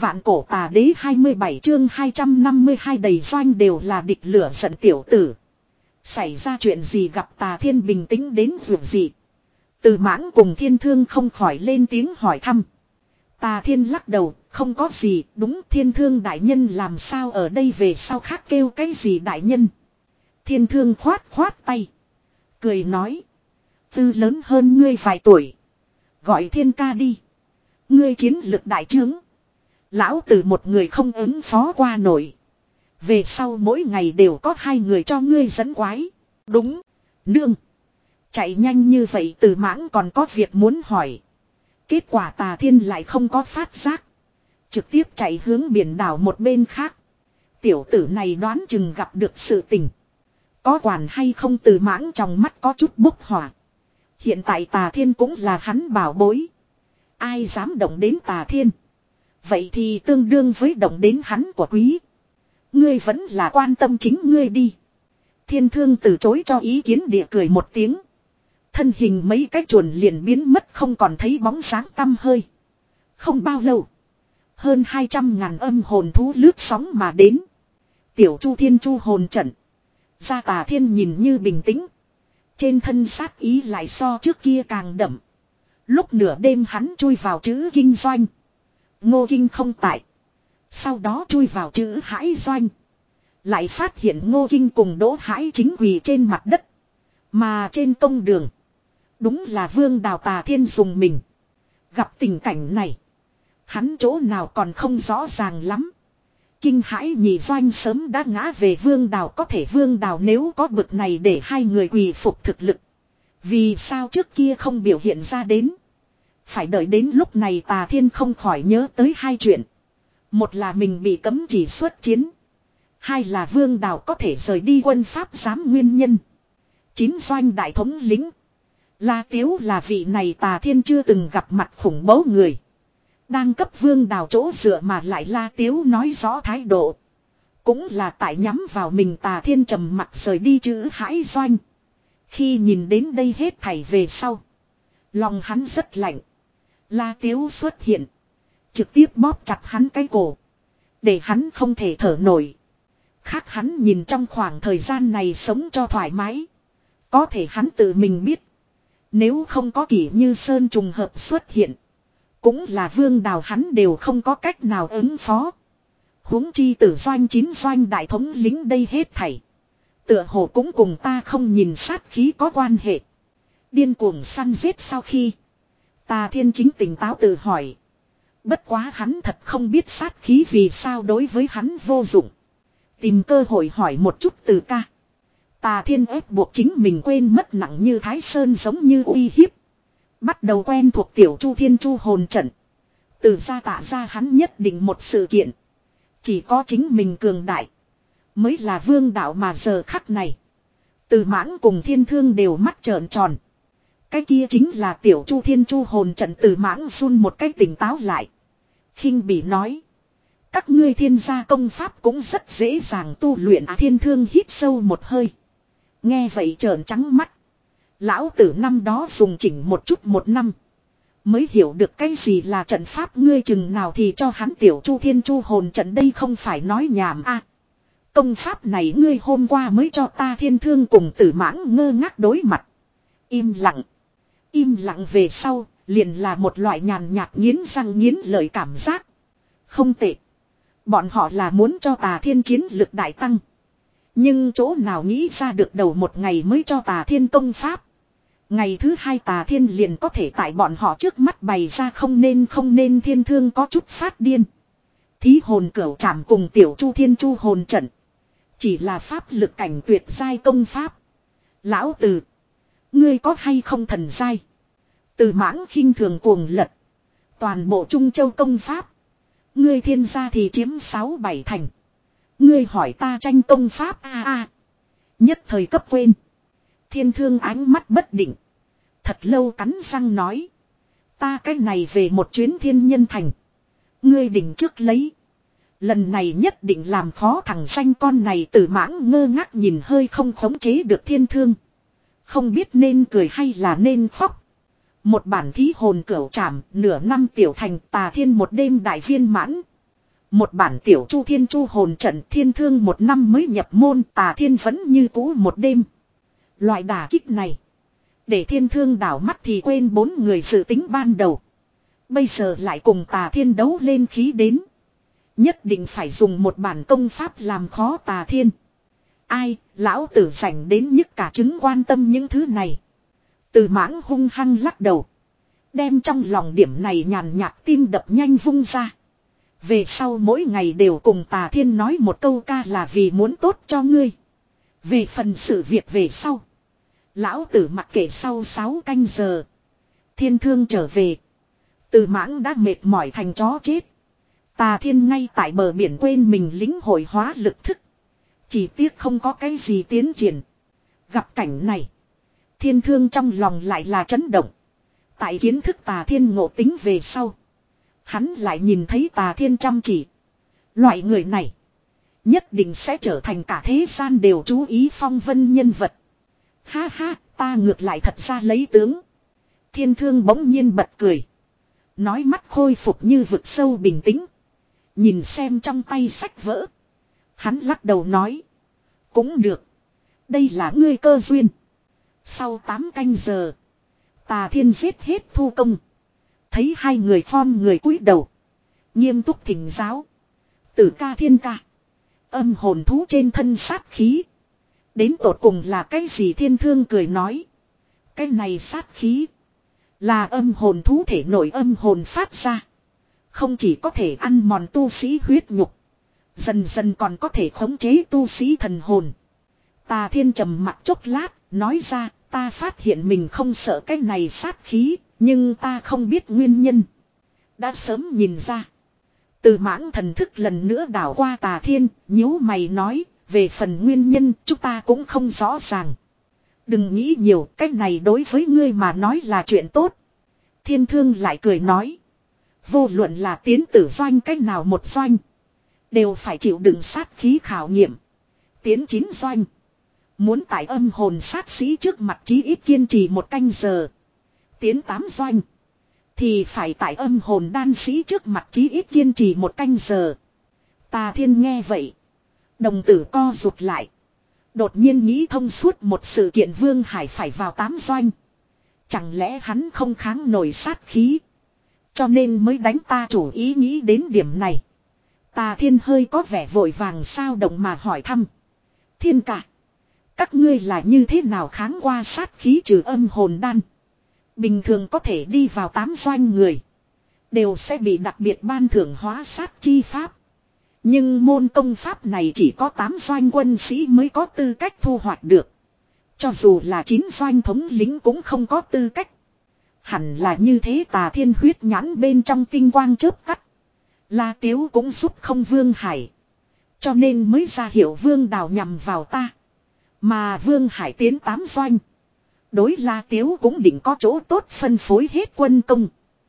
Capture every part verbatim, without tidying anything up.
Vạn cổ tà đế hai mươi bảy chương hai trăm năm mươi hai đầy doanh đều là địch lửa giận tiểu tử. Xảy ra chuyện gì gặp Tà Thiên bình tĩnh đến vượt gì. Từ Mãng cùng Thiên Thương không khỏi lên tiếng hỏi thăm. Tà Thiên lắc đầu, không có gì, đúng Thiên Thương đại nhân làm sao ở đây về sau khác kêu cái gì đại nhân. Thiên Thương khoát khoát tay. Cười nói. Tư lớn hơn ngươi vài tuổi. Gọi Thiên ca đi. Ngươi chiến lực đại trướng. Lão tử một người không ứng phó qua nổi. Về sau mỗi ngày đều có hai người cho ngươi dẫn quái. Đúng. Nương. Chạy nhanh như vậy Từ Mãng còn có việc muốn hỏi. Kết quả Tà Thiên lại không có phát giác. Trực tiếp chạy hướng biển đảo một bên khác. Tiểu tử này đoán chừng gặp được sự tình. Có quản hay không Từ Mãng trong mắt có chút bốc hỏa. Hiện tại Tà Thiên cũng là hắn bảo bối. Ai dám động đến Tà Thiên. Vậy thì tương đương với động đến hắn của quý. Ngươi vẫn là quan tâm chính ngươi đi. Thiên Thương từ chối cho ý kiến địa cười một tiếng. Thân hình mấy cái chuồn liền biến mất không còn thấy bóng sáng tăm hơi. Không bao lâu. Hơn hai trăm ngàn âm hồn thú lướt sóng mà đến. Tiểu Chu Thiên Chu hồn trận. Gia Tà Thiên nhìn như bình tĩnh. Trên thân sát ý lại so trước kia càng đậm. Lúc nửa đêm hắn chui vào chữ kinh doanh. Ngô Kinh không tại. Sau đó chui vào chữ Hải doanh. Lại phát hiện Ngô Kinh cùng Đỗ Hải chính quỳ trên mặt đất. Mà trên công đường. Đúng là Vương Đào Tà Thiên dùng mình. Gặp tình cảnh này. Hắn chỗ nào còn không rõ ràng lắm. Kinh Hải nhị doanh sớm đã ngã về Vương Đào. Có thể Vương Đào nếu có bực này để hai người quỳ phục thực lực. Vì sao trước kia không biểu hiện ra đến. Phải đợi đến lúc này Tà Thiên không khỏi nhớ tới hai chuyện. Một là mình bị cấm chỉ xuất chiến. Hai là Vương Đào có thể rời đi quân pháp giám nguyên nhân. Chín doanh đại thống lĩnh. La Tiếu là vị này Tà Thiên chưa từng gặp mặt khủng bố người. Đang cấp Vương Đào chỗ dựa mà lại La Tiếu nói rõ thái độ. Cũng là tại nhắm vào mình Tà Thiên trầm mặt rời đi chữ Hải doanh. Khi nhìn đến đây hết thảy về sau. Lòng hắn rất lạnh. La Tiếu xuất hiện. Trực tiếp bóp chặt hắn cái cổ. Để hắn không thể thở nổi. Khác hắn nhìn trong khoảng thời gian này sống cho thoải mái. Có thể hắn tự mình biết. Nếu không có Kỷ Như Sơn trùng hợp xuất hiện. Cũng là Vương Đào hắn đều không có cách nào ứng phó. Huống chi tử doanh chín doanh đại thống lính đây hết thảy. Tựa hồ cũng cùng ta không nhìn sát khí có quan hệ. Điên cuồng săn giết sau khi. Tà Thiên chính tỉnh táo tự hỏi. Bất quá hắn thật không biết sát khí vì sao đối với hắn vô dụng. Tìm cơ hội hỏi một chút Từ ca. Tà Thiên ép buộc chính mình quên mất nặng như Thái Sơn giống như uy hiếp. Bắt đầu quen thuộc tiểu Chu Thiên Chu hồn trận. Từ ra tạ ra hắn nhất định một sự kiện. Chỉ có chính mình cường đại. Mới là vương đạo mà giờ khắc này. Từ Mãng cùng Thiên Thương đều mắt trợn tròn. Cái kia chính là tiểu Chu Thiên Chu hồn trận. Từ Mãng run một cách tỉnh táo lại. Khinh bỉ nói. Các ngươi thiên gia công pháp cũng rất dễ dàng tu luyện. À, Thiên Thương hít sâu một hơi. Nghe vậy trợn trắng mắt. Lão tử năm đó dùng chỉnh một chút một năm. Mới hiểu được cái gì là trận pháp ngươi chừng nào thì cho hắn tiểu Chu Thiên Chu hồn trận đây không phải nói nhảm a. À, công pháp này ngươi hôm qua mới cho ta. Thiên Thương cùng Tử Mãng ngơ ngác đối mặt. Im lặng. Im lặng về sau, liền là một loại nhàn nhạt nghiến răng nghiến lợi cảm giác. Không tệ. Bọn họ là muốn cho Tà Thiên chiến lực đại tăng. Nhưng chỗ nào nghĩ ra được đầu một ngày mới cho Tà Thiên công pháp. Ngày thứ hai Tà Thiên liền có thể tại bọn họ trước mắt bày ra không nên không nên. Thiên Thương có chút phát điên. Thí hồn cửu trảm cùng tiểu Chu Thiên Chu hồn trận. Chỉ là pháp lực cảnh tuyệt giai công pháp. Lão Từ. Ngươi có hay không thần giai. Từ Mãng khinh thường cuồng lật. Toàn bộ Trung Châu công pháp. Ngươi thiên gia thì chiếm sáu bảy thành. Ngươi hỏi ta tranh công pháp a a. Nhất thời cấp quên. Thiên Thương ánh mắt bất định. Thật lâu cắn răng nói. Ta cái này về một chuyến Thiên Nhân Thành. Ngươi đỉnh trước lấy. Lần này nhất định làm khó thằng xanh con này. Tử Mãng ngơ ngác nhìn hơi không khống chế được Thiên Thương. Không biết nên cười hay là nên khóc. Một bản thí hồn cửu trảm, nửa năm tiểu thành. Tà Thiên một đêm đại viên mãn. Một bản tiểu chu thiên chu hồn trận thiên thương một năm mới nhập môn Tà Thiên vẫn như cũ một đêm. Loại đả kích này. Để thiên thương đảo mắt thì quên bốn người dự tính ban đầu. Bây giờ lại cùng Tà Thiên đấu lên khí đến. Nhất định phải dùng một bản công pháp làm khó Tà Thiên. Ai, lão tử rảnh đến nhức cả trứng quan tâm những thứ này. Từ Mãng hung hăng lắc đầu. Đem trong lòng điểm này nhàn nhạt tim đập nhanh vung ra. Về sau mỗi ngày đều cùng Tà Thiên nói một câu ca là vì muốn tốt cho ngươi. Về phần sự việc về sau. Lão tử mặc kệ sau sáu canh giờ. Thiên thương trở về. Từ Mãng đã mệt mỏi thành chó chết. Tà Thiên ngay tại bờ biển quên mình lĩnh hội hóa lực thức. Chỉ tiếc không có cái gì tiến triển. Gặp cảnh này. Thiên thương trong lòng lại là chấn động. Tại kiến thức Tà Thiên ngộ tính về sau. Hắn lại nhìn thấy Tà Thiên chăm chỉ. Loại người này. Nhất định sẽ trở thành cả thế gian đều chú ý phong vân nhân vật. Ha ha, ta ngược lại thật ra lấy tướng. Thiên thương bỗng nhiên bật cười. Nói mắt khôi phục như vực sâu bình tĩnh. Nhìn xem trong tay sách vỡ. Hắn lắc đầu nói. Cũng được. Đây là ngươi cơ duyên. Sau tám canh giờ. Tà Thiên giết hết thu công. Thấy hai người form người cúi đầu. Nghiêm túc thỉnh giáo. Tử ca thiên ca. Âm hồn thú trên thân sát khí. Đến tột cùng là cái gì thiên thương cười nói. Cái này sát khí. Là âm hồn thú thể nội âm hồn phát ra. Không chỉ có thể ăn mòn tu sĩ huyết nhục. Dần dần còn có thể khống chế tu sĩ thần hồn. Tà Thiên trầm mặt chốc lát. Nói ra ta phát hiện mình không sợ cái này sát khí. Nhưng ta không biết nguyên nhân. Đã sớm nhìn ra. Từ Mãng thần thức lần nữa đảo qua Tà Thiên. Nhíu mày nói. Về phần nguyên nhân chúng ta cũng không rõ ràng. Đừng nghĩ nhiều. Cái này đối với ngươi mà nói là chuyện tốt. Thiên thương lại cười nói. Vô luận là tiến tử doanh cách nào một doanh. Đều phải chịu đựng sát khí khảo nghiệm. Tiến chín doanh. Muốn tại âm hồn sát sĩ trước mặt chí ít kiên trì một canh giờ. Tiến tám doanh. Thì phải tại âm hồn đan sĩ trước mặt chí ít kiên trì một canh giờ. Tà Thiên nghe vậy. Đồng tử co rụt lại. Đột nhiên nghĩ thông suốt một sự kiện Vương Hải phải vào tám doanh. Chẳng lẽ hắn không kháng nổi sát khí. Cho nên mới đánh ta chủ ý nghĩ đến điểm này. Tà Thiên hơi có vẻ vội vàng sao động mà hỏi thăm. Thiên cả. Các ngươi là như thế nào kháng qua sát khí trừ âm hồn đan. Bình thường có thể đi vào tám doanh người. Đều sẽ bị đặc biệt ban thưởng hóa sát chi pháp. Nhưng môn công pháp này chỉ có tám doanh quân sĩ mới có tư cách thu hoạch được. Cho dù là chín doanh thống lính cũng không có tư cách. Hẳn là như thế. Tà Thiên huyết nhãn bên trong tinh quang chớp cắt. La Tiếu cũng giúp không Vương Hải. Cho nên mới ra hiệu Vương Đào nhằm vào ta. Mà Vương Hải tiến tám doanh. Đối La Tiếu cũng định có chỗ tốt phân phối hết quân công.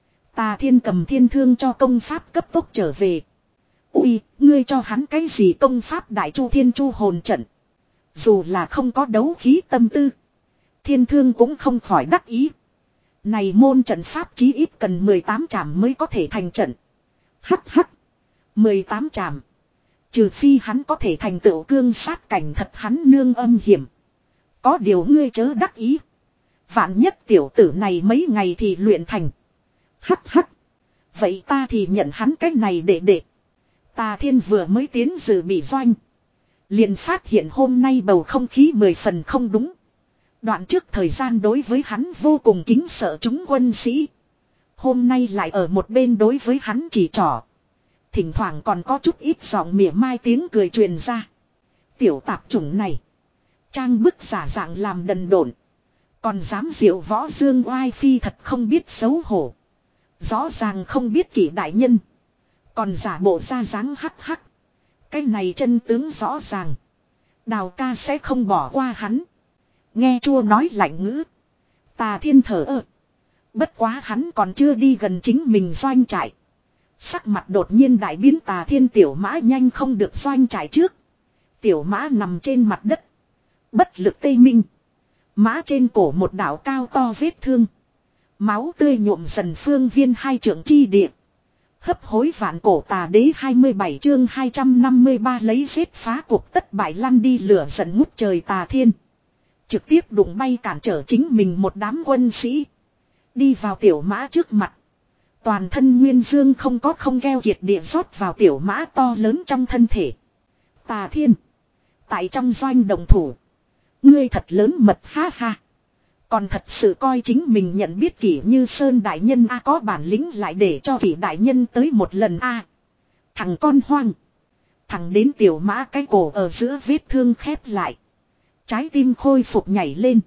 Tà Thiên cầm thiên thương cho công pháp cấp tốc trở về. Ui, ngươi cho hắn cái gì công pháp đại chu thiên chu hồn trận. Dù là không có đấu khí tâm tư. Thiên thương cũng không khỏi đắc ý. Này môn trận pháp chí ít cần mười tám trảm mới có thể thành trận. Hắc hắc. mười tám trảm. Trừ phi hắn có thể thành tựu cương sát cảnh thật hắn nương âm hiểm. Có điều ngươi chớ đắc ý. Vạn nhất tiểu tử này mấy ngày thì luyện thành. Hắc hắc. Vậy ta thì nhận hắn cái này để để. Tà Thiên vừa mới tiến dự bị doanh. Liền phát hiện hôm nay bầu không khí mười phần không đúng. Đoạn trước thời gian đối với hắn vô cùng kính sợ chúng quân sĩ. Hôm nay lại ở một bên đối với hắn chỉ trỏ. Thỉnh thoảng còn có chút ít giọng mỉa mai tiếng cười truyền ra. Tiểu tạp chủng này. Trang bức giả dạng làm đần độn. Còn dám diệu võ dương oai phi thật không biết xấu hổ. Rõ ràng không biết kỷ đại nhân. Còn giả bộ ra dáng hắc hắc. Cái này chân tướng rõ ràng. Đào ca sẽ không bỏ qua hắn. Nghe chua nói lạnh ngữ. Tà Thiên thở ơ. Bất quá hắn còn chưa đi gần chính mình doanh trại. Sắc mặt đột nhiên đại biến. Tà Thiên tiểu mã nhanh không được doanh trại trước. Tiểu mã nằm trên mặt đất. Bất lực tê minh. Mã trên cổ một đạo cao to vết thương. Máu tươi nhuộm dần phương viên hai trượng chi địa. Hấp hối vạn cổ tà đế hai mươi bảy chương hai trăm năm mươi ba lấy giết phá cuộc tất bại lăn đi lửa giận ngút trời tà thiên. Trực tiếp đụng bay cản trở chính mình một đám quân sĩ. Đi vào tiểu mã trước mặt. Toàn thân nguyên dương không có không keo kiệt địa rót vào tiểu mã to lớn trong thân thể. Tà thiên. Tại trong doanh đồng thủ. Ngươi thật lớn mật ha ha. Còn thật sự coi chính mình nhận biết Kỷ Như Sơn đại nhân a có bản lĩnh lại để cho Kỷ đại nhân tới một lần a. Thằng con hoang. Thằng đến tiểu mã cái cổ ở giữa vết thương khép lại. Trái tim khôi phục nhảy lên.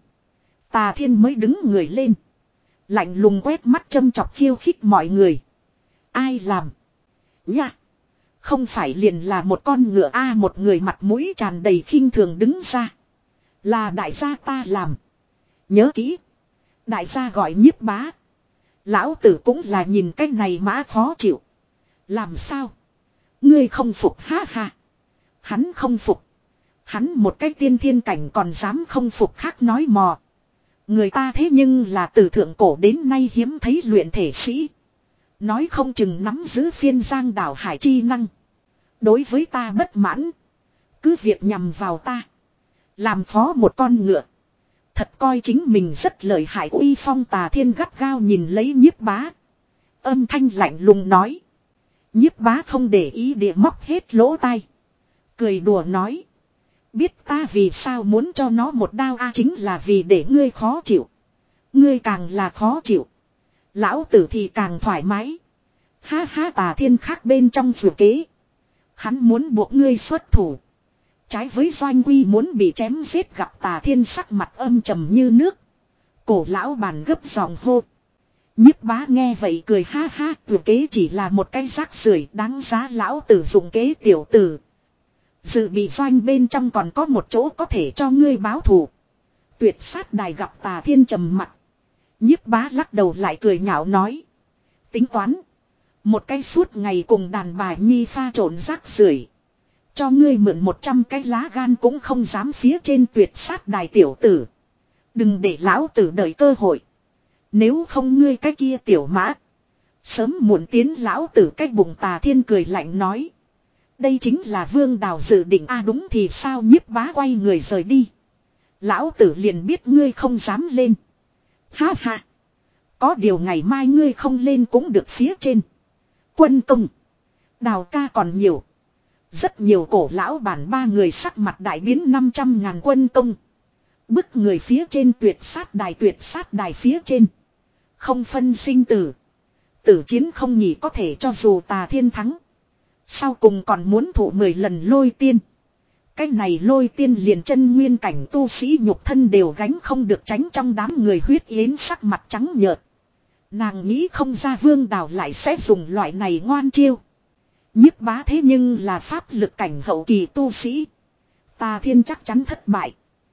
Tà thiên mới đứng người lên. Lạnh lùng quét mắt châm chọc khiêu khích mọi người. Ai làm? Nha. Không phải liền là một con ngựa a một người mặt mũi tràn đầy khinh thường đứng ra. Là đại gia ta làm. Nhớ kỹ. Đại gia gọi Nhiếp Bá. Lão tử cũng là nhìn cái này mã khó chịu. Làm sao? Ngươi không phục ha ha. Hắn không phục. Hắn một cái tiên thiên cảnh còn dám không phục khác nói mò. Người ta thế nhưng là từ thượng cổ đến nay hiếm thấy luyện thể sĩ. Nói không chừng nắm giữ phiên giang đảo hải chi năng. Đối với ta bất mãn. Cứ việc nhằm vào ta. Làm phó một con ngựa. Thật coi chính mình rất lợi hại uy phong tà thiên gắt gao nhìn lấy Nhiếp Bá. Âm thanh lạnh lùng nói. Nhiếp Bá không để ý địa móc hết lỗ tai. Cười đùa nói. Biết ta vì sao muốn cho nó một đao a chính là vì để ngươi khó chịu. Ngươi càng là khó chịu. Lão tử thì càng thoải mái. Ha ha tà thiên khác bên trong vừa kế. Hắn muốn buộc ngươi xuất thủ. Trái với doanh quy muốn bị chém giết gặp tà thiên sắc mặt âm trầm như nước. Cổ lão bàn gấp giọng hô. Nhiếp Bá nghe vậy cười ha ha. Vừa kế chỉ là một cái rác rưởi đáng giá lão tử dùng kế tiểu tử. Dự bị doanh bên trong còn có một chỗ có thể cho ngươi báo thù. Tuyệt sát đài gặp tà thiên trầm mặt. Nhiếp Bá lắc đầu lại cười nhạo nói. Tính toán. Một cái suốt ngày cùng đàn bà nhi pha trộn rác rưởi. Cho ngươi mượn một trăm cái lá gan cũng không dám phía trên tuyệt sát đài tiểu tử. Đừng để lão tử đợi cơ hội. Nếu không ngươi cái kia tiểu mã. Sớm muộn tiến lão tử cái bụng tà thiên cười lạnh nói. Đây chính là Vương Đào dự định a à đúng thì sao Nhiếp Bá quay người rời đi. Lão tử liền biết ngươi không dám lên. Ha ha. Có điều ngày mai ngươi không lên cũng được phía trên. Quân công. Đào ca còn nhiều. Rất nhiều cổ lão bản ba người sắc mặt đại biến năm trăm ngàn quân công. Bức người phía trên tuyệt sát đài tuyệt sát đài phía trên. Không phân sinh tử. Tử chiến không nhỉ có thể cho dù tà thiên thắng. Sau cùng còn muốn thụ mười lần lôi tiên. Cái này lôi tiên liền chân nguyên cảnh tu sĩ nhục thân đều gánh không được tránh trong đám người huyết yến sắc mặt trắng nhợt. Nàng nghĩ không ra Vương Đào lại sẽ dùng loại này ngoan chiêu. Nhiếp Bá thế nhưng là pháp lực cảnh hậu kỳ tu sĩ. Tà thiên chắc chắn thất bại.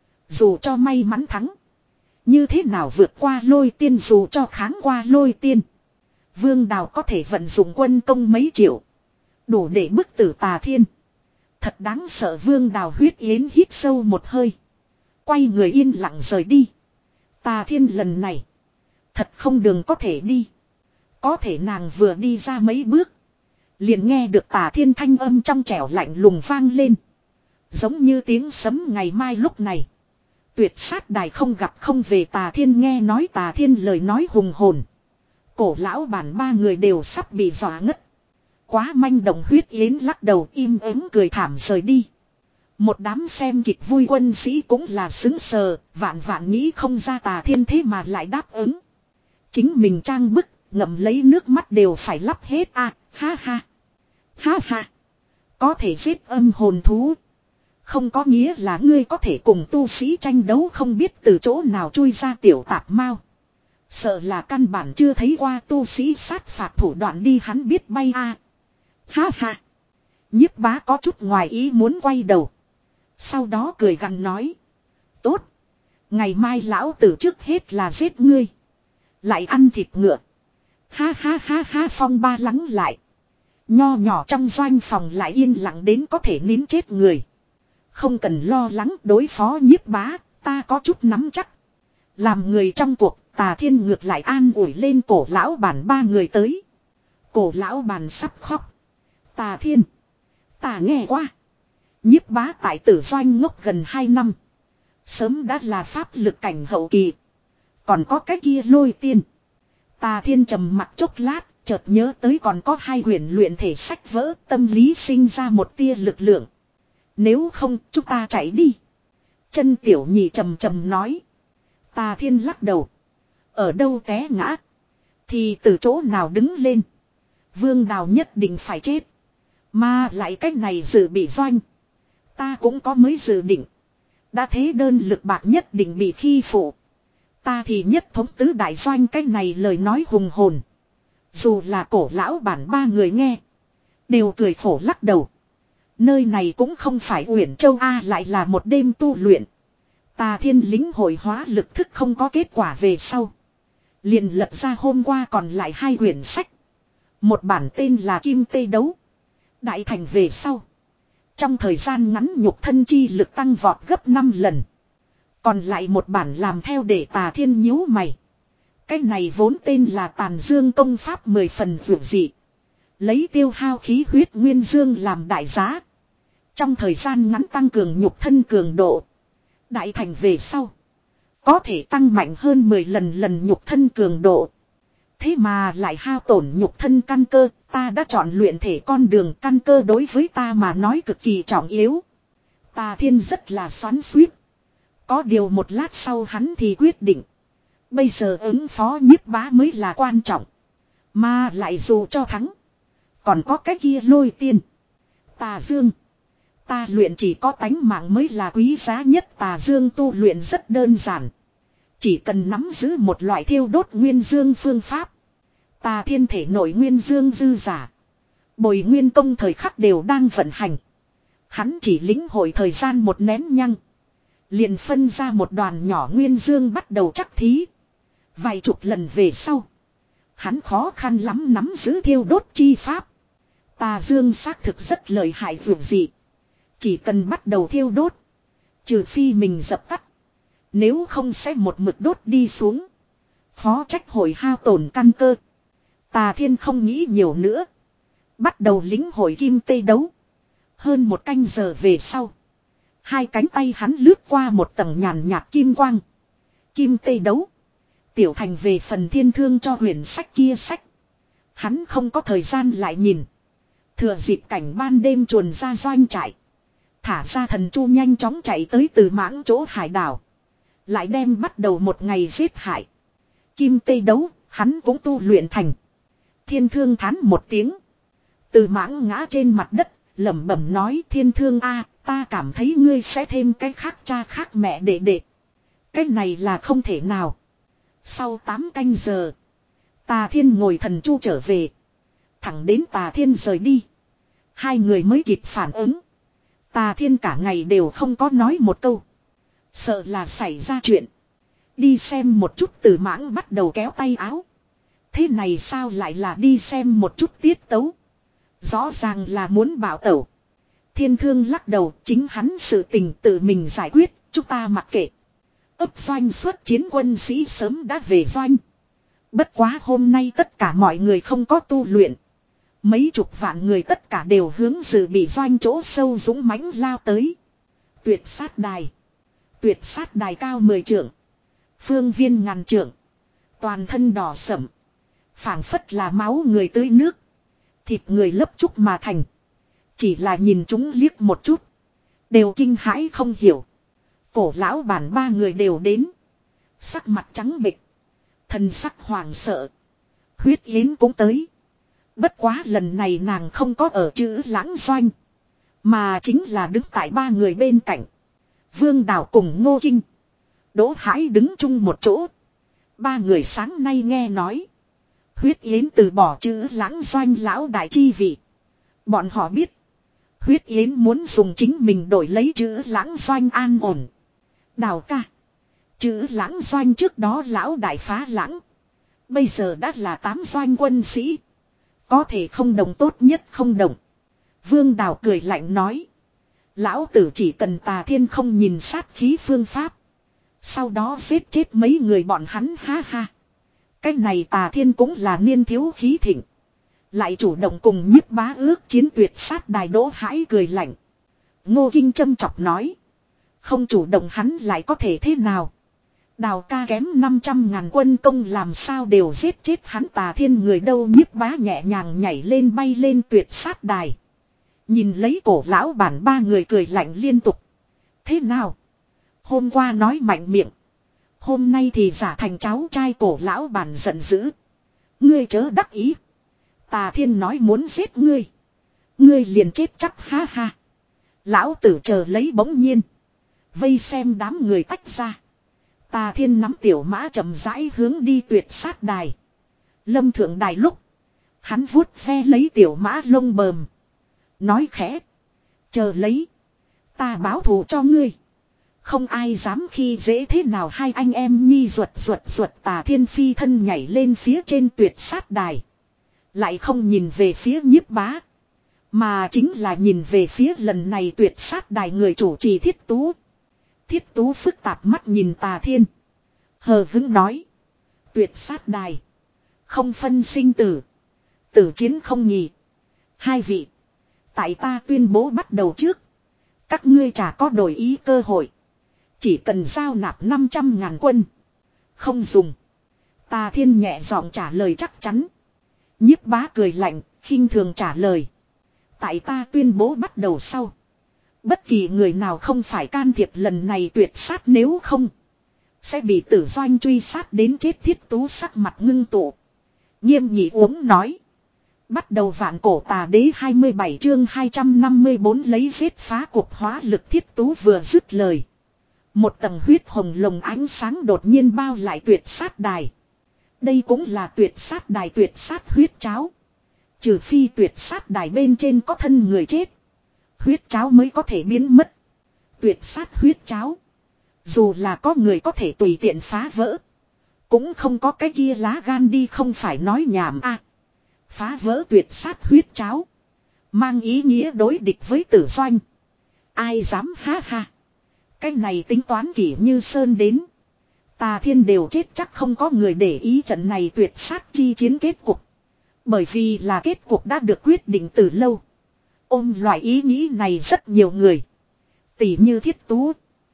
Dù cho may mắn thắng. Như thế nào vượt qua lôi tiên dù cho kháng qua lôi tiên. Vương Đào có thể vận dụng quân công mấy triệu. Đủ để bức tử tà thiên. Thật đáng sợ Vương Đào huyết yến hít sâu một hơi. Quay người yên lặng rời đi. Tà thiên lần này. Thật không đường có thể đi. Có thể nàng vừa đi ra mấy bước. Liền nghe được tà thiên thanh âm trong trẻo lạnh lùng vang lên. Giống như tiếng sấm ngày mai lúc này. Tuyệt sát đài không gặp không về tà thiên nghe nói tà thiên lời nói hùng hồn. Cổ lão bản ba người đều sắp bị dọa ngất. Quá manh động huyết yến lắc đầu im ắng cười thảm rời đi. Một đám xem kịch vui quân sĩ cũng là xứng sờ, vạn vạn nghĩ không ra tà thiên thế mà lại đáp ứng. Chính mình trang bức, ngậm lấy nước mắt đều phải lắp hết à, ha ha. Ha ha. Có thể giết âm hồn thú. Không có nghĩa là ngươi có thể cùng tu sĩ tranh đấu không biết từ chỗ nào chui ra tiểu tạp mao. Sợ là căn bản chưa thấy qua tu sĩ sát phạt thủ đoạn đi hắn biết bay a. À. Ha ha. Nhiếp Bá có chút ngoài ý muốn quay đầu. Sau đó cười gằn nói. Tốt. Ngày mai lão tử trước hết là giết ngươi. Lại ăn thịt ngựa. Ha ha ha ha phong ba lắng lại. Nho nhỏ trong doanh phòng lại yên lặng đến có thể nín chết người. Không cần lo lắng đối phó Nhiếp Bá. Ta có chút nắm chắc. Làm người trong cuộc tà thiên ngược lại an ủi lên cổ lão bản ba người tới. Cổ lão bàn sắp khóc. Tà Thiên. Ta nghe qua. Nhiếp bá tại Tử Doanh ngốc gần hai năm. Sớm đã là pháp lực cảnh hậu kỳ. Còn có cái kia Lôi Tiên. Tà Thiên trầm mặt chốc lát. Chợt nhớ tới còn có hai huyền luyện thể sách vỡ. Tâm lý sinh ra một tia lực lượng. Nếu không chúng ta chạy đi. Chân tiểu nhị trầm trầm nói. Tà Thiên lắc đầu. Ở đâu té ngã. Thì từ chỗ nào đứng lên. Vương Đào nhất định phải chết. Mà lại cách này dự bị doanh. Ta cũng có mới dự định. Đã thế đơn lực bạc nhất định bị khi phụ. Ta thì nhất thống tứ đại doanh cách này lời nói hùng hồn. Dù là cổ lão bản ba người nghe. Đều cười khổ lắc đầu. Nơi này cũng không phải Uyển Châu A lại là một đêm tu luyện. Tà Thiên lính hội hóa lực thức không có kết quả về sau. Liền lật ra hôm qua còn lại hai quyển sách. Một bản tên là Kim Tê Đấu. Đại thành về sau. Trong thời gian ngắn nhục thân chi lực tăng vọt gấp năm lần. Còn lại một bản làm theo để Tà Thiên nhíu mày. Cái này vốn tên là Tàn Dương công pháp mười phần vượt dị. Lấy tiêu hao khí huyết nguyên dương làm đại giá. Trong thời gian ngắn tăng cường nhục thân cường độ. Đại thành về sau. Có thể tăng mạnh hơn mười lần lần nhục thân cường độ. Thế mà lại hao tổn nhục thân căn cơ. Ta đã chọn luyện thể con đường căn cơ đối với ta mà nói cực kỳ trọng yếu. Tà Thiên rất là xoắn xuýt. Có điều một lát sau hắn thì quyết định. Bây giờ ứng phó nhiếp bá mới là quan trọng. Mà lại dù cho thắng. Còn có cái kia Lôi Tiên. Tà Dương. Ta luyện chỉ có tánh mạng mới là quý giá nhất. Tà Dương tu luyện rất đơn giản. Chỉ cần nắm giữ một loại thiêu đốt nguyên dương phương pháp. Tà Thiên thể nội nguyên dương dư giả. Bồi nguyên công thời khắc đều đang vận hành. Hắn chỉ lĩnh hội thời gian một nén nhăng. Liền phân ra một đoàn nhỏ nguyên dương bắt đầu chắc thí. Vài chục lần về sau. Hắn khó khăn lắm nắm giữ thiêu đốt chi pháp. Tà Dương xác thực rất lợi hại vượt dị. Chỉ cần bắt đầu thiêu đốt. Trừ phi mình dập tắt. Nếu không sẽ một mực đốt đi xuống. Phó trách hồi hao tổn căn cơ. Tà Thiên không nghĩ nhiều nữa. Bắt đầu lính hội Kim Tê Đấu. Hơn một canh giờ về sau. Hai cánh tay hắn lướt qua một tầng nhàn nhạt kim quang. Kim Tê Đấu. Tiểu thành về phần thiên thương cho huyền sách kia sách. Hắn không có thời gian lại nhìn. Thừa dịp cảnh ban đêm chuồn ra doanh trại. Thả ra thần chu nhanh chóng chạy tới từ mãng chỗ hải đảo. Lại đem bắt đầu một ngày giết hại. Kim Tê Đấu, hắn cũng tu luyện thành. Thiên thương thán một tiếng. Từ mãng ngã trên mặt đất, lẩm bẩm nói thiên thương a, ta cảm thấy ngươi sẽ thêm cái khác cha khác mẹ đệ đệ. Cái này là không thể nào. Sau tám canh giờ, Tà Thiên ngồi thần chu trở về. Thẳng đến Tà Thiên rời đi. Hai người mới kịp phản ứng. Tà Thiên cả ngày đều không có nói một câu. Sợ là xảy ra chuyện. Đi xem một chút Từ mãng bắt đầu kéo tay áo. Thế này sao lại là đi xem một chút tiết tấu. Rõ ràng là muốn bảo tẩu. Thiên thương lắc đầu, chính hắn sự tình tự mình giải quyết, chúng ta mặc kệ. Ấp doanh xuất chiến quân sĩ sớm đã về doanh. Bất quá hôm nay tất cả mọi người không có tu luyện. Mấy chục vạn người tất cả đều hướng dự bị doanh chỗ sâu dũng mãnh lao tới. Tuyệt sát đài. Tuyệt sát đài cao mười trượng. Phương viên ngàn trượng. Toàn thân đỏ sẫm. Phảng phất là máu người tưới nước. Thịt người lấp chúc mà thành. Chỉ là nhìn chúng liếc một chút. Đều kinh hãi không hiểu. Cổ lão bản ba người đều đến. Sắc mặt trắng bệch. Thần sắc hoàng sợ. Huyết Yến cũng tới. Bất quá lần này nàng không có ở chữ lãng doanh. Mà chính là đứng tại ba người bên cạnh. Vương Đào cùng Ngô Kinh. Đỗ Hải đứng chung một chỗ. Ba người sáng nay nghe nói. Huyết Yến từ bỏ chữ lãng doanh lão đại chi vị. Bọn họ biết. Huyết Yến muốn dùng chính mình đổi lấy chữ lãng doanh an ổn. Đào ca. Chữ lãng doanh trước đó lão đại phá lãng. Bây giờ đã là tám doanh quân sĩ. Có thể không đồng tốt nhất không đồng. Vương Đào cười lạnh nói. Lão tử chỉ cần Tà Thiên không nhìn sát khí phương pháp. Sau đó giết chết mấy người bọn hắn ha ha. Cái này Tà Thiên cũng là niên thiếu khí thịnh. Lại chủ động cùng nhiếp bá ước chiến tuyệt sát đài Đỗ Hãi cười lạnh. Ngô Kinh châm chọc nói. Không chủ động hắn lại có thể thế nào? Đào ca kém năm trăm ngàn quân công làm sao đều giết chết hắn Tà Thiên người đâu nhiếp bá nhẹ nhàng nhảy lên bay lên tuyệt sát đài. Nhìn lấy cổ lão bản ba người cười lạnh liên tục. Thế nào? Hôm qua nói mạnh miệng. Hôm nay thì giả thành cháu trai cổ lão bản giận dữ. Ngươi chớ đắc ý. Tà Thiên nói muốn giết ngươi. Ngươi liền chết chắc ha ha. Lão tử chờ lấy bỗng nhiên. Vây xem đám người tách ra. Tà Thiên nắm tiểu mã chậm rãi hướng đi tuyệt sát đài. Lâm thượng đài lúc. Hắn vuốt ve lấy tiểu mã lông bờm. Nói khẽ. Chờ lấy. Ta báo thù cho ngươi. Không ai dám khi dễ thế nào hai anh em nhi ruột ruột ruột Tà Thiên phi thân nhảy lên phía trên tuyệt sát đài. Lại không nhìn về phía nhiếp bá. Mà chính là nhìn về phía lần này tuyệt sát đài người chủ trì Thiết Tú. Thiết Tú phức tạp mắt nhìn Tà Thiên. Hờ hững nói. Tuyệt sát đài. Không phân sinh tử. Tử chiến không nhì. Hai vị. Tại ta tuyên bố bắt đầu trước. Các ngươi chả có đổi ý cơ hội. Chỉ cần giao nạp năm trăm ngàn quân. Không dùng. Tà Thiên nhẹ giọng trả lời chắc chắn. Nhiếp bá cười lạnh, khinh thường trả lời. Tại ta tuyên bố bắt đầu sau. Bất kỳ người nào không phải can thiệp lần này tuyệt sát nếu không. Sẽ bị tử doanh truy sát đến chết Thiết Tú sắc mặt ngưng tụ. Nghiêm nhị uống nói. Bắt đầu vạn cổ tà đế hai mươi bảy chương hai trăm năm mươi bốn lấy giết phá cuộc hóa lực Thiết Tú vừa dứt lời. Một tầng huyết hồng lồng ánh sáng đột nhiên bao lại tuyệt sát đài. Đây cũng là tuyệt sát đài tuyệt sát huyết cháo. Trừ phi tuyệt sát đài bên trên có thân người chết. Huyết cháo mới có thể biến mất. Tuyệt sát huyết cháo. Dù là có người có thể tùy tiện phá vỡ. Cũng không có cái kia lá gan đi không phải nói nhảm a. À, phá vỡ tuyệt sát huyết cháo. Mang ý nghĩa đối địch với tử doanh. Ai dám ha ha. Cái này tính toán kỹ như sơn đến. Tà Thiên đều chết chắc không có người để ý trận này tuyệt sát chi chiến kết cục. Bởi vì là kết cục đã được quyết định từ lâu. Ôm loại ý nghĩ này rất nhiều người. Tỷ như Thiết Tú.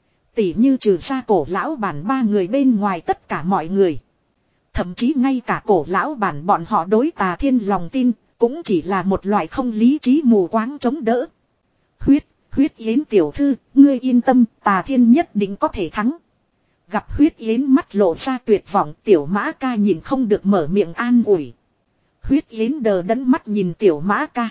Tỷ như trừ ra cổ lão bản ba người bên ngoài tất cả mọi người. Thậm chí ngay cả cổ lão bản bọn họ đối Tà Thiên lòng tin. Cũng chỉ là một loại không lý trí mù quáng chống đỡ. Huyết, huyết yến tiểu thư, ngươi yên tâm, Tà Thiên nhất định có thể thắng. Gặp huyết yến mắt lộ ra tuyệt vọng, tiểu mã ca nhìn không được mở miệng an ủi. Huyết yến đờ đẫn mắt nhìn tiểu mã ca.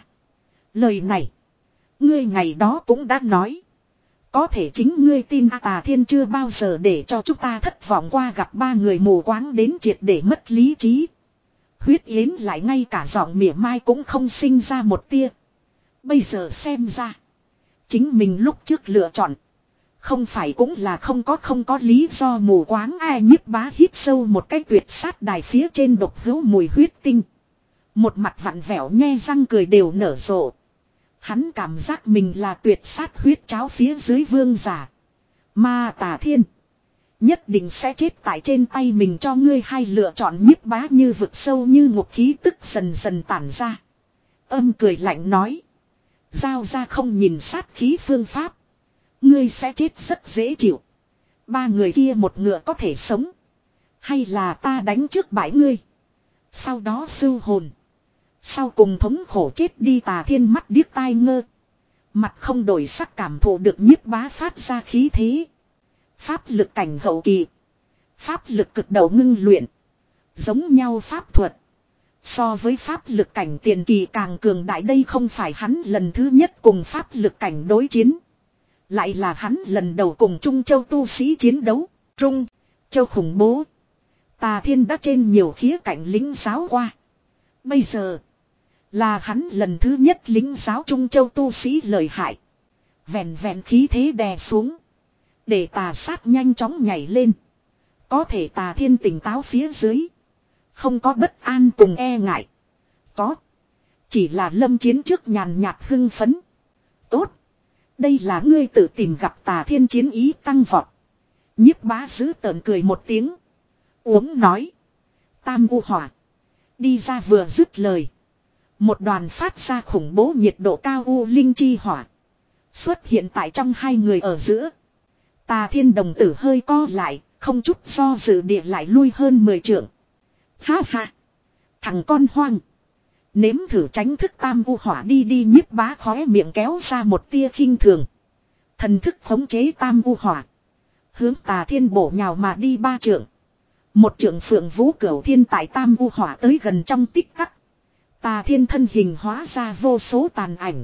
Lời này, ngươi ngày đó cũng đã nói. Có thể chính ngươi tin Tà Thiên chưa bao giờ để cho chúng ta thất vọng qua gặp ba người mù quáng đến triệt để mất lý trí. Huyết yến lại ngay cả giọng mỉa mai cũng không sinh ra một tia. Bây giờ xem ra, chính mình lúc trước lựa chọn. Không phải cũng là không có không có lý do mù quáng ai nhiếp bá hít sâu một cái tuyệt sát đài phía trên độc hữu mùi huyết tinh. Một mặt vặn vẹo nhe răng cười đều nở rộ. Hắn cảm giác mình là tuyệt sát huyết cháo phía dưới vương giả. Mà Tà Thiên nhất định sẽ chết tại trên tay mình cho ngươi hay lựa chọn nhiếp bá như vực sâu như ngục khí tức dần dần tản ra. Âm cười lạnh nói. Giao ra không nhìn sát khí phương pháp. Ngươi sẽ chết rất dễ chịu. Ba người kia một ngựa có thể sống. Hay là ta đánh trước bãi ngươi. Sau đó sưu hồn. Sau cùng thống khổ chết đi. Tà Thiên mắt điếc tai ngơ. Mặt không đổi sắc cảm thụ được nhiếp bá phát ra khí thế. Pháp lực cảnh hậu kỳ. Pháp lực cực đầu ngưng luyện. Giống nhau pháp thuật. So với pháp lực cảnh tiền kỳ càng cường đại đây không phải hắn lần thứ nhất cùng pháp lực cảnh đối chiến. Lại là hắn lần đầu cùng Trung Châu tu sĩ chiến đấu. Trung Châu khủng bố. Tà Thiên đã trên nhiều khía cạnh lính giáo qua. Bây giờ là hắn lần thứ nhất lính giáo Trung Châu tu sĩ lợi hại. Vẹn vẹn khí thế đè xuống. Để tà sát nhanh chóng nhảy lên. Có thể Tà Thiên tỉnh táo phía dưới. Không có bất an cùng e ngại. Có. Chỉ là lâm chiến trước nhàn nhạt hưng phấn. Tốt. Đây là ngươi tự tìm gặp. Tà Thiên chiến ý tăng vọt. Nhiếp bá giữ tợn cười một tiếng. Uống nói. Tam u hỏa. Đi ra vừa dứt lời. Một đoàn phát ra khủng bố nhiệt độ cao u linh chi hỏa. Xuất hiện tại trong hai người ở giữa. Tà Thiên đồng tử hơi co lại, không chút do dự địa lại lui hơn mười trượng. Ha ha! Thằng con hoang! Nếm thử tránh thức tam u hỏa đi đi, Nhiếp Bá khóe miệng kéo ra một tia khinh thường. Thần thức khống chế tam u hỏa. Hướng Tà Thiên bổ nhào mà đi ba trượng. Một trượng Phượng Vũ Cửu Thiên tại tam u hỏa tới gần trong tích tắc. Tà Thiên thân hình hóa ra vô số tàn ảnh.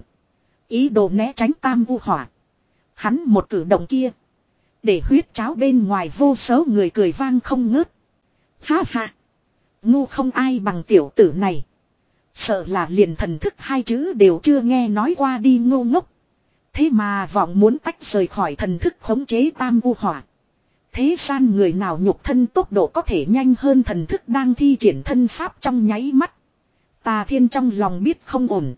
Ý đồ né tránh tam u hỏa. Hắn một cử động kia. Để huyết cháo bên ngoài vô số người cười vang không ngớt. Ha ha! Ngu không ai bằng tiểu tử này. Sợ là liền thần thức hai chữ đều chưa nghe nói qua đi, ngô ngốc. Thế mà vọng muốn tách rời khỏi thần thức khống chế tam u hỏa. Thế gian người nào nhục thân tốc độ có thể nhanh hơn thần thức đang thi triển thân pháp trong nháy mắt. Tà Thiên trong lòng biết không ổn.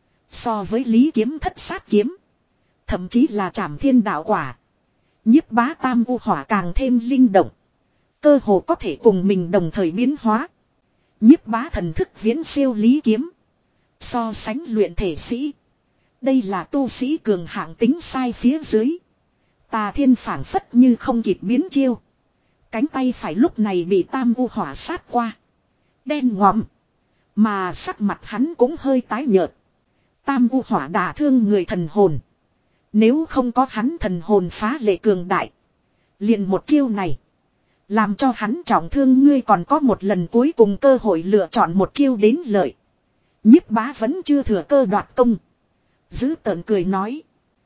So với Lý Kiếm thất sát kiếm. Thậm chí là Trảm Thiên đạo quả. Nhiếp Bá tam u hỏa càng thêm linh động. Cơ hồ có thể cùng mình đồng thời biến hóa. Nhiếp Bá thần thức viễn siêu Lý Kiếm. So sánh luyện thể sĩ. Đây là tu sĩ cường hạng tính sai phía dưới. Tà Thiên phảng phất như không kịp biến chiêu. Cánh tay phải lúc này bị tam u hỏa sát qua. Đen ngòm. Mà sắc mặt hắn cũng hơi tái nhợt. Tam u hỏa đả thương người thần hồn. Nếu không có hắn thần hồn phá lệ cường đại. Liền một chiêu này. Làm cho hắn trọng thương, ngươi còn có một lần cuối cùng cơ hội lựa chọn một chiêu đến lợi. Nhiếp Bá vẫn chưa thừa cơ đoạt công. Giữ tợn cười nói.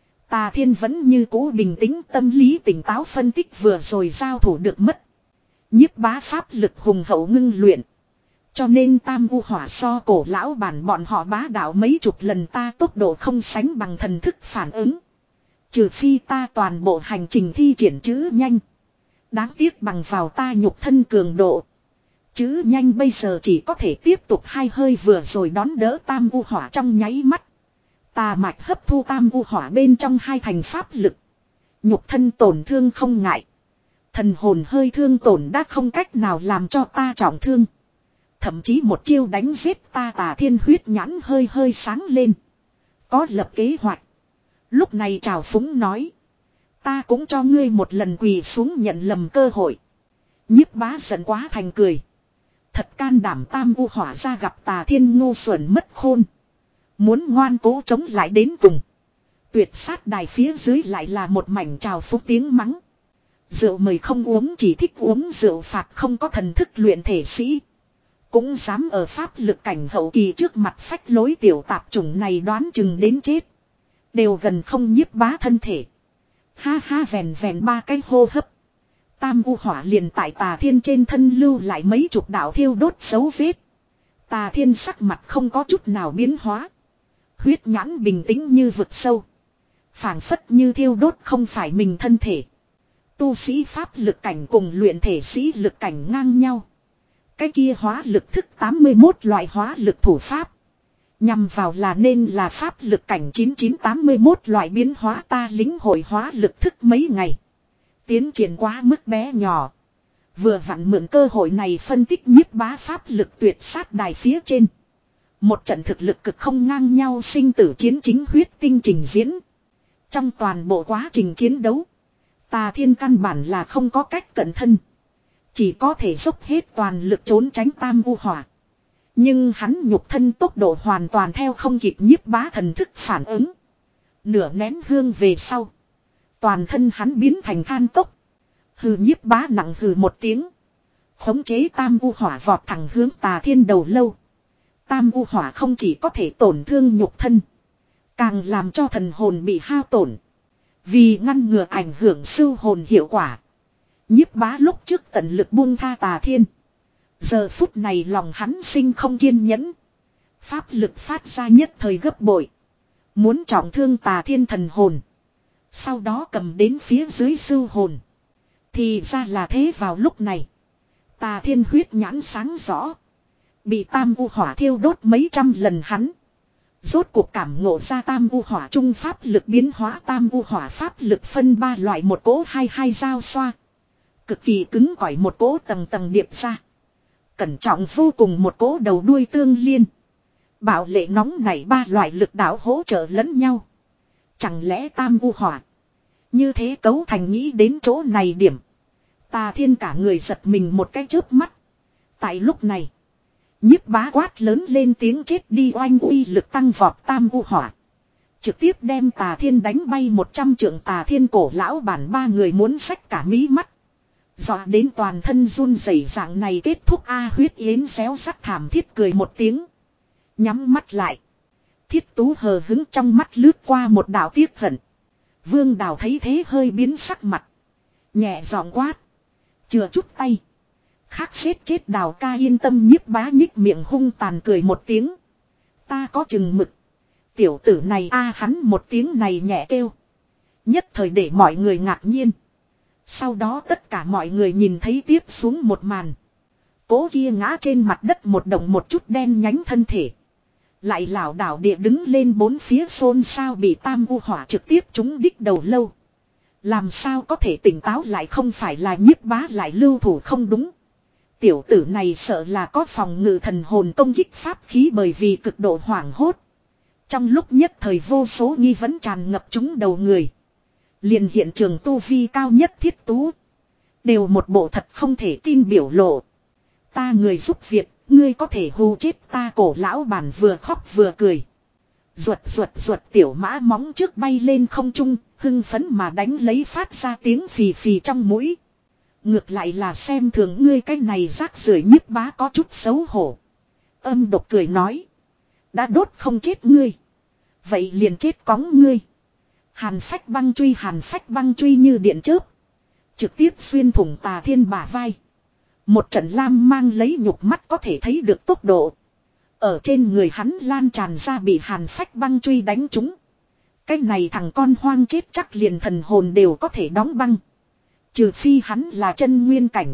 Tà Thiên vẫn như cũ bình tĩnh, tâm lý tỉnh táo phân tích vừa rồi giao thủ được mất. Nhiếp Bá pháp lực hùng hậu ngưng luyện. Cho nên tam u hỏa so cổ lão bản bọn họ bá đạo mấy chục lần, ta tốc độ không sánh bằng thần thức phản ứng. Trừ phi ta toàn bộ hành trình thi triển chữ nhanh. Đáng tiếc bằng vào ta nhục thân cường độ. Chữ nhanh bây giờ chỉ có thể tiếp tục hai hơi, vừa rồi đón đỡ tam u hỏa trong nháy mắt. Tà mạch hấp thu tam u hỏa bên trong hai thành pháp lực. Nhục thân tổn thương không ngại. Thần hồn hơi thương tổn đã không cách nào làm cho ta trọng thương. Thậm chí một chiêu đánh giết ta. Tà Thiên huyết nhãn hơi hơi sáng lên. Có lập kế hoạch. Lúc này trào phúng nói. Ta cũng cho ngươi một lần quỳ xuống nhận lầm cơ hội. Nhiếp Bá giận quá thành cười. Thật can đảm tam u hỏa ra gặp Tà Thiên ngu xuẩn mất khôn. Muốn ngoan cố chống lại đến cùng. Tuyệt sát đài phía dưới lại là một mảnh trào phúng tiếng mắng. Rượu mời không uống, chỉ thích uống rượu phạt, không có thần thức luyện thể sĩ. Cũng dám ở pháp lực cảnh hậu kỳ trước mặt phách lối, tiểu tạp chủng này đoán chừng đến chết. Đều gần không Nhiếp Bá thân thể. Ha ha, vèn vèn ba cái hô hấp. Tam u hỏa liền tại Tà Thiên trên thân lưu lại mấy chục đạo thiêu đốt dấu vết. Tà Thiên sắc mặt không có chút nào biến hóa. Huyết nhãn bình tĩnh như vực sâu. Phảng phất như thiêu đốt không phải mình thân thể. Tu sĩ pháp lực cảnh cùng luyện thể sĩ lực cảnh ngang nhau. Cái kia hóa lực thức tám mươi mốt loại hóa lực thủ pháp. Nhằm vào là nên là pháp lực cảnh chín chín tám mươi mốt loại biến hóa, ta lính hội hóa lực thức mấy ngày. Tiến triển quá mức bé nhỏ. Vừa vặn mượn cơ hội này phân tích Nhiếp Bá pháp lực tuyệt sát đài phía trên. Một trận thực lực cực không ngang nhau sinh tử chiến chính huyết tinh trình diễn. Trong toàn bộ quá trình chiến đấu, Tà Thiên căn bản là không có cách cận thân. Chỉ có thể dốc hết toàn lực trốn tránh tam u hỏa. Nhưng hắn nhục thân tốc độ hoàn toàn theo không kịp Nhiếp Bá thần thức phản ứng. Nửa nén hương về sau, toàn thân hắn biến thành than cốc. Hừ, Nhiếp Bá nặng hừ một tiếng. Khống chế tam u hỏa vọt thẳng hướng Tà Thiên đầu lâu. Tam u hỏa không chỉ có thể tổn thương nhục thân, càng làm cho thần hồn bị hao tổn. Vì ngăn ngừa ảnh hưởng sưu hồn hiệu quả, Nhiếp Bá lúc trước tận lực buông tha Tà Thiên. Giờ phút này lòng hắn sinh không kiên nhẫn. Pháp lực phát ra nhất thời gấp bội. Muốn trọng thương Tà Thiên thần hồn. Sau đó cầm đến phía dưới sưu hồn. Thì ra là thế. Vào lúc này, Tà Thiên huyết nhãn sáng rõ. Bị tam u hỏa thiêu đốt mấy trăm lần hắn. Rốt cuộc cảm ngộ ra tam u hỏa trung pháp lực biến hóa. Tam u hỏa pháp lực phân ba loại, một cỗ hai hai giao xoa. Cực kỳ cứng cỏi, một cỗ tầng tầng điệp ra. Cẩn trọng vô cùng, một cỗ đầu đuôi tương liên. Bảo lệ nóng này ba loại lực đạo hỗ trợ lẫn nhau. Chẳng lẽ tam u hỏa. Như thế cấu thành nghĩ đến chỗ này điểm. Tà Thiên cả người giật mình một cái chớp mắt. Tại lúc này. Nhiếp bá quát lớn lên tiếng chết đi oanh uy lực tăng vọt tam u hỏa. Trực tiếp đem Tà Thiên đánh bay một trăm trượng Tà Thiên cổ lão bản ba người muốn xách cả mí mắt. Dọa đến toàn thân run rẩy dạng này kết thúc A Huyết Yến xéo sắc thảm thiết cười một tiếng. Nhắm mắt lại. Thiết Tú hờ hứng trong mắt lướt qua một đạo tiếc hận. Vương Đào thấy thế hơi biến sắc mặt. Nhẹ giọng quát. Chừa chút tay. Khác xếp chết Đào ca yên tâm nhiếp bá nhích miệng hung tàn cười một tiếng. Ta có chừng mực. Tiểu tử này a hắn một tiếng này nhẹ kêu. Nhất thời để mọi người ngạc nhiên. Sau đó tất cả mọi người nhìn thấy tiếp xuống một màn. Cố kia ngã trên mặt đất một động một chút đen nhánh thân thể. Lại lảo đảo địa đứng lên bốn phía xôn xao bị tam u hỏa trực tiếp trúng đích đầu lâu. Làm sao có thể tỉnh táo lại không phải là nhiếp bá lại lưu thủ không đúng. Tiểu tử này sợ là có phòng ngự thần hồn công kích pháp khí bởi vì cực độ hoảng hốt. Trong lúc nhất thời vô số nghi vấn tràn ngập chúng đầu người. Liền hiện trường tu vi cao nhất Thiết Tú. Đều một bộ thật không thể tin biểu lộ. Ta người giúp việc, ngươi có thể hù chết ta cổ lão bản vừa khóc vừa cười. Ruột ruột ruột tiểu mã móng trước bay lên không trung, hưng phấn mà đánh lấy phát ra tiếng phì phì trong mũi. Ngược lại là xem thường ngươi cái này rác rưởi nhiếp bá có chút xấu hổ. Âm độc cười nói. Đã đốt không chết ngươi. Vậy liền chết cóng ngươi. Hàn phách băng truy hàn phách băng truy như điện chớp. Trực tiếp xuyên thủng Tà Thiên bả vai. Một trận lam mang lấy nhục mắt có thể thấy được tốc độ. Ở trên người hắn lan tràn ra bị hàn phách băng truy đánh trúng. Cái này thằng con hoang chết chắc liền thần hồn đều có thể đóng băng. Trừ phi hắn là chân nguyên cảnh.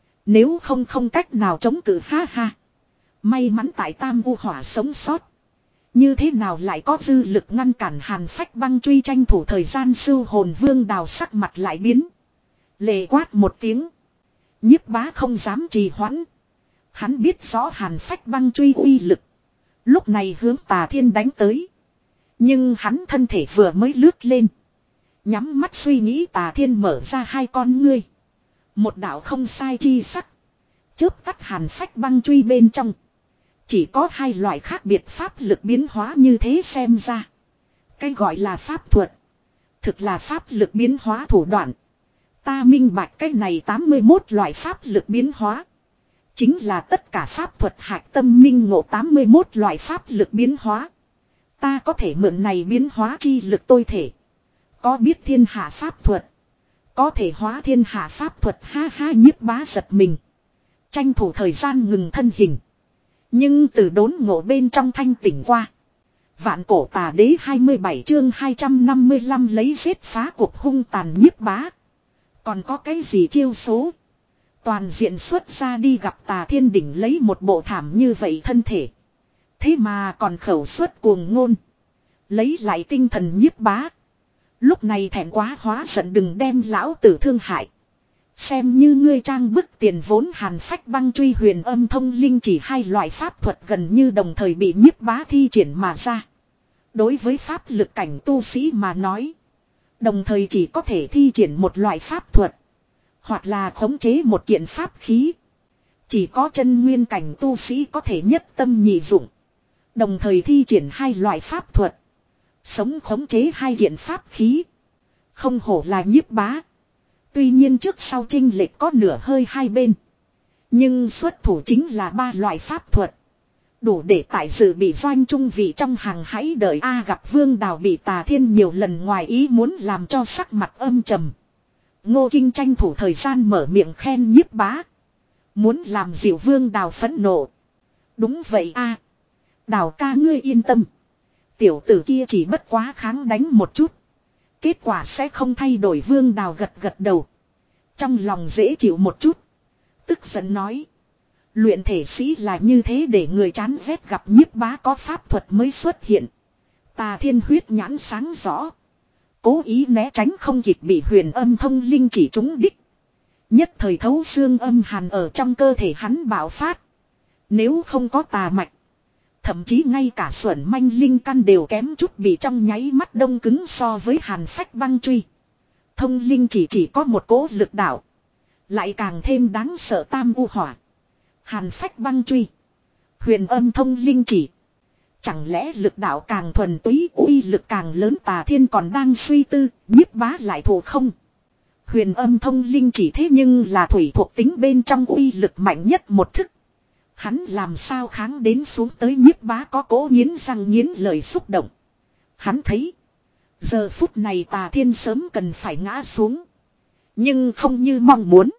Nếu không không cách nào chống cự ha ha. May mắn tại tam u hỏa sống sót. Như thế nào lại có dư lực ngăn cản hàn phách băng truy tranh thủ thời gian sưu hồn Vương Đào sắc mặt lại biến. Lệ quát một tiếng. Nhiếp bá không dám trì hoãn. Hắn biết rõ hàn phách băng truy uy lực. Lúc này hướng Tà Thiên đánh tới. Nhưng hắn thân thể vừa mới lướt lên. Nhắm mắt suy nghĩ Tà Thiên mở ra hai con ngươi. Một đạo không sai chi sắc. Chớp tắt hàn phách băng truy bên trong. Chỉ có hai loại khác biệt pháp lực biến hóa như thế xem ra. Cái gọi là pháp thuật. Thực là pháp lực biến hóa thủ đoạn. Ta minh bạch cái này tám mươi mốt loại pháp lực biến hóa. Chính là tất cả pháp thuật hạch tâm minh ngộ tám mươi mốt loại pháp lực biến hóa. Ta có thể mượn này biến hóa chi lực tôi thể. Có biết thiên hạ pháp thuật. Có thể hóa thiên hạ pháp thuật ha ha nhiếp bá giật mình. Tranh thủ thời gian ngừng thân hình. Nhưng từ đốn ngộ bên trong thanh tỉnh qua. Vạn cổ tà đế hai mươi bảy chương hai trăm năm mươi lăm lấy giết phá cuộc hung tàn nhiếp bá. Còn có cái gì chiêu số? Toàn diện xuất ra đi gặp Tà Thiên đỉnh lấy một bộ thảm như vậy thân thể. Thế mà còn khẩu suất cuồng ngôn. Lấy lại tinh thần nhiếp bá. Lúc này thẹn quá hóa giận đừng đem lão tử thương hại. Xem như ngươi trang bức tiền vốn hàn phách băng truy huyền âm thông linh chỉ hai loại pháp thuật gần như đồng thời bị nhiếp bá thi triển mà ra. Đối với pháp lực cảnh tu sĩ mà nói. Đồng thời chỉ có thể thi triển một loại pháp thuật. Hoặc là khống chế một kiện pháp khí. Chỉ có chân nguyên cảnh tu sĩ có thể nhất tâm nhị dụng. Đồng thời thi triển hai loại pháp thuật. Sống khống chế hai kiện pháp khí. Không hổ là nhiếp bá. Tuy nhiên trước sau chênh lệch có nửa hơi hai bên. Nhưng xuất thủ chính là ba loại pháp thuật. Đủ để tại dự bị doanh trung vị trong hàng hãy đợi A gặp Vương Đào bị Tà Thiên nhiều lần ngoài ý muốn làm cho sắc mặt âm trầm. Ngô Kinh tranh thủ thời gian mở miệng khen nhiếp bá. Muốn làm dịu Vương Đào phẫn nộ. Đúng vậy a, Đào ca ngươi yên tâm. Tiểu tử kia chỉ bất quá kháng đánh một chút. Kết quả sẽ không thay đổi. Vương Đào gật gật đầu. Trong lòng dễ chịu một chút. Tức giận nói. Luyện thể sĩ là như thế để người chán ghét gặp nhiếp bá có pháp thuật mới xuất hiện. Tà Thiên huyết nhãn sáng rõ. Cố ý né tránh không kịp bị huyền âm thông linh chỉ trúng đích. Nhất thời thấu xương âm hàn ở trong cơ thể hắn bạo phát. Nếu không có tà mạch. Thậm chí ngay cả xuẩn manh linh căn đều kém chút bị trong nháy mắt đông cứng so với hàn phách băng truy. Thông linh chỉ chỉ có một cỗ lực đạo. Lại càng thêm đáng sợ tam u hỏa. Hàn phách băng truy. Huyền âm thông linh chỉ. Chẳng lẽ lực đạo càng thuần túy uy lực càng lớn Tà Thiên còn đang suy tư, Nhiếp Bá lại thủ không. Huyền âm thông linh chỉ thế nhưng là thủy thuộc tính bên trong uy lực mạnh nhất một thức. Hắn làm sao kháng đến xuống tới Nhiếp Bá có cố nghiến răng nghiến lời xúc động. Hắn thấy. Giờ phút này Tà Thiên sớm cần phải ngã xuống. Nhưng không như mong muốn.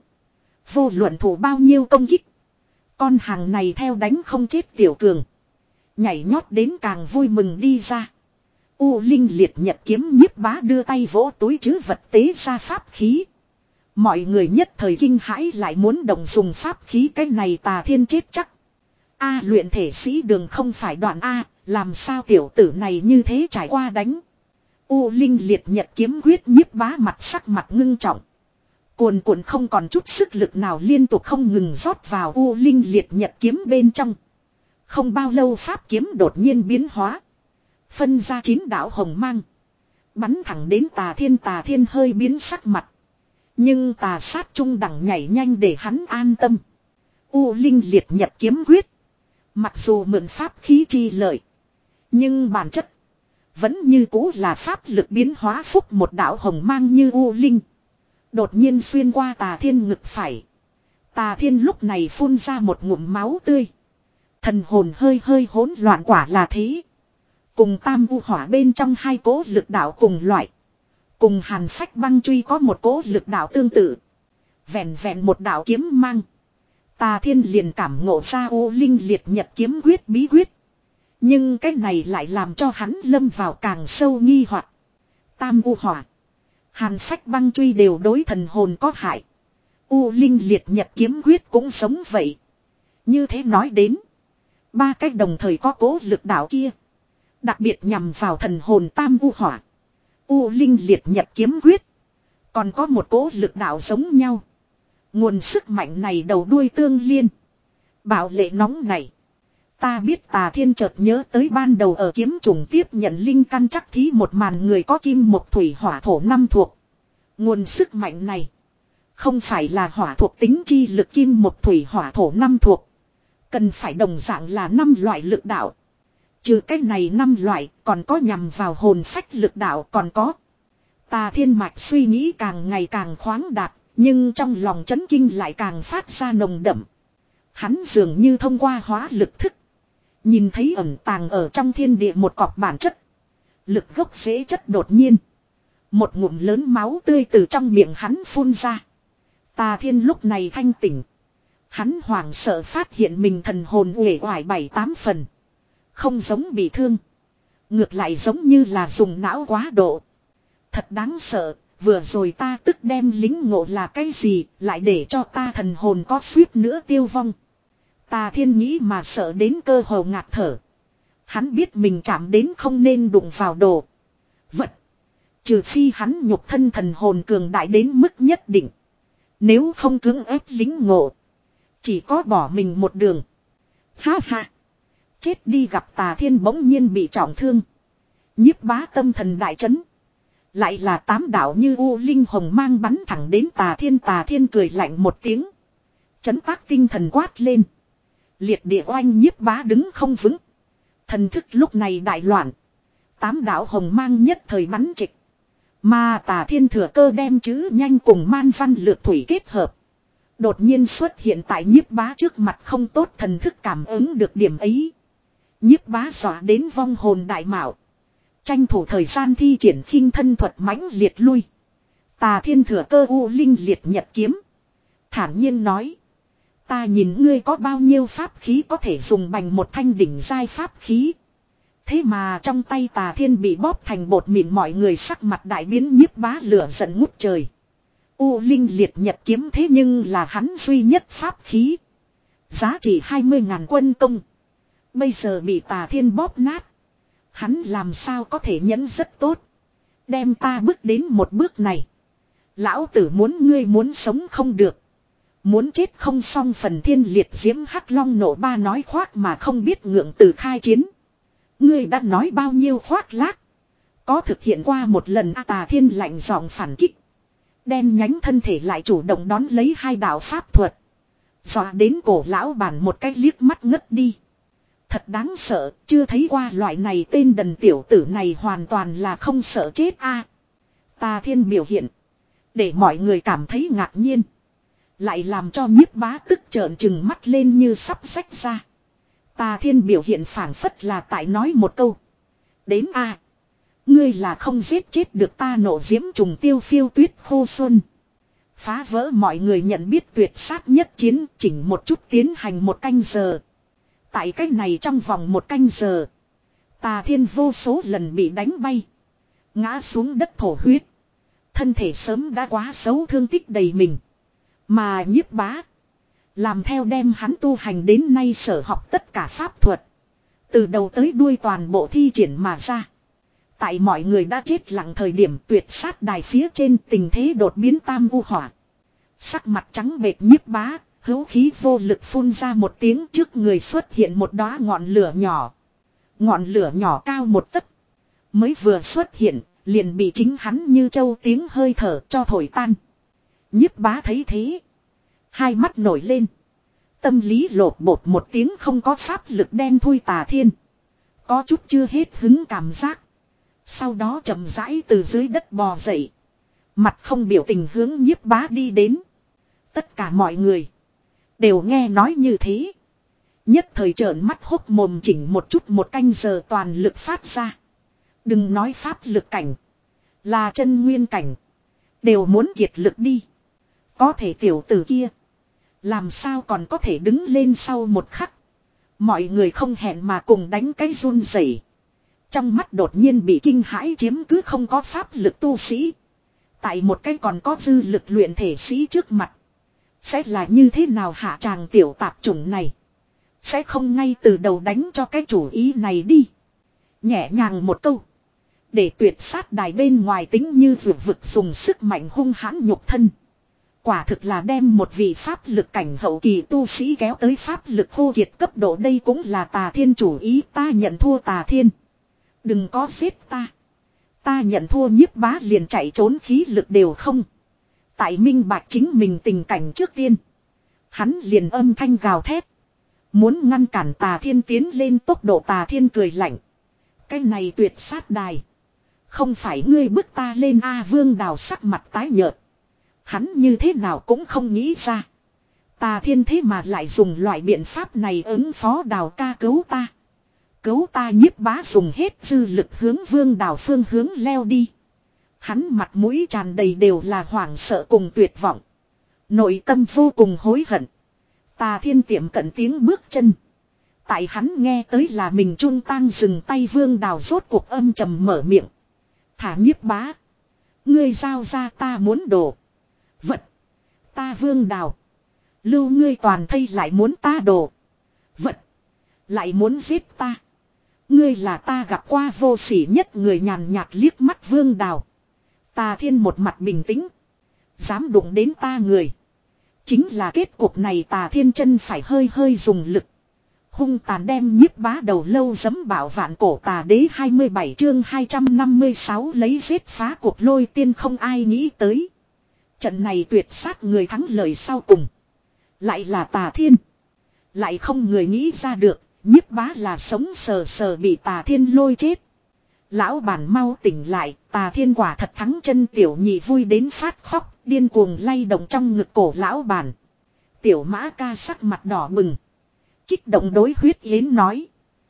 Vô luận thủ bao nhiêu công kích. Con hàng này theo đánh không chết tiểu cường. Nhảy nhót đến càng vui mừng đi ra. U Linh liệt nhật kiếm Nhiếp Bá đưa tay vỗ túi trữ vật tế ra pháp khí. Mọi người nhất thời kinh hãi lại muốn động dùng pháp khí, cái này Tà Thiên chết chắc. A luyện thể sĩ đường không phải đoạn A, làm sao tiểu tử này như thế trải qua đánh. U Linh liệt nhật kiếm quyết Nhiếp Bá mặt sắc mặt ngưng trọng. Cuồn cuộn không còn chút sức lực nào liên tục không ngừng rót vào U Linh liệt nhật kiếm bên trong. Không bao lâu pháp kiếm đột nhiên biến hóa. Phân ra chín đạo hồng mang. Bắn thẳng đến Tà Thiên. Tà Thiên hơi biến sắc mặt. Nhưng tà sát trung đẳng nhảy nhanh để hắn an tâm. U Linh liệt nhật kiếm quyết. Mặc dù mượn pháp khí chi lợi. Nhưng bản chất. Vẫn như cũ là pháp lực biến hóa phúc một đạo hồng mang như U Linh. Đột nhiên xuyên qua Tà Thiên ngực phải. Tà Thiên lúc này phun ra một ngụm máu tươi. Thần hồn hơi hơi hỗn loạn quả là thế. Cùng tam u hỏa bên trong hai cố lực đạo cùng loại. Cùng hàn phách băng truy có một cố lực đạo tương tự. Vẹn vẹn một đạo kiếm mang. Tà Thiên liền cảm ngộ ra U Linh liệt nhật kiếm quyết bí quyết. Nhưng cái này lại làm cho hắn lâm vào càng sâu nghi hoặc. Tam u hỏa. Hàn phách băng truy đều đối thần hồn có hại. U Linh liệt nhật kiếm quyết cũng giống vậy. Như thế nói đến. Ba cách đồng thời có cố lực đạo kia. Đặc biệt nhằm vào thần hồn tam u hỏa. U Linh liệt nhật kiếm quyết. Còn có một cố lực đạo giống nhau. Nguồn sức mạnh này đầu đuôi tương liên. Bảo lệ nóng này. Ta biết Tà Thiên chợt nhớ tới ban đầu ở kiếm trùng tiếp nhận linh căn chắc thí một màn người có kim một thủy hỏa thổ năm thuộc. Nguồn sức mạnh này. Không phải là hỏa thuộc tính chi lực kim một thủy hỏa thổ năm thuộc. Cần phải đồng dạng là năm loại lực đạo. Trừ cái này năm loại còn có nhằm vào hồn phách lực đạo còn có. Tà Thiên mạch suy nghĩ càng ngày càng khoáng đạt. Nhưng trong lòng chấn kinh lại càng phát ra nồng đậm. Hắn dường như thông qua hóa lực thức. Nhìn thấy ẩn tàng ở trong thiên địa một cọc bản chất. Lực gốc rễ chất đột nhiên. Một ngụm lớn máu tươi từ trong miệng hắn phun ra. Tà Thiên lúc này thanh tỉnh. Hắn hoảng sợ phát hiện mình thần hồn uể oải bảy tám phần. Không giống bị thương. Ngược lại giống như là dùng não quá độ. Thật đáng sợ. Vừa rồi ta tức đem lính ngộ là cái gì, lại để cho ta thần hồn có suýt nữa tiêu vong. Tà Thiên nghĩ mà sợ đến cơ hồ ngạt thở. Hắn biết mình chạm đến không nên đụng vào đồ vật. Trừ phi hắn nhục thân thần hồn cường đại đến mức nhất định. Nếu không cưỡng ép lính ngộ. Chỉ có bỏ mình một đường. Ha ha. Chết đi gặp Tà Thiên bỗng nhiên bị trọng thương. Nhiếp Bá tâm thần đại chấn. Lại là tám đạo như U Linh hồng mang bắn thẳng đến Tà Thiên. Tà Thiên cười lạnh một tiếng. Chấn tác tinh thần quát lên. Liệt địa oanh Nhiếp Bá đứng không vững. Thần thức lúc này đại loạn. Tám đạo hồng mang nhất thời bắn trịch. Mà Tà Thiên thừa cơ đem chữ nhanh cùng man văn lược thủy kết hợp. Đột nhiên xuất hiện tại Nhiếp Bá trước mặt không tốt thần thức cảm ứng được điểm ấy. Nhiếp Bá dọa đến vong hồn đại mạo. Tranh thủ thời gian thi triển khinh thân thuật mãnh liệt lui. Tà Thiên thừa cơ U Linh liệt nhật kiếm. Thản nhiên nói. Ta nhìn ngươi có bao nhiêu pháp khí có thể dùng bành một thanh đỉnh giai pháp khí. Thế mà trong tay Tà Thiên bị bóp thành bột mịn, mọi người sắc mặt đại biến. Nhiếp Bá lửa giận ngút trời. U Linh liệt nhật kiếm thế nhưng là hắn duy nhất pháp khí. Giá trị hai mươi ngàn quân công. Bây giờ bị Tà Thiên bóp nát. Hắn làm sao có thể nhẫn rất tốt. Đem ta bước đến một bước này. Lão tử muốn ngươi muốn sống không được. Muốn chết không xong phần thiên liệt diễm hắc long nổ ba nói khoác mà không biết ngượng từ khai chiến. Ngươi đã nói bao nhiêu khoác lác. Có thực hiện qua một lần A Tà Thiên lạnh giọng phản kích. Đen nhánh thân thể lại chủ động đón lấy hai đạo pháp thuật. Dọa đến cổ lão bản một cái liếc mắt ngất đi. Thật đáng sợ, chưa thấy qua loại này tên đần tiểu tử này hoàn toàn là không sợ chết a. Tà Thiên biểu hiện. Để mọi người cảm thấy ngạc nhiên. Lại làm cho nhiếp bá tức trợn trừng mắt lên như sắp xách ra. Tà Thiên biểu hiện phảng phất là tại nói một câu. Đến a, ngươi là không giết chết được ta nộ diễm trùng tiêu phiêu tuyết khô xuân. Phá vỡ mọi người nhận biết tuyệt sát nhất chiến, chỉnh một chút tiến hành một canh giờ. Tại cách này trong vòng một canh giờ, Tà Thiên vô số lần bị đánh bay, ngã xuống đất thổ huyết. Thân thể sớm đã quá xấu, thương tích đầy mình. Mà nhiếp bá làm theo đem hắn tu hành đến nay sở học tất cả pháp thuật, từ đầu tới đuôi toàn bộ thi triển mà ra. Tại mọi người đã chết lặng thời điểm, tuyệt sát đài phía trên tình thế đột biến tam u hỏa. Sắc mặt trắng bệch nhiếp bá, hữu khí vô lực phun ra một tiếng, trước người xuất hiện một đóa ngọn lửa nhỏ. Ngọn lửa nhỏ cao một tấc. Mới vừa xuất hiện, liền bị chính hắn như châu tiếng hơi thở cho thổi tan. Nhiếp bá thấy thế, hai mắt nổi lên. Tâm lý lột bột một tiếng, không có pháp lực đen thui Tà Thiên có chút chưa hết hứng cảm giác. Sau đó chậm rãi từ dưới đất bò dậy, mặt không biểu tình hướng nhiếp bá đi đến. Tất cả mọi người đều nghe nói như thế, nhất thời trợn mắt hốc mồm, chỉnh một chút một canh giờ toàn lực phát ra. Đừng nói pháp lực cảnh, là chân nguyên cảnh đều muốn kiệt lực đi. Có thể tiểu tử kia làm sao còn có thể đứng lên? Sau một khắc, mọi người không hẹn mà cùng đánh cái run rẩy. Trong mắt đột nhiên bị kinh hãi chiếm cứ, không có pháp lực tu sĩ tại một cái còn có dư lực luyện thể sĩ trước mặt sẽ là như thế nào hạ tràng tiểu tạp chủng này. Sẽ không ngay từ đầu đánh cho cái chủ ý này đi. Nhẹ nhàng một câu, để tuyệt sát đài bên ngoài tính như vượt vực dùng sức mạnh hung hãn nhục thân. Quả thực là đem một vị pháp lực cảnh hậu kỳ tu sĩ kéo tới pháp lực khô kiệt cấp độ. Đây cũng là Tà Thiên chủ ý. Ta nhận thua Tà Thiên, đừng có giết ta. Ta nhận thua. Nhiếp bá liền chạy trốn khí lực đều không. Tại minh bạch chính mình tình cảnh trước tiên, hắn liền âm thanh gào thét, muốn ngăn cản Tà Thiên tiến lên tốc độ. Tà Thiên cười lạnh, cái này tuyệt sát đài không phải ngươi bức ta lên a. Vương Đào sắc mặt tái nhợt, hắn như thế nào cũng không nghĩ ra Tà Thiên thế mà lại dùng loại biện pháp này ứng phó. Đào ca cứu ta, cứu ta. Nhiếp bá dùng hết dư lực hướng Vương Đào phương hướng leo đi. Hắn mặt mũi tràn đầy đều là hoảng sợ cùng tuyệt vọng, nội tâm vô cùng hối hận. Tà Thiên tiệm cận tiếng bước chân. Tại hắn nghe tới là mình trung tang dừng tay, Vương Đào rốt cuộc âm trầm mở miệng, thả nhiếp bá. Ngươi giao ra ta muốn đồ vật. Ta Vương Đào lưu ngươi toàn thây, lại muốn ta đồ vật, lại muốn giết ta. Ngươi là ta gặp qua vô sỉ nhất người. Nhàn nhạt liếc mắt Vương Đào. Tà Thiên một mặt bình tĩnh, dám đụng đến ta người chính là kết cục này. Tà Thiên chân phải hơi hơi dùng lực, hung tàn đem nhiếp bá đầu lâu giẫm bảo vạn cổ. Tà đế hai mươi bảy chương hai trăm năm mươi sáu lấy giết phá cuộc Lôi Tiên. Không ai nghĩ tới trận này tuyệt sát người thắng lời sau cùng lại là Tà Thiên. Lại không người nghĩ ra được nhiếp bá là sống sờ sờ bị Tà Thiên lôi chết. Lão bản mau tỉnh lại, Tà Thiên quả thật thắng. Chân tiểu nhị vui đến phát khóc, điên cuồng lay động trong ngực cổ lão bản. Tiểu Mã Ca sắc mặt đỏ bừng, kích động đối Huyết Yến nói,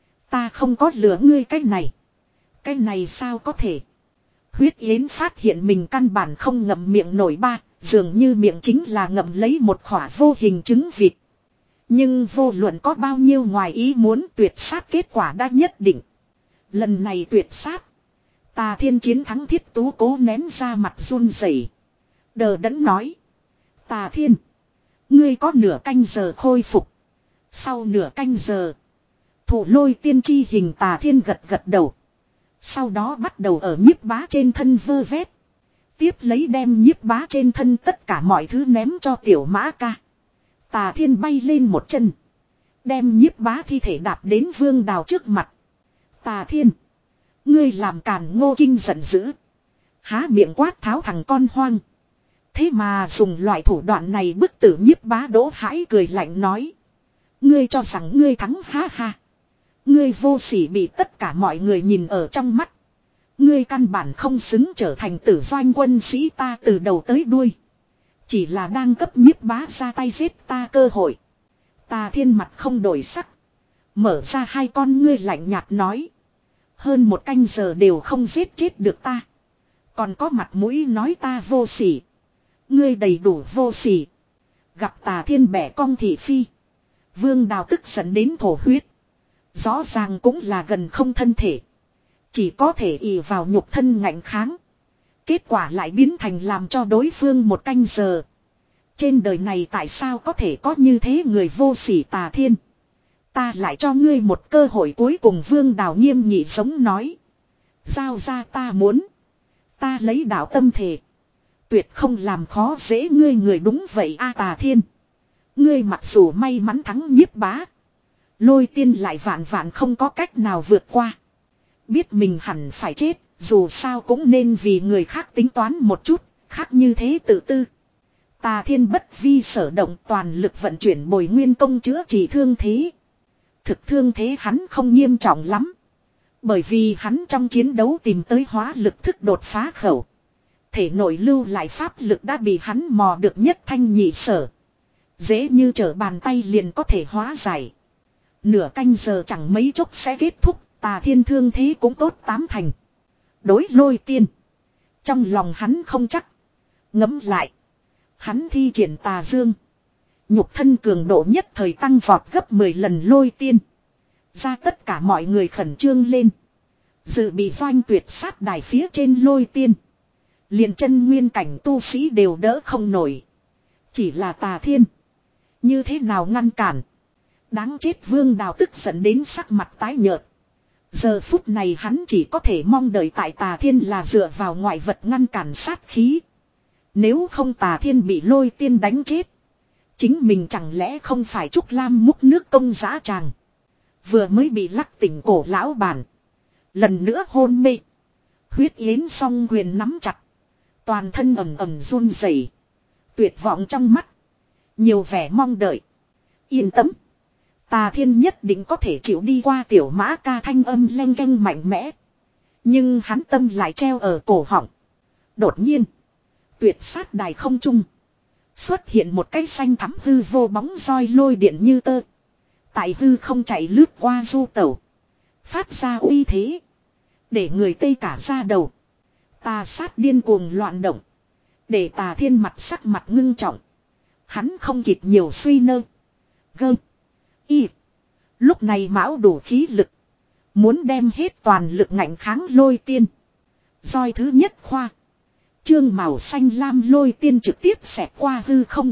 ta không có lừa ngươi. Cái này, cái này sao có thể? Huyết Yến phát hiện mình căn bản không ngậm miệng nổi ba, dường như miệng chính là ngậm lấy một khỏa vô hình trứng vịt. Nhưng vô luận có bao nhiêu ngoài ý muốn, tuyệt sát kết quả đã nhất định. Lần này tuyệt sát, Tà Thiên chiến thắng. Thiết Tú cố nén ra mặt run rẩy, đờ đẫn nói, Tà Thiên, ngươi có nửa canh giờ khôi phục. Sau nửa canh giờ, thủ Lôi Tiên chi hình. Tà Thiên gật gật đầu, sau đó bắt đầu ở nhiếp bá trên thân vơ vét. Tiếp lấy đem nhiếp bá trên thân tất cả mọi thứ ném cho Tiểu Mã Ca. Tà Thiên bay lên một chân. Đem Nhiếp Bá thi thể đạp đến Vương Đào trước mặt. Tà Thiên. Ngươi làm càn Ngô Kinh giận dữ. Há miệng quát tháo thằng con hoang. Thế mà dùng loại thủ đoạn này bức tử Nhiếp Bá Đỗ Hãi cười lạnh nói. Ngươi cho rằng ngươi thắng ha ha. Ngươi vô sỉ bị tất cả mọi người nhìn ở trong mắt. Ngươi căn bản không xứng trở thành tử doanh quân sĩ ta từ đầu tới đuôi. Chỉ là đang cấp Nhiếp Bá ra tay giết ta cơ hội. Tà Thiên mặt không đổi sắc. Mở ra hai con ngươi lạnh nhạt nói. Hơn một canh giờ đều không giết chết được ta. Còn có mặt mũi nói ta vô sỉ. Ngươi đầy đủ vô sỉ. Gặp Tà Thiên bẻ cong thị phi. Vương Đào tức giận đến thổ huyết. Rõ ràng cũng là gần không thân thể. Chỉ có thể ỷ vào nhục thân ngạnh kháng. Kết quả lại biến thành làm cho đối phương một canh giờ. Trên đời này tại sao có thể có như thế người vô sỉ Tà Thiên. Ta lại cho ngươi một cơ hội cuối cùng. Vương Đào nghiêm nghị sống nói. Giao ra ta muốn. Ta lấy đạo tâm thể. Tuyệt không làm khó dễ ngươi người đúng vậy a Tà Thiên. Ngươi mặc dù may mắn thắng Nhiếp Bá. Lôi Tiên lại vạn vạn không có cách nào vượt qua. Biết mình hẳn phải chết. Dù sao cũng nên vì người khác tính toán một chút. Khác như thế tự tư. Tà Thiên bất vi sở động toàn lực vận chuyển bồi nguyên công chữa trị thương thế. Thực thương thế hắn không nghiêm trọng lắm. Bởi vì hắn trong chiến đấu tìm tới hóa lực thức đột phá khẩu. Thể nội lưu lại pháp lực đã bị hắn mò được nhất thanh nhị sở. Dễ như trở bàn tay liền có thể hóa giải. Nửa canh giờ chẳng mấy chốc sẽ kết thúc. Tà Thiên thương thế cũng tốt tám thành. Đối Lôi Tiên. Trong lòng hắn không chắc. Ngẫm lại. Hắn thi triển Tà Dương. Nhục thân cường độ nhất thời tăng vọt gấp mười lần Lôi Tiên. Ra tất cả mọi người khẩn trương lên. Dự bị doanh tuyệt sát đài phía trên Lôi Tiên. Liền chân nguyên cảnh tu sĩ đều đỡ không nổi. Chỉ là Tà Thiên. Như thế nào ngăn cản. Đáng chết Vương Đào tức giận đến sắc mặt tái nhợt. Giờ phút này hắn chỉ có thể mong đợi tại Tà Thiên là dựa vào ngoại vật ngăn cản sát khí. Nếu không Tà Thiên bị Lôi Tiên đánh chết. Chính mình chẳng lẽ không phải Trúc Lam múc nước công giã tràng. Vừa mới bị lắc tỉnh cổ lão bản. Lần nữa hôn mê. Huyết yến song quyền nắm chặt. Toàn thân ẩm ẩm run rẩy. Tuyệt vọng trong mắt. Nhiều vẻ mong đợi. Yên tâm. Tà Thiên nhất định có thể chịu đi qua tiểu mã ca thanh âm leng keng mạnh mẽ. Nhưng hắn tâm lại treo ở cổ họng. Đột nhiên. Tuyệt sát đài không trung. Xuất hiện một cái xanh thắm hư vô bóng roi lôi điện như tơ. Tại hư không chạy lướt qua du tẩu. Phát ra uy thế. Để người tây cả ra đầu. Tà sát điên cuồng loạn động. Để Tà Thiên mặt sắc mặt ngưng trọng. Hắn không kịp nhiều suy nơ. Gơm. Y. Lúc này mão đủ khí lực. Muốn đem hết toàn lực ngạnh kháng Lôi Tiên. Roi thứ nhất khoa. Chương màu xanh lam Lôi Tiên trực tiếp xẹt qua hư không.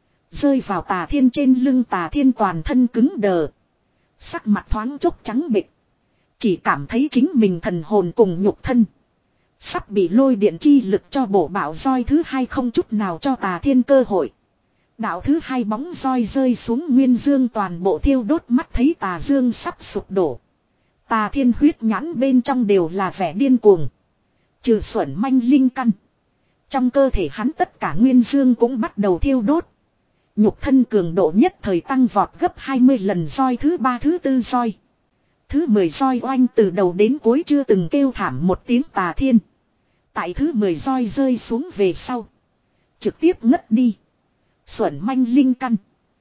Rơi vào Tà Thiên trên lưng. Tà Thiên toàn thân cứng đờ. Sắc mặt thoáng chốc trắng bệch. Chỉ cảm thấy chính mình thần hồn cùng nhục thân. Sắp bị lôi điện chi lực cho bổ bạo roi thứ hai không chút nào cho Tà Thiên cơ hội. Đạo thứ hai bóng roi rơi xuống nguyên dương toàn bộ thiêu đốt mắt thấy Tà Dương sắp sụp đổ. Tà Thiên huyết nhãn bên trong đều là vẻ điên cuồng. Trừ xuẩn manh linh căn. Trong cơ thể hắn tất cả nguyên dương cũng bắt đầu thiêu đốt. Nhục thân cường độ nhất thời tăng vọt gấp hai mươi lần roi thứ ba thứ tư roi. Thứ mười roi oanh từ đầu đến cuối chưa từng kêu thảm một tiếng Tà Thiên. Tại thứ mười roi rơi xuống về sau. Trực tiếp ngất đi. Xuẩn manh linh căn.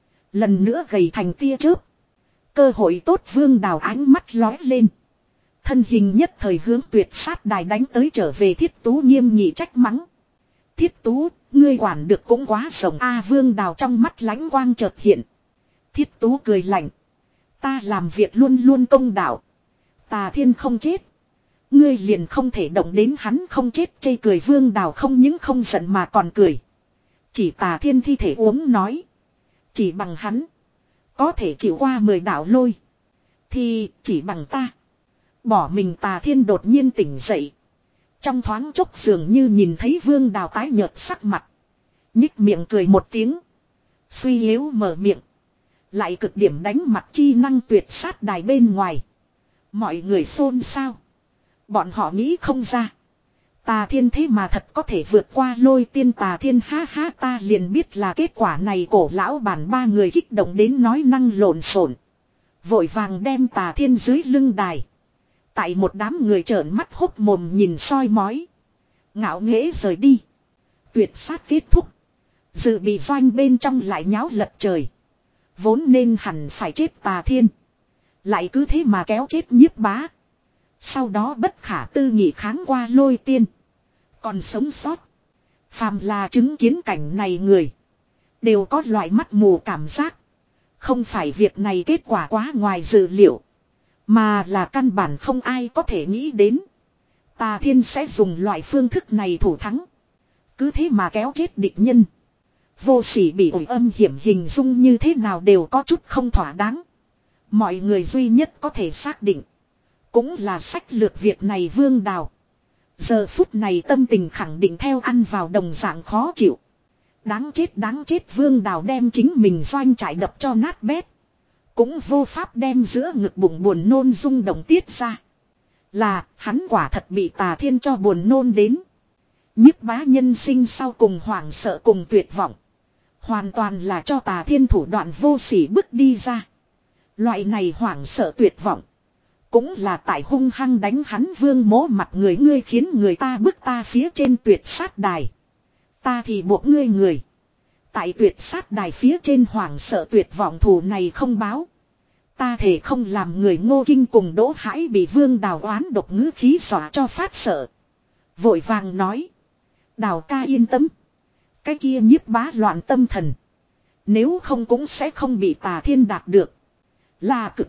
Lần nữa gầy thành tia chớp. Cơ hội tốt Vương Đào ánh mắt lói lên. Thân hình nhất thời hướng tuyệt sát đài đánh tới trở về Thiết Tú nghiêm nghị trách mắng. Thiết Tú, ngươi quản được cũng quá rộng a. Vương Đào trong mắt lãnh quang chợt hiện. Thiết Tú cười lạnh. Ta làm việc luôn luôn công đạo. Tà Thiên không chết. Ngươi liền không thể động đến hắn không chết chê cười. Vương Đào không những không giận mà còn cười. Chỉ Tà Thiên thi thể uống nói. Chỉ bằng hắn. Có thể chịu qua mười đạo lôi. Thì chỉ bằng ta. Bỏ mình. Tà Thiên đột nhiên tỉnh dậy. Trong thoáng chốc dường như nhìn thấy Vương Đào tái nhợt sắc mặt. Nhích miệng cười một tiếng. Suy yếu mở miệng. Lại cực điểm đánh mặt chi năng tuyệt sát đài bên ngoài. Mọi người xôn xao. Bọn họ nghĩ không ra. Tà Thiên thế mà thật có thể vượt qua Lôi Tiên. Tà Thiên ha ha, ta liền biết là kết quả này. Cổ lão bản ba người kích động đến nói năng lộn xộn. Vội vàng đem Tà Thiên dưới lưng đài. Tại một đám người trợn mắt hốc mồm nhìn soi mói. Ngạo nghễ rời đi. Tuyệt sát kết thúc. Dự bị doanh bên trong lại nháo lật trời. Vốn nên hẳn phải chết Tà Thiên. Lại cứ thế mà kéo chết Nhiếp Bá. Sau đó bất khả tư nghị kháng qua Lôi Tiên. Còn sống sót. Phàm là chứng kiến cảnh này người. Đều có loại mắt mù cảm giác. Không phải việc này kết quả quá ngoài dự liệu. Mà là căn bản không ai có thể nghĩ đến. Tà Thiên sẽ dùng loại phương thức này thủ thắng. Cứ thế mà kéo chết địch nhân. Vô sỉ bị ổi âm hiểm hình dung như thế nào đều có chút không thỏa đáng. Mọi người duy nhất có thể xác định. Cũng là sách lược việc này Vương Đào. Giờ phút này tâm tình khẳng định theo ăn vào đồng dạng khó chịu. Đáng chết đáng chết, Vương Đào đem chính mình doanh trại đập cho nát bét. Cũng vô pháp đem giữa ngực bụng buồn nôn rung động tiết ra. Là hắn quả thật bị Tà Thiên cho buồn nôn đến. Nhiếp Bá nhân sinh sau cùng hoảng sợ cùng tuyệt vọng. Hoàn toàn là cho Tà Thiên thủ đoạn vô sỉ bước đi ra. Loại này hoảng sợ tuyệt vọng. Cũng là tại hung hăng đánh hắn Vương Mỗ mặt người. Ngươi khiến người ta bước ta phía trên tuyệt sát đài. Ta thì buộc ngươi người. Tại tuyệt sát đài phía trên hoảng sợ tuyệt vọng thù này không báo. Ta thể không làm người Ngô Kinh cùng Đỗ Hãi bị Vương Đào oán độc ngữ khí dọa cho phát sợ. Vội vàng nói. Đào ca yên tâm. Cái kia Nhiếp Bá loạn tâm thần. Nếu không cũng sẽ không bị Tà Thiên đạt được. Là cực.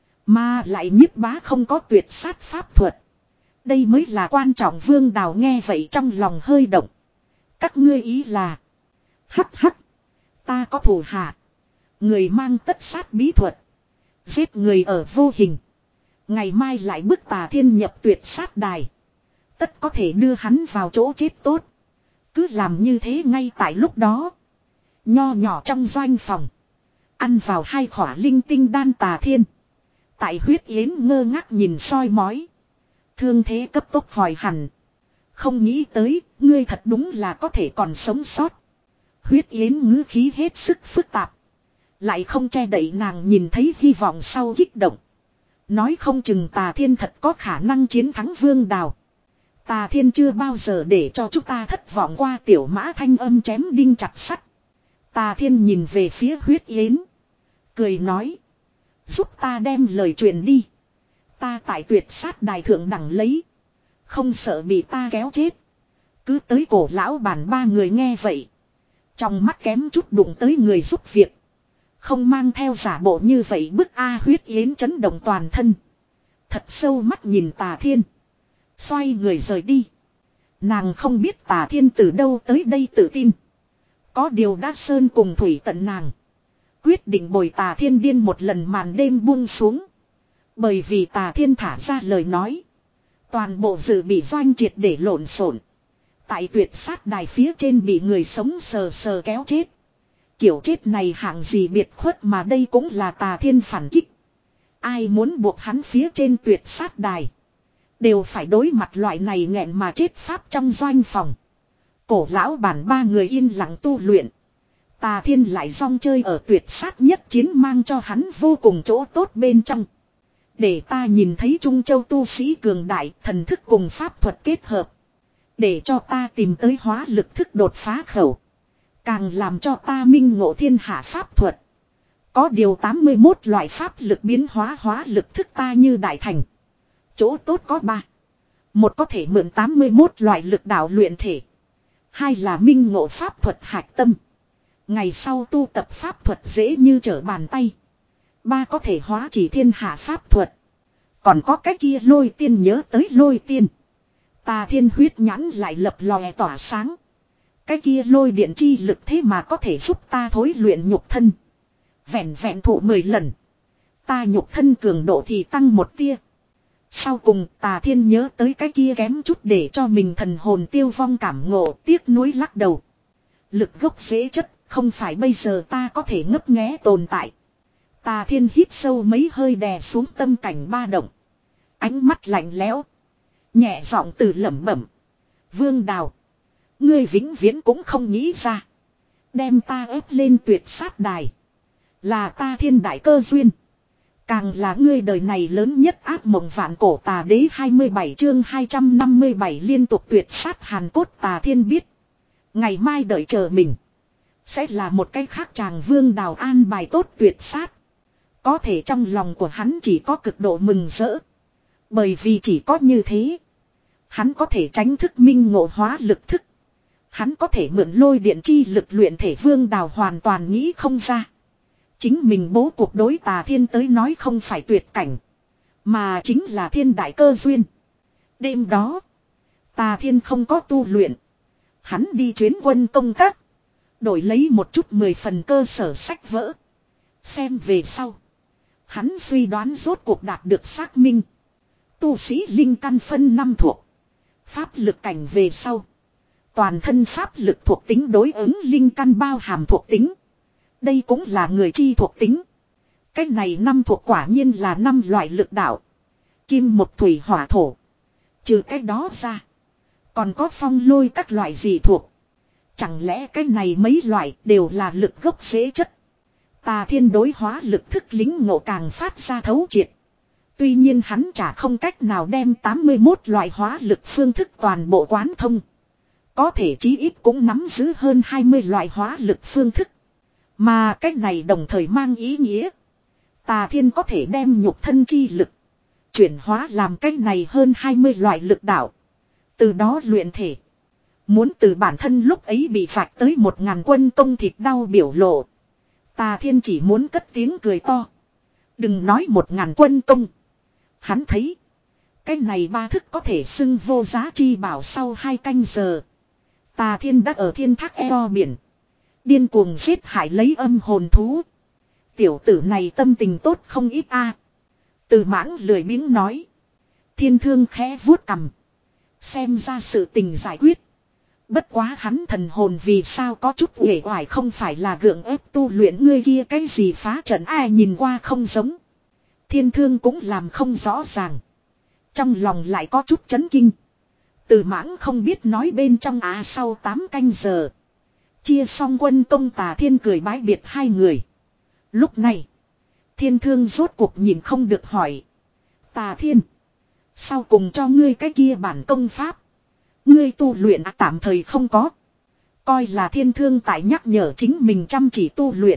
Mà lại Nhiếp Bá không có tuyệt sát pháp thuật. Đây mới là quan trọng. Vương Đào nghe vậy trong lòng hơi động. Các ngươi ý là. Hắc hắc. Ta có thủ hạ. Người mang tất sát bí thuật. Giết người ở vô hình. Ngày mai lại bức Tà Thiên nhập tuyệt sát đài. Tất có thể đưa hắn vào chỗ chết tốt. Cứ làm như thế ngay tại lúc đó. Nho nhỏ trong doanh phòng. Ăn vào hai khỏa linh tinh đan Tà Thiên. Tại Huyết Yến ngơ ngác nhìn soi mói. Thương thế cấp tốc khỏi hẳn. Không nghĩ tới, ngươi thật đúng là có thể còn sống sót. Huyết Yến ngữ khí hết sức phức tạp. Lại không che đậy nàng nhìn thấy hy vọng sau kích động. Nói không chừng Tà Thiên thật có khả năng chiến thắng Vương Đào. Tà Thiên chưa bao giờ để cho chúng ta thất vọng qua. Tiểu Mã thanh âm chém đinh chặt sắt. Tà Thiên nhìn về phía Huyết Yến. Cười nói. Giúp ta đem lời truyền đi. Ta tại tuyệt sát đài thượng đẳng lấy. Không sợ bị ta kéo chết. Cứ tới cổ lão bản ba người nghe vậy. Trong mắt kém chút đụng tới người giúp việc. Không mang theo giả bộ như vậy bức A. Huyết Yến chấn động toàn thân. Thật sâu mắt nhìn Tà Thiên. Xoay người rời đi. Nàng không biết Tà Thiên từ đâu tới đây tự tin. Có điều đã sơn cùng thủy tận nàng. Quyết định bồi Tà Thiên điên một lần màn đêm buông xuống. Bởi vì Tà Thiên thả ra lời nói. Toàn bộ dự bị doanh triệt để lộn xộn. Tại tuyệt sát đài phía trên bị người sống sờ sờ kéo chết. Kiểu chết này hạng gì biệt khuất mà đây cũng là Tà Thiên phản kích. Ai muốn buộc hắn phía trên tuyệt sát đài. Đều phải đối mặt loại này nghẹn mà chết pháp trong doanh phòng. Cổ lão bản ba người yên lặng tu luyện. Tà Thiên lại rong chơi ở tuyệt sát nhất chiến mang cho hắn vô cùng chỗ tốt bên trong. Để ta nhìn thấy Trung Châu tu sĩ cường đại, thần thức cùng pháp thuật kết hợp. Để cho ta tìm tới hóa lực thức đột phá khẩu. Càng làm cho ta minh ngộ thiên hạ pháp thuật. Có điều tám mươi mốt loại pháp lực biến hóa hóa lực thức ta như đại thành. Chỗ tốt có ba. Một có thể mượn tám mươi mốt loại lực đạo luyện thể. Hai là minh ngộ pháp thuật hạch tâm. Ngày sau tu tập pháp thuật dễ như trở bàn tay. Ba có thể hóa chỉ thiên hạ pháp thuật. Còn có cái kia Lôi Tiên, nhớ tới Lôi Tiên. Tà Thiên huyết nhãn lại lập lòe tỏa sáng. Cái kia lôi điện chi lực thế mà có thể giúp ta thối luyện nhục thân. Vẹn vẹn thụ mười lần. Ta nhục thân cường độ thì tăng một tia. Sau cùng Tà Thiên nhớ tới cái kia kém chút để cho mình thần hồn tiêu vong cảm ngộ, tiếc nuối lắc đầu. Lực gốc dễ chất, Không phải bây giờ ta có thể ngấp nghé tồn tại. Tà Thiên hít sâu mấy hơi đè xuống tâm cảnh ba động. Ánh mắt lạnh lẽo. Nhẹ giọng từ lẩm bẩm. Vương Đào. Ngươi vĩnh viễn cũng không nghĩ ra. Đem ta ép lên tuyệt sát đài. Là ta thiên đại cơ duyên. Càng là ngươi đời này lớn nhất ác mộng vạn cổ tà đế hai mươi bảy chương hai trăm năm mươi bảy liên tục tuyệt sát hàn cốt. Tà Thiên biết. Ngày mai đợi chờ mình. Sẽ là một cái khác chàng Vương Đào an bài tốt tuyệt sát. Có thể trong lòng của hắn chỉ có cực độ mừng rỡ. Bởi vì chỉ có như thế. Hắn có thể tránh thức minh ngộ hóa lực thức. Hắn có thể mượn lôi điện chi lực luyện thể. Vương Đào hoàn toàn nghĩ không ra. Chính mình bố cuộc đối Tà Thiên tới nói không phải tuyệt cảnh. Mà chính là thiên đại cơ duyên. Đêm đó. Tà Thiên không có tu luyện. Hắn đi chuyến quân công các. Đổi lấy một chút mười phần cơ sở sách vỡ. Xem về sau. Hắn suy đoán rốt cuộc đạt được xác minh. Tu sĩ linh căn phân năm thuộc. Pháp lực cảnh về sau. Toàn thân pháp lực thuộc tính đối ứng linh căn bao hàm thuộc tính. Đây cũng là người chi thuộc tính. Cách này năm thuộc quả nhiên là năm loại lực đạo. Kim một thủy hỏa thổ. Trừ cách đó ra. Còn có phong lôi các loại gì thuộc. Chẳng lẽ cái này mấy loại đều là lực gốc rễ chất. Tà Thiên đối hóa lực thức lính ngộ càng phát ra thấu triệt. Tuy nhiên hắn chả không cách nào đem tám mươi mốt loại hóa lực phương thức toàn bộ quán thông. Có thể chí ít cũng nắm giữ hơn hai mươi loại hóa lực phương thức. Mà cách này đồng thời mang ý nghĩa. Tà Thiên có thể đem nhục thân chi lực. Chuyển hóa làm cách này hơn hai mươi loại lực đạo. Từ đó luyện thể. Muốn từ bản thân lúc ấy bị phạt tới một ngàn quân công thịt đau biểu lộ. Tà Thiên chỉ muốn cất tiếng cười to. Đừng nói một ngàn quân công. Hắn thấy. Cái này ba thức có thể xưng vô giá chi bảo sau hai canh giờ. Tà Thiên đã ở thiên thác eo biển. Điên cuồng giết hại lấy âm hồn thú. Tiểu tử này tâm tình tốt không ít a. Từ Mãng lười biếng nói. Thiên Thương khẽ vuốt cằm. Xem ra sự tình giải quyết. Bất quá hắn thần hồn vì sao có chút uể oải, không phải là gượng ép tu luyện ngươi kia cái gì phá trận ai nhìn qua không giống. Thiên Thương cũng làm không rõ ràng. Trong lòng lại có chút chấn kinh. Từ Mãng không biết nói bên trong á sau tám canh giờ. Chia xong quân công. Tà Thiên cười bái biệt hai người. Lúc này. Thiên Thương rốt cuộc nhìn không được hỏi. Tà Thiên. Sau cùng cho ngươi cái kia bản công pháp. Ngươi tu luyện à, tạm thời không có. Coi là Thiên Thương tại nhắc nhở chính mình chăm chỉ tu luyện.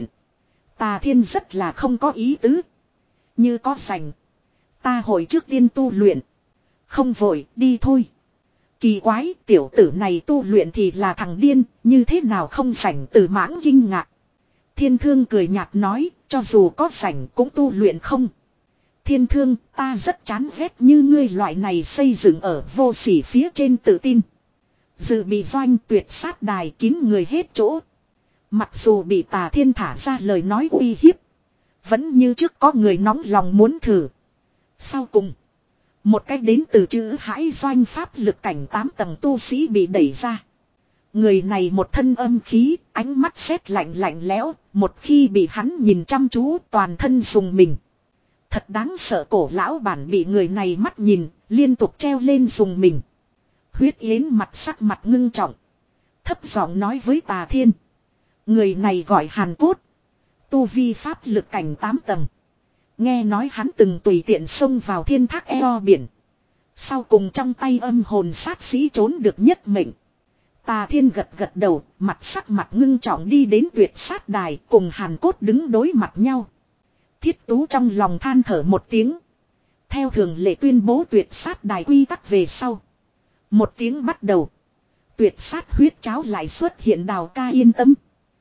Tà Thiên rất là không có ý tứ. Như có sành. Ta hồi trước tiên tu luyện. Không vội, đi thôi. Kỳ quái, tiểu tử này tu luyện thì là thằng điên, như thế nào không sành. Từ Mãng kinh ngạc. Thiên Thương cười nhạt nói, cho dù có sành cũng tu luyện không. Thiên Thương, ta rất chán ghét như ngươi loại này xây dựng ở vô sỉ phía trên tự tin. Dự bị doanh tuyệt sát đài kín người hết chỗ. Mặc dù bị Tà Thiên thả ra lời nói uy hiếp. Vẫn như trước có người nóng lòng muốn thử. Sau cùng. Một cách đến từ chữ hãi doanh pháp lực cảnh tám tầng tu sĩ bị đẩy ra. Người này một thân âm khí, ánh mắt sét lạnh lạnh lẽo. Một khi bị hắn nhìn chăm chú toàn thân dùng mình. Thật đáng sợ, cổ lão bản bị người này mắt nhìn, liên tục treo lên dùng mình. Huyết Yến mặt sắc mặt ngưng trọng. Thấp giọng nói với Tà Thiên. Người này gọi Hàn Cốt. Tu vi pháp lực cảnh tám tầng. Nghe nói hắn từng tùy tiện xông vào thiên thác eo biển. Sau cùng trong tay âm hồn sát sĩ trốn được nhất mệnh. Tà Thiên gật gật đầu, mặt sắc mặt ngưng trọng đi đến tuyệt sát đài cùng Hàn Cốt đứng đối mặt nhau. Thiết Tú trong lòng than thở một tiếng. Theo thường lệ tuyên bố tuyệt sát đài quy tắc về sau. Một tiếng bắt đầu. Tuyệt sát huyết cháo lại xuất hiện. Đào ca yên tâm.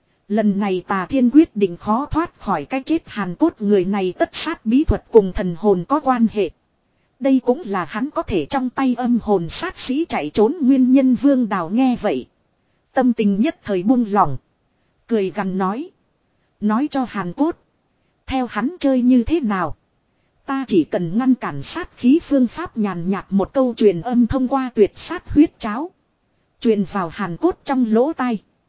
Lần này Tà Thiên quyết định khó thoát khỏi cái chết. Hàn Cốt người này tất sát bí thuật cùng thần hồn có quan hệ. Đây cũng là hắn có thể trong tay âm hồn sát sĩ chạy trốn nguyên nhân. Vương Đào nghe vậy. Tâm tình nhất thời buông lỏng. Cười gằn nói. Nói cho Hàn Cốt. Theo hắn chơi như thế nào? Ta chỉ cần ngăn cản sát khí phương pháp nhàn nhạt một câu truyền âm thông qua tuyệt sát huyết cháo. Truyền vào Hàn Cốt trong lỗ tai.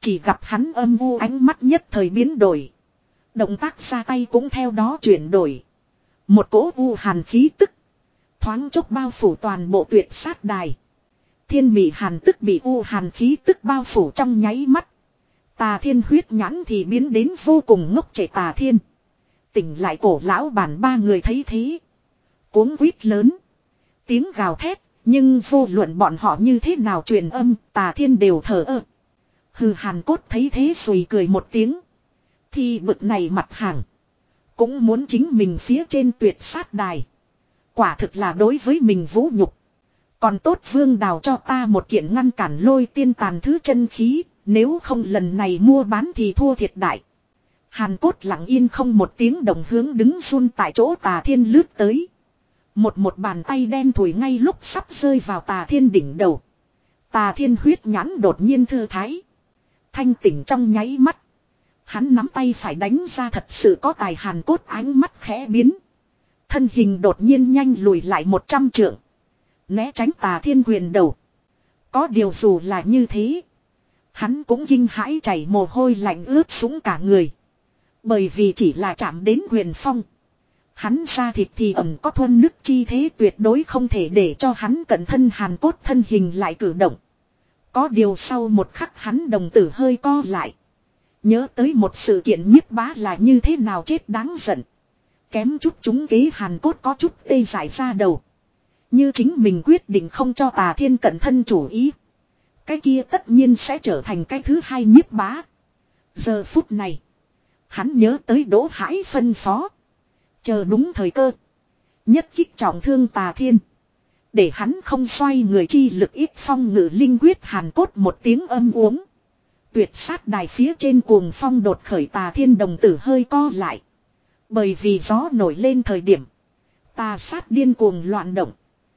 Chỉ gặp hắn âm u ánh mắt nhất thời biến đổi. Động tác ra tay cũng theo đó chuyển đổi. Một cỗ u hàn khí tức. Thoáng chốc bao phủ toàn bộ tuyệt sát đài. Thiên mị hàn tức bị u hàn khí tức bao phủ trong nháy mắt. Tà thiên huyết nhãn thì biến đến vô cùng ngốc trệ tà thiên. Tỉnh lại cổ lão bản ba người thấy thế. Cuống quýt lớn. Tiếng gào thét. Nhưng vô luận bọn họ như thế nào truyền âm, tà thiên đều thờ ơ. Hừ Hàn Cốt thấy thế rồi cười một tiếng. Thì bực này mặt hàng. Cũng muốn chính mình phía trên tuyệt sát đài. Quả thực là đối với mình vũ nhục. Còn tốt Vương Đào cho ta một kiện ngăn cản lôi tiên tàn thứ chân khí. Nếu không lần này mua bán thì thua thiệt đại. Hàn Cốt lặng yên không một tiếng đồng hướng đứng run tại chỗ tà thiên lướt tới. Một một bàn tay đen thủi ngay lúc sắp rơi vào tà thiên đỉnh đầu. Tà thiên huyết nhãn đột nhiên thư thái. Thanh tỉnh trong nháy mắt. Hắn nắm tay phải đánh ra thật sự có tài. Hàn Cốt ánh mắt khẽ biến. Thân hình đột nhiên nhanh lùi lại một trăm trượng. Né tránh tà thiên quyền đầu. Có điều dù là như thế. Hắn cũng kinh hãi chảy mồ hôi lạnh ướt sũng cả người. Bởi vì chỉ là chạm đến quyền phong. Hắn ra thịt thì ẩn có thuần nước chi thế tuyệt đối không thể để cho hắn cận thân. Hàn Cốt thân hình lại cử động. Có điều sau một khắc hắn đồng tử hơi co lại. Nhớ tới một sự kiện nhiếp bá là như thế nào chết đáng giận. Kém chút chúng kế. Hàn Cốt có chút tê dại ra đầu. Như chính mình quyết định không cho tà thiên cận thân chủ ý. Cái kia tất nhiên sẽ trở thành cái thứ hai nhiếp bá. Giờ phút này. Hắn nhớ tới Đỗ Hải phân phó. Chờ đúng thời cơ. Nhất kích trọng thương tà thiên. Để hắn không xoay người chi lực ít phong ngự linh quyết. Hàn Cốt một tiếng âm uống. Tuyệt sát đài phía trên cuồng phong đột khởi. Tà thiên đồng tử hơi co lại. Bởi vì gió nổi lên thời điểm. Tà sát điên cuồng loạn động.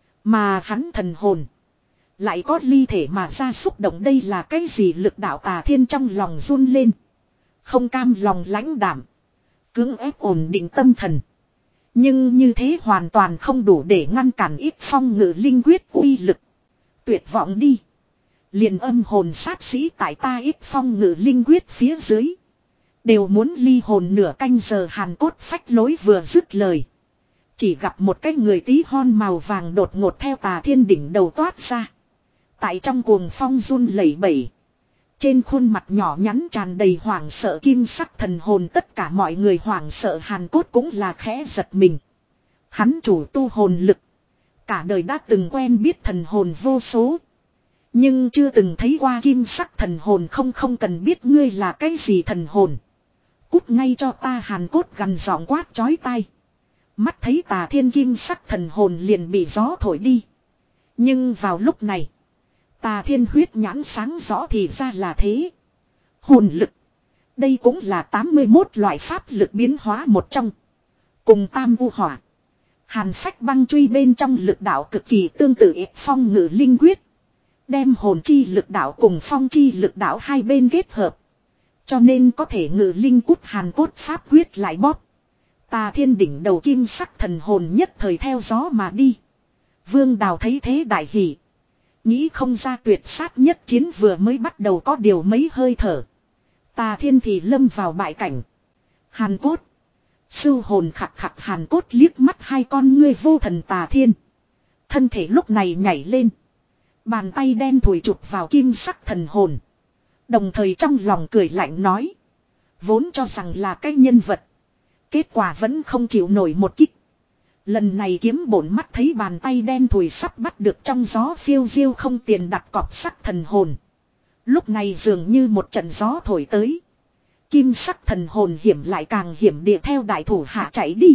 Mà hắn thần hồn. Lại có ly thể mà ra xúc động. Đây là cái gì lực đạo? Tà thiên trong lòng run lên. Không cam lòng lãnh đảm. Cưỡng ép ổn định tâm thần. Nhưng như thế hoàn toàn không đủ để ngăn cản ít phong ngự linh quyết uy lực. Tuyệt vọng đi. Liền âm hồn sát sĩ tại ta ít phong ngự linh quyết phía dưới. Đều muốn ly hồn nửa canh giờ. Hàn Cốt phách lối vừa dứt lời. Chỉ gặp một cái người tí hon màu vàng đột ngột theo tà thiên đỉnh đầu toát ra. Tại trong cuồng phong run lẩy bẩy. Trên khuôn mặt nhỏ nhắn tràn đầy hoảng sợ kim sắc thần hồn. Tất cả mọi người hoảng sợ. Hàn Cốt cũng là khẽ giật mình. Hắn chủ tu hồn lực. Cả đời đã từng quen biết thần hồn vô số. Nhưng chưa từng thấy qua kim sắc thần hồn. Không không cần biết ngươi là cái gì thần hồn. Cút ngay cho ta. Hàn Cốt gằn giọng quát chói tai. Mắt thấy tà thiên kim sắc thần hồn liền bị gió thổi đi. Nhưng vào lúc này. Tà thiên huyết nhãn sáng rõ thì ra là thế. Hồn lực. Đây cũng là tám mươi mốt loại pháp lực biến hóa một trong. Cùng tam u hỏa. Hàn phách băng truy bên trong lực đạo cực kỳ tương tự ít phong ngự linh quyết. Đem hồn chi lực đạo cùng phong chi lực đạo hai bên kết hợp. Cho nên có thể ngự linh cút. Hàn Cốt pháp quyết lại bóp. Tà thiên đỉnh đầu kim sắc thần hồn nhất thời theo gió mà đi. Vương Đào thấy thế đại hỉ. Nghĩ không ra tuyệt sát nhất chiến vừa mới bắt đầu có điều mấy hơi thở. Tà thiên thì lâm vào bại cảnh. Hàn Cốt. Sưu hồn khặt khặt. Hàn Cốt liếc mắt hai con ngươi vô thần tà thiên. Thân thể lúc này nhảy lên. Bàn tay đen thủi chụp vào kim sắc thần hồn. Đồng thời trong lòng cười lạnh nói. Vốn cho rằng là cái nhân vật. Kết quả vẫn không chịu nổi một kích. Lần này kiếm bổn mắt thấy bàn tay đen thùi sắp bắt được trong gió phiêu diêu không tiền đặt cọp sắc thần hồn. Lúc này dường như một trận gió thổi tới. Kim sắc thần hồn hiểm lại càng hiểm địa theo đại thủ hạ chạy đi.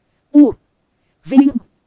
U. Vinh.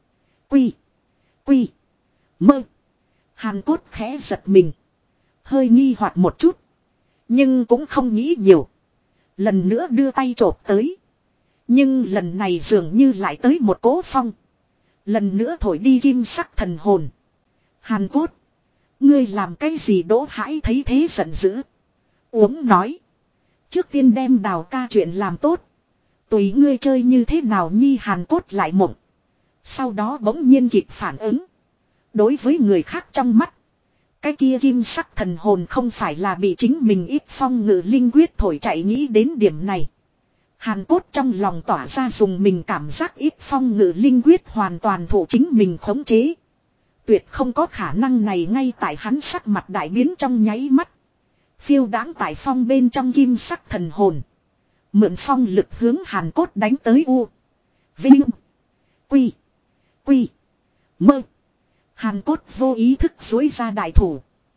Quy. Quy. Mơ. Hàn Cốt khẽ giật mình. Hơi nghi hoặc một chút. Nhưng cũng không nghĩ nhiều. Lần nữa đưa tay chộp tới. Nhưng lần này dường như lại tới một cỗ phong. Lần nữa thổi đi kim sắc thần hồn. Hàn Cốt. Ngươi làm cái gì? Đỗ Hải thấy thế giận dữ. Uống nói. Trước tiên đem Đào ca chuyện làm tốt. Tùy ngươi chơi như thế nào nhi. Hàn Cốt lại mộng. Sau đó bỗng nhiên kịp phản ứng. Đối với người khác trong mắt. Cái kia kim sắc thần hồn không phải là bị chính mình ít phong ngự linh quyết thổi chạy, nghĩ đến điểm này. Hàn Cốt trong lòng tỏa ra dùng mình cảm giác ít phong ngự linh quyết hoàn toàn thủ chính mình khống chế. Tuyệt không có khả năng này, ngay tại hắn sắc mặt đại biến trong nháy mắt. Phiêu đãng tại phong bên trong kim sắc thần hồn. Mượn phong lực hướng Hàn Cốt đánh tới. U. Vinh. Quy. Quy. Mơ. Hàn Cốt vô ý thức duỗi ra đại thủ.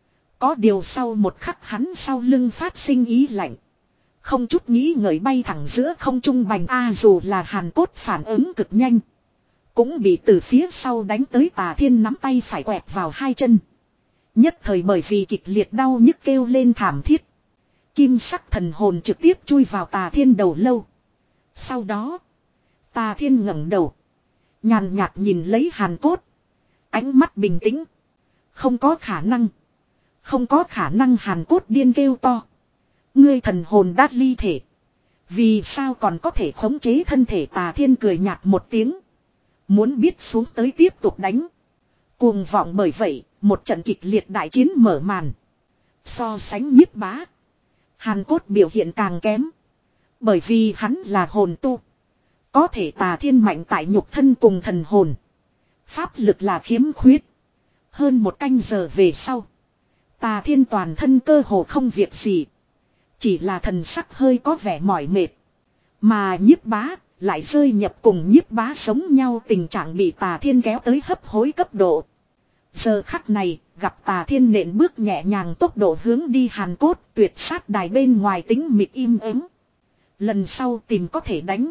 Có điều sau một khắc hắn sau lưng phát sinh ý lạnh. Không chút nghĩ ngợi bay thẳng giữa không trung bành a, dù là Hàn Cốt phản ứng cực nhanh. Cũng bị từ phía sau đánh tới Tà Thiên nắm tay phải quẹt vào hai chân. Nhất thời bởi vì kịch liệt đau nhức kêu lên thảm thiết. Kim sắc thần hồn trực tiếp chui vào Tà Thiên đầu lâu. Sau đó, Tà Thiên ngẩng đầu. Nhàn nhạt nhìn lấy Hàn Cốt. Ánh mắt bình tĩnh. Không có khả năng. Không có khả năng, Hàn Cốt điên kêu to. Ngươi thần hồn đã ly thể. Vì sao còn có thể khống chế thân thể? Tà Thiên cười nhạt một tiếng. Muốn biết xuống tới tiếp tục đánh. Cuồng vọng, bởi vậy, một trận kịch liệt đại chiến mở màn. So sánh Nhiếp Bá, Hàn Cốt biểu hiện càng kém. Bởi vì hắn là hồn tu. Có thể Tà Thiên mạnh tại nhục thân cùng thần hồn. Pháp lực là khiếm khuyết. Hơn một canh giờ về sau, Tà Thiên toàn thân cơ hồ không việc gì. Chỉ là thần sắc hơi có vẻ mỏi mệt. Mà Nhiếp Bá lại rơi nhập cùng Nhiếp Bá sống nhau tình trạng, bị Tà Thiên kéo tới hấp hối cấp độ. Giờ khắc này, gặp Tà Thiên nện bước nhẹ nhàng tốc độ hướng đi Hàn Cốt, tuyệt sát đài bên ngoài tính mịt im ắng. Lần sau tìm có thể đánh.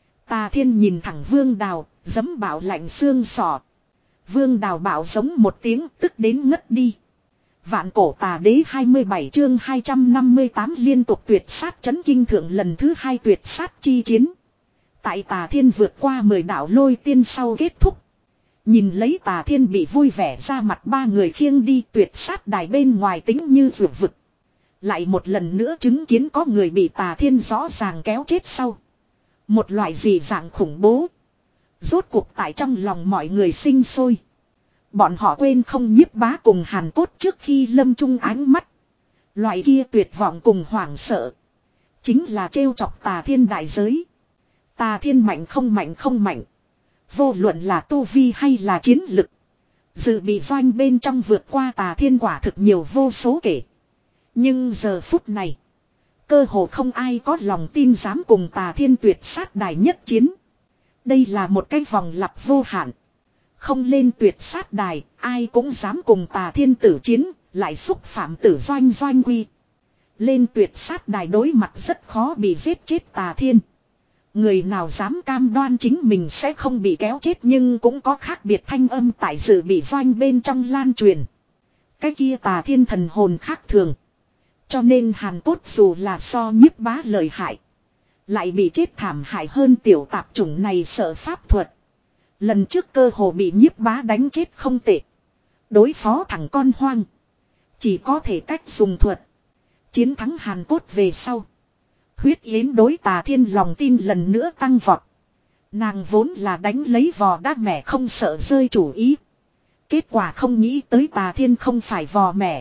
Tà Thiên nhìn thẳng Vương Đào, giấm bảo lạnh xương sọ. Vương Đào bảo giống một tiếng, tức đến ngất đi. Vạn cổ tà đế hai mươi bảy chương hai trăm năm mươi tám liên tục tuyệt sát chấn kinh thượng lần thứ hai tuyệt sát chi chiến. Tại Tà Thiên vượt qua mười đạo lôi tiên sau kết thúc. Nhìn lấy Tà Thiên bị vui vẻ ra mặt, ba người khiêng đi tuyệt sát đài bên ngoài tính như vượt vực. Lại một lần nữa chứng kiến có người bị Tà Thiên rõ ràng kéo chết sau. Một loại dị dạng khủng bố. Rốt cuộc tại trong lòng mọi người sinh sôi. Bọn họ quên không Nhiếp Bá cùng Hàn Cốt trước khi lâm chung ánh mắt. Loại kia tuyệt vọng cùng hoảng sợ. Chính là trêu chọc Tà Thiên đại giới. Tà Thiên mạnh không mạnh không mạnh. Vô luận là tu vi hay là chiến lực. Dự bị doanh bên trong vượt qua Tà Thiên quả thực nhiều vô số kể. Nhưng giờ phút này, cơ hồ không ai có lòng tin dám cùng Tà Thiên tuyệt sát đài nhất chiến. Đây là một cái vòng lặp vô hạn. Không lên tuyệt sát đài, ai cũng dám cùng Tà Thiên tử chiến, lại xúc phạm tử doanh doanh quy. Lên tuyệt sát đài đối mặt rất khó bị giết chết Tà Thiên. Người nào dám cam đoan chính mình sẽ không bị kéo chết, nhưng cũng có khác biệt thanh âm tại dự bị doanh bên trong lan truyền. Cái kia Tà Thiên thần hồn khác thường. Cho nên Hàn Cốt dù là so Nhiếp Bá lợi hại, lại bị chết thảm hại hơn tiểu tạp chủng này sợ pháp thuật. Lần trước cơ hồ bị Nhiếp Bá đánh chết không tệ. Đối phó thằng con hoang, chỉ có thể cách dùng thuật. Chiến thắng Hàn Cốt về sau, Huyết Yến đối Tà Thiên lòng tin lần nữa tăng vọt. Nàng vốn là đánh lấy vò đá mẹ không sợ rơi chủ ý. Kết quả không nghĩ tới Tà Thiên không phải vò mẹ,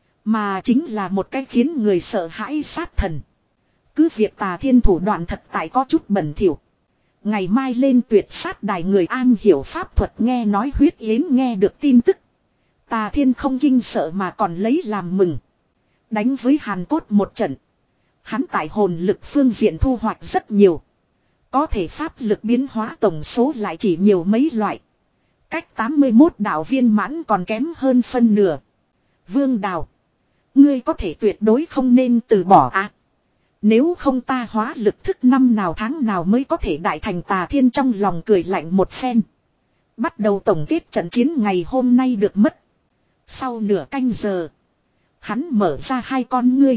mà chính là một cái khiến người sợ hãi sát thần. Cứ việc Tà Thiên thủ đoạn thật tại có chút bẩn thỉu. Ngày mai lên tuyệt sát đài người an hiểu pháp thuật nghe nói Huyết Yến nghe được tin tức. Tà Thiên không kinh sợ mà còn lấy làm mừng. Đánh với Hàn Cốt một trận, hắn tại hồn lực phương diện thu hoạch rất nhiều. Có thể pháp lực biến hóa tổng số lại chỉ nhiều mấy loại. Cách tám mươi mốt đạo viên mãn còn kém hơn phân nửa. Vương Đào, ngươi có thể tuyệt đối không nên từ bỏ à. Nếu không ta hóa lực thức năm nào tháng nào mới có thể đại thành. Tà Thiên trong lòng cười lạnh một phen. Bắt đầu tổng kết trận chiến ngày hôm nay được mất. Sau nửa canh giờ, hắn mở ra hai con ngươi,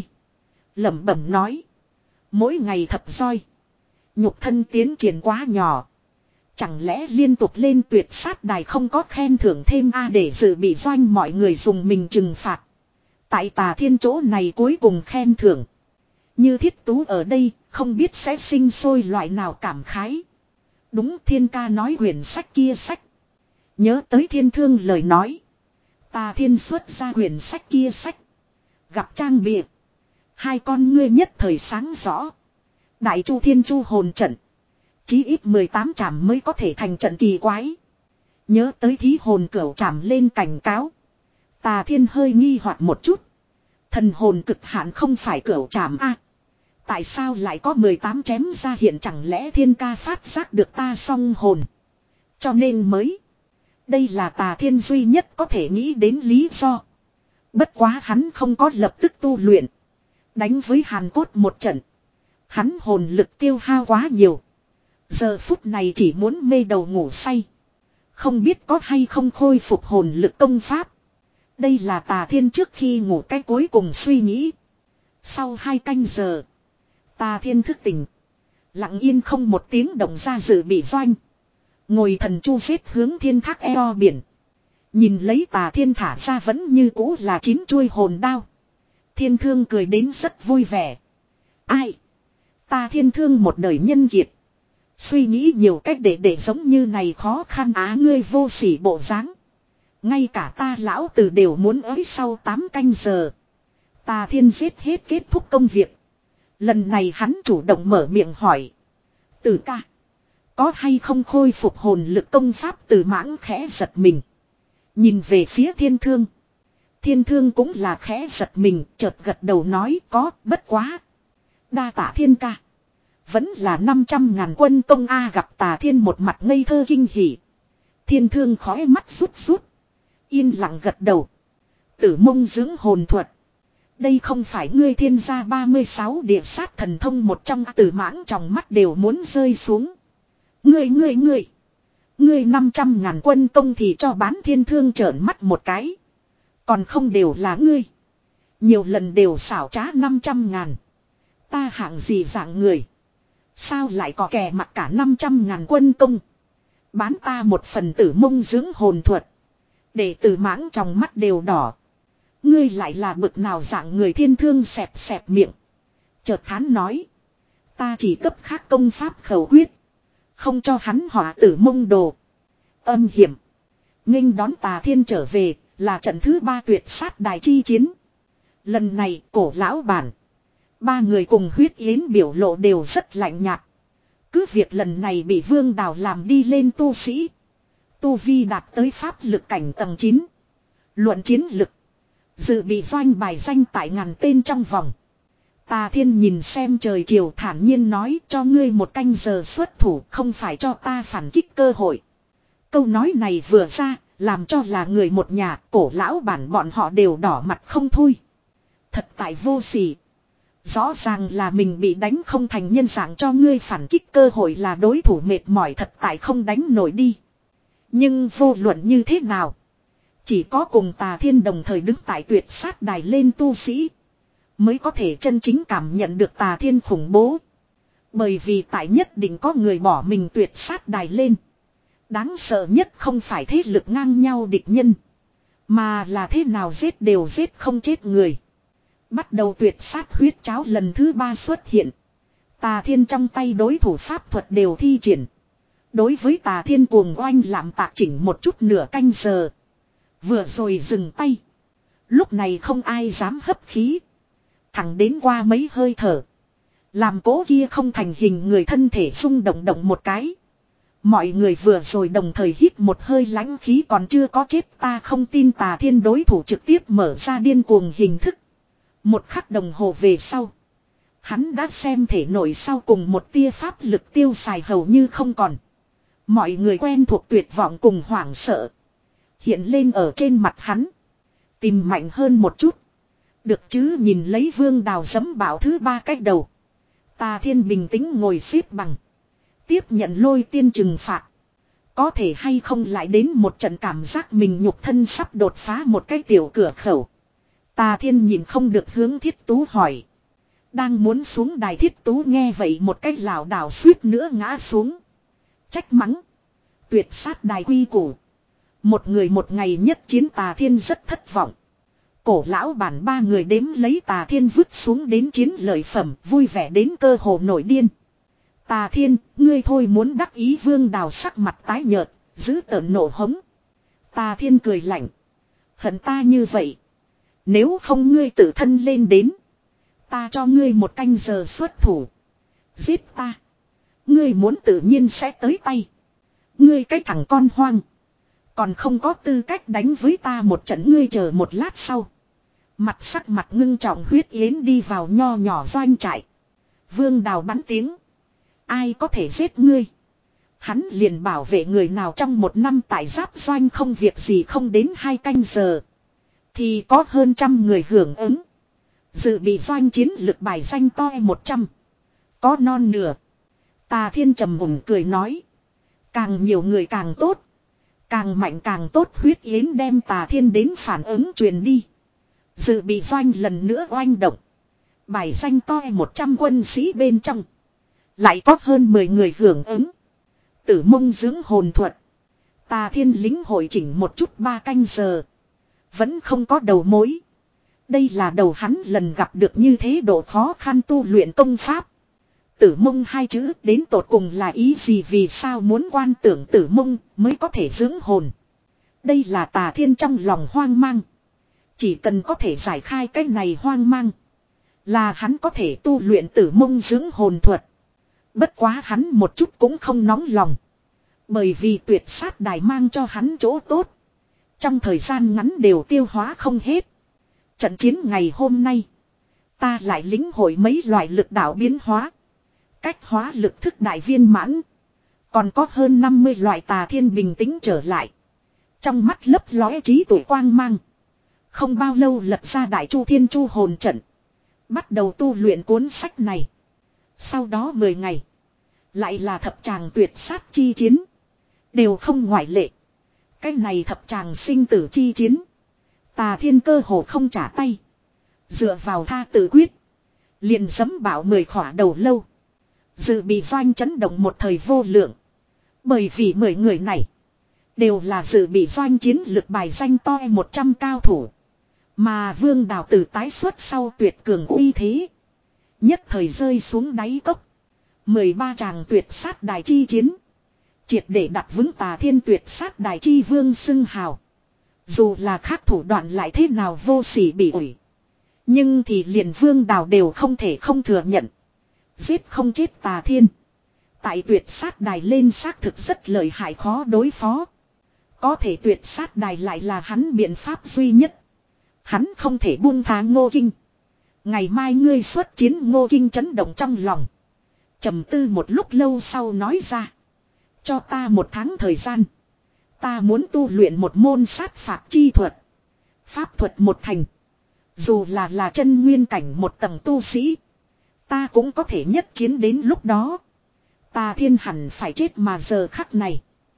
lẩm bẩm nói. Mỗi ngày thập roi, nhục thân tiến triển quá nhỏ. Chẳng lẽ liên tục lên tuyệt sát đài không có khen thưởng thêm a? Để dự bị doanh mọi người dùng mình trừng phạt. Tại Tà Thiên chỗ này cuối cùng khen thưởng. Như Thiết Tú ở đây, không biết sẽ sinh sôi loại nào cảm khái. Đúng, Thiên ca nói quyển sách kia sách. Nhớ tới Thiên Thương lời nói. Tà Thiên xuất ra quyển sách kia sách. Gặp trang bìa. Hai con ngươi nhất thời sáng rõ. Đại Chu Thiên Chu hồn trận. Chí ít mười tám trảm mới có thể thành trận kỳ quái. Nhớ tới thí hồn cửu trảm lên cảnh cáo. Tà Thiên hơi nghi hoặc một chút. Thần hồn cực hạn không phải cửu trảm a. Tại sao lại có mười tám chém ra hiện, chẳng lẽ Thiên ca phát giác được ta song hồn. Cho nên mới. Đây là Tà Thiên duy nhất có thể nghĩ đến lý do. Bất quá hắn không có lập tức tu luyện. Đánh với Hàn Cốt một trận. Hắn hồn lực tiêu hao quá nhiều. Giờ phút này chỉ muốn mê đầu ngủ say. Không biết có hay không khôi phục hồn lực công pháp. Đây là Tà Thiên trước khi ngủ cái cuối cùng suy nghĩ. Sau hai canh giờ. Tà Thiên thức tỉnh. Lặng yên không một tiếng động ra dự bị doanh. Ngồi thần chu xếp hướng thiên thác eo biển. Nhìn lấy Tà Thiên thả ra vẫn như cũ là chín chuôi hồn đao. Thiên Thương cười đến rất vui vẻ. Ai? Ta Thiên Thương một đời nhân kiệt. Suy nghĩ nhiều cách để để giống như này khó khăn á, ngươi vô sỉ bộ dáng. Ngay cả ta lão tử đều muốn ới sau tám canh giờ. Tà Thiên giết hết kết thúc công việc. Lần này hắn chủ động mở miệng hỏi. Tử ca. Có hay không khôi phục hồn lực công pháp? Từ Mãng khẽ giật mình. Nhìn về phía Thiên Thương. Thiên Thương cũng là khẽ giật mình, chợt gật đầu nói có, bất quá. Đa tạ Thiên ca. Vẫn là năm trăm ngàn quân công A. Gặp Tà Thiên một mặt ngây thơ kinh hỉ. Thiên Thương khói mắt rút rút. Yên lặng gật đầu. Tử Mông dưỡng hồn thuật. Đây không phải ngươi thiên gia ba mươi sáu địa sát thần thông một trong. Tử Mãng trong mắt đều muốn rơi xuống. Ngươi ngươi ngươi. Ngươi năm trăm ngàn quân công thì cho bán. Thiên Thương trợn mắt một cái. Còn không đều là ngươi. Nhiều lần đều xảo trá năm trăm ngàn. Ta hạng gì dạng người. Sao lại có kẻ mặc cả năm trăm ngàn quân công. Bán ta một phần Tử Mông dưỡng hồn thuật. Để Tử Mãng trong mắt đều đỏ. Ngươi lại là bực nào dạng người. Thiên Thương xẹp xẹp miệng. Chợt thán nói. Ta chỉ cấp khác công pháp khẩu quyết. Không cho hắn hỏa Tử Mông đồ. Âm hiểm. Nghênh đón Tà Thiên trở về. Là trận thứ ba tuyệt sát đài chi chiến. Lần này cổ lão bản. Ba người cùng Huyết Yến biểu lộ đều rất lạnh nhạt. Cứ việc lần này bị Vương Đào làm đi lên tu sĩ. Tu vi đạt tới pháp lực cảnh tầng chín. Luận chiến lực. Dự bị doanh bài danh tại ngàn tên trong vòng. Tà Thiên nhìn xem trời chiều thản nhiên nói cho ngươi một canh giờ xuất thủ, không phải cho ta phản kích cơ hội. Câu nói này vừa ra, làm cho là người một nhà, cổ lão bản bọn họ đều đỏ mặt không thôi. Thật tại vô sỉ. Rõ ràng là mình bị đánh không thành nhân dạng, cho ngươi phản kích cơ hội là đối thủ mệt mỏi, thật tại không đánh nổi đi. Nhưng vô luận như thế nào, chỉ có cùng Tà Thiên đồng thời đứng tại tuyệt sát đài lên tu sĩ mới có thể chân chính cảm nhận được Tà Thiên khủng bố. Bởi vì tại nhất định có người bỏ mình tuyệt sát đài lên. Đáng sợ nhất không phải thế lực ngang nhau địch nhân, mà là thế nào giết đều giết không chết người. Bắt đầu tuyệt sát huyết cháo lần thứ ba xuất hiện. Tà Thiên trong tay đối thủ pháp thuật đều thi triển. Đối với Tà Thiên cuồng oanh làm tạc chỉnh một chút nửa canh giờ. Vừa rồi dừng tay. Lúc này không ai dám hấp khí. Thẳng đến qua mấy hơi thở. Làm cố kia không thành hình người thân thể rung động động một cái. Mọi người vừa rồi đồng thời hít một hơi lãnh khí, còn chưa có chết. Ta không tin Tà Thiên đối thủ trực tiếp mở ra điên cuồng hình thức. Một khắc đồng hồ về sau. Hắn đã xem thể nội sau cùng một tia pháp lực tiêu xài hầu như không còn. Mọi người quen thuộc tuyệt vọng cùng hoảng sợ hiện lên ở trên mặt hắn. Tìm mạnh hơn một chút. Được chứ, nhìn lấy Vương Đào giẫm bảo thứ ba cách đầu. Tà Thiên bình tĩnh ngồi xếp bằng. Tiếp nhận lôi tiên trừng phạt. Có thể hay không lại đến một trận cảm giác mình nhục thân sắp đột phá một cái tiểu cửa khẩu. Tà Thiên nhìn không được hướng Thiết Tú hỏi. Đang muốn xuống đài, Thiết Tú nghe vậy một cái lảo đảo suýt nữa ngã xuống. Trách mắng. Tuyệt sát đài quy củ. Một người một ngày nhất chiến. Tà Thiên rất thất vọng. Cổ lão bản ba người đếm lấy Tà Thiên vứt xuống đến chiến lợi phẩm, vui vẻ đến cơ hồ nổi điên. Tà Thiên, ngươi thôi muốn đắc ý. Vương Đào sắc mặt tái nhợt, giữ tợn nộ hống. Tà Thiên cười lạnh. Hận ta như vậy. Nếu không ngươi tự thân lên đến. Ta cho ngươi một canh giờ xuất thủ. Giết ta. Ngươi muốn tự nhiên sẽ tới tay. Ngươi cái thằng con hoang. Còn không có tư cách đánh với ta một trận, ngươi chờ một lát sau. Mặt sắc mặt ngưng trọng Huyết Yến đi vào nho nhỏ doanh trại. Vương Đào bắn tiếng. Ai có thể giết ngươi? Hắn liền bảo vệ người nào trong một năm tại giáp doanh không việc gì không đến hai canh giờ. Thì có hơn trăm người hưởng ứng. Dự bị doanh chiến lực bài danh toi một trăm. Có non nửa. Tà Thiên trầm mùng cười nói. Càng nhiều người càng tốt. Càng mạnh càng tốt. Huyết Yến đem Tà Thiên đến phản ứng truyền đi. Dự bị doanh lần nữa oanh động. Bài danh toi một trăm quân sĩ bên trong. Lại có hơn mười người hưởng ứng. Tử mông dưỡng hồn thuật. Tà Thiên lính hội chỉnh một chút ba canh giờ. Vẫn không có đầu mối. Đây là đầu hắn lần gặp được như thế độ khó khăn tu luyện công pháp. Tử mông hai chữ đến tột cùng là ý gì, vì sao muốn quan tưởng tử mông mới có thể dưỡng hồn. Đây là Tà Thiên trong lòng hoang mang. Chỉ cần có thể giải khai cái này hoang mang. Là hắn có thể tu luyện tử mông dưỡng hồn thuật. Bất quá hắn một chút cũng không nóng lòng. Bởi vì tuyệt sát đài mang cho hắn chỗ tốt. Trong thời gian ngắn đều tiêu hóa không hết. Trận chiến ngày hôm nay. Ta lại lĩnh hội mấy loại lực đạo biến hóa. Cách hóa lực thức đại viên mãn. Còn có hơn năm mươi loại. Tà Thiên bình tĩnh trở lại. Trong mắt lấp lóe trí tuệ quang mang. Không bao lâu lật ra Đại Chu Thiên Chu hồn trận. Bắt đầu tu luyện cuốn sách này. Sau đó mười ngày. Lại là thập tràng tuyệt sát chi chiến. Đều không ngoại lệ. Cái này thập tràng sinh tử chi chiến. Tà Thiên cơ hồ không trả tay. Dựa vào tha tự quyết. Liền sấm bảo mười khỏa đầu lâu. Dự bị doanh chấn động một thời vô lượng. Bởi vì mười người này. Đều là dự bị doanh chiến lực bài danh toi một trăm cao thủ. Mà Vương Đào từ tái xuất sau tuyệt cường uy thế. Nhất thời rơi xuống đáy cốc. mười ba tràng tuyệt sát đài chi chiến. Triệt để đặt vững Tà Thiên tuyệt sát đài chi vương xưng hào. Dù là khác thủ đoạn lại thế nào vô sỉ bị ủi. Nhưng thì liền Vương Đào đều không thể không thừa nhận. Giết không chết Tà Thiên. Tại tuyệt sát đài lên xác thực rất lợi hại khó đối phó. Có thể tuyệt sát đài lại là hắn biện pháp duy nhất. Hắn không thể buông tha Ngô Kinh. Ngày mai ngươi xuất chiến. Ngô Kinh chấn động trong lòng. Trầm tư một lúc lâu sau nói ra. Cho ta một tháng thời gian. Ta muốn tu luyện một môn sát phạt chi thuật. Pháp thuật một thành. Dù là là chân nguyên cảnh một tầng tu sĩ. Ta cũng có thể nhất chiến đến lúc đó. Tà Thiên hẳn phải chết mà giờ khắc này.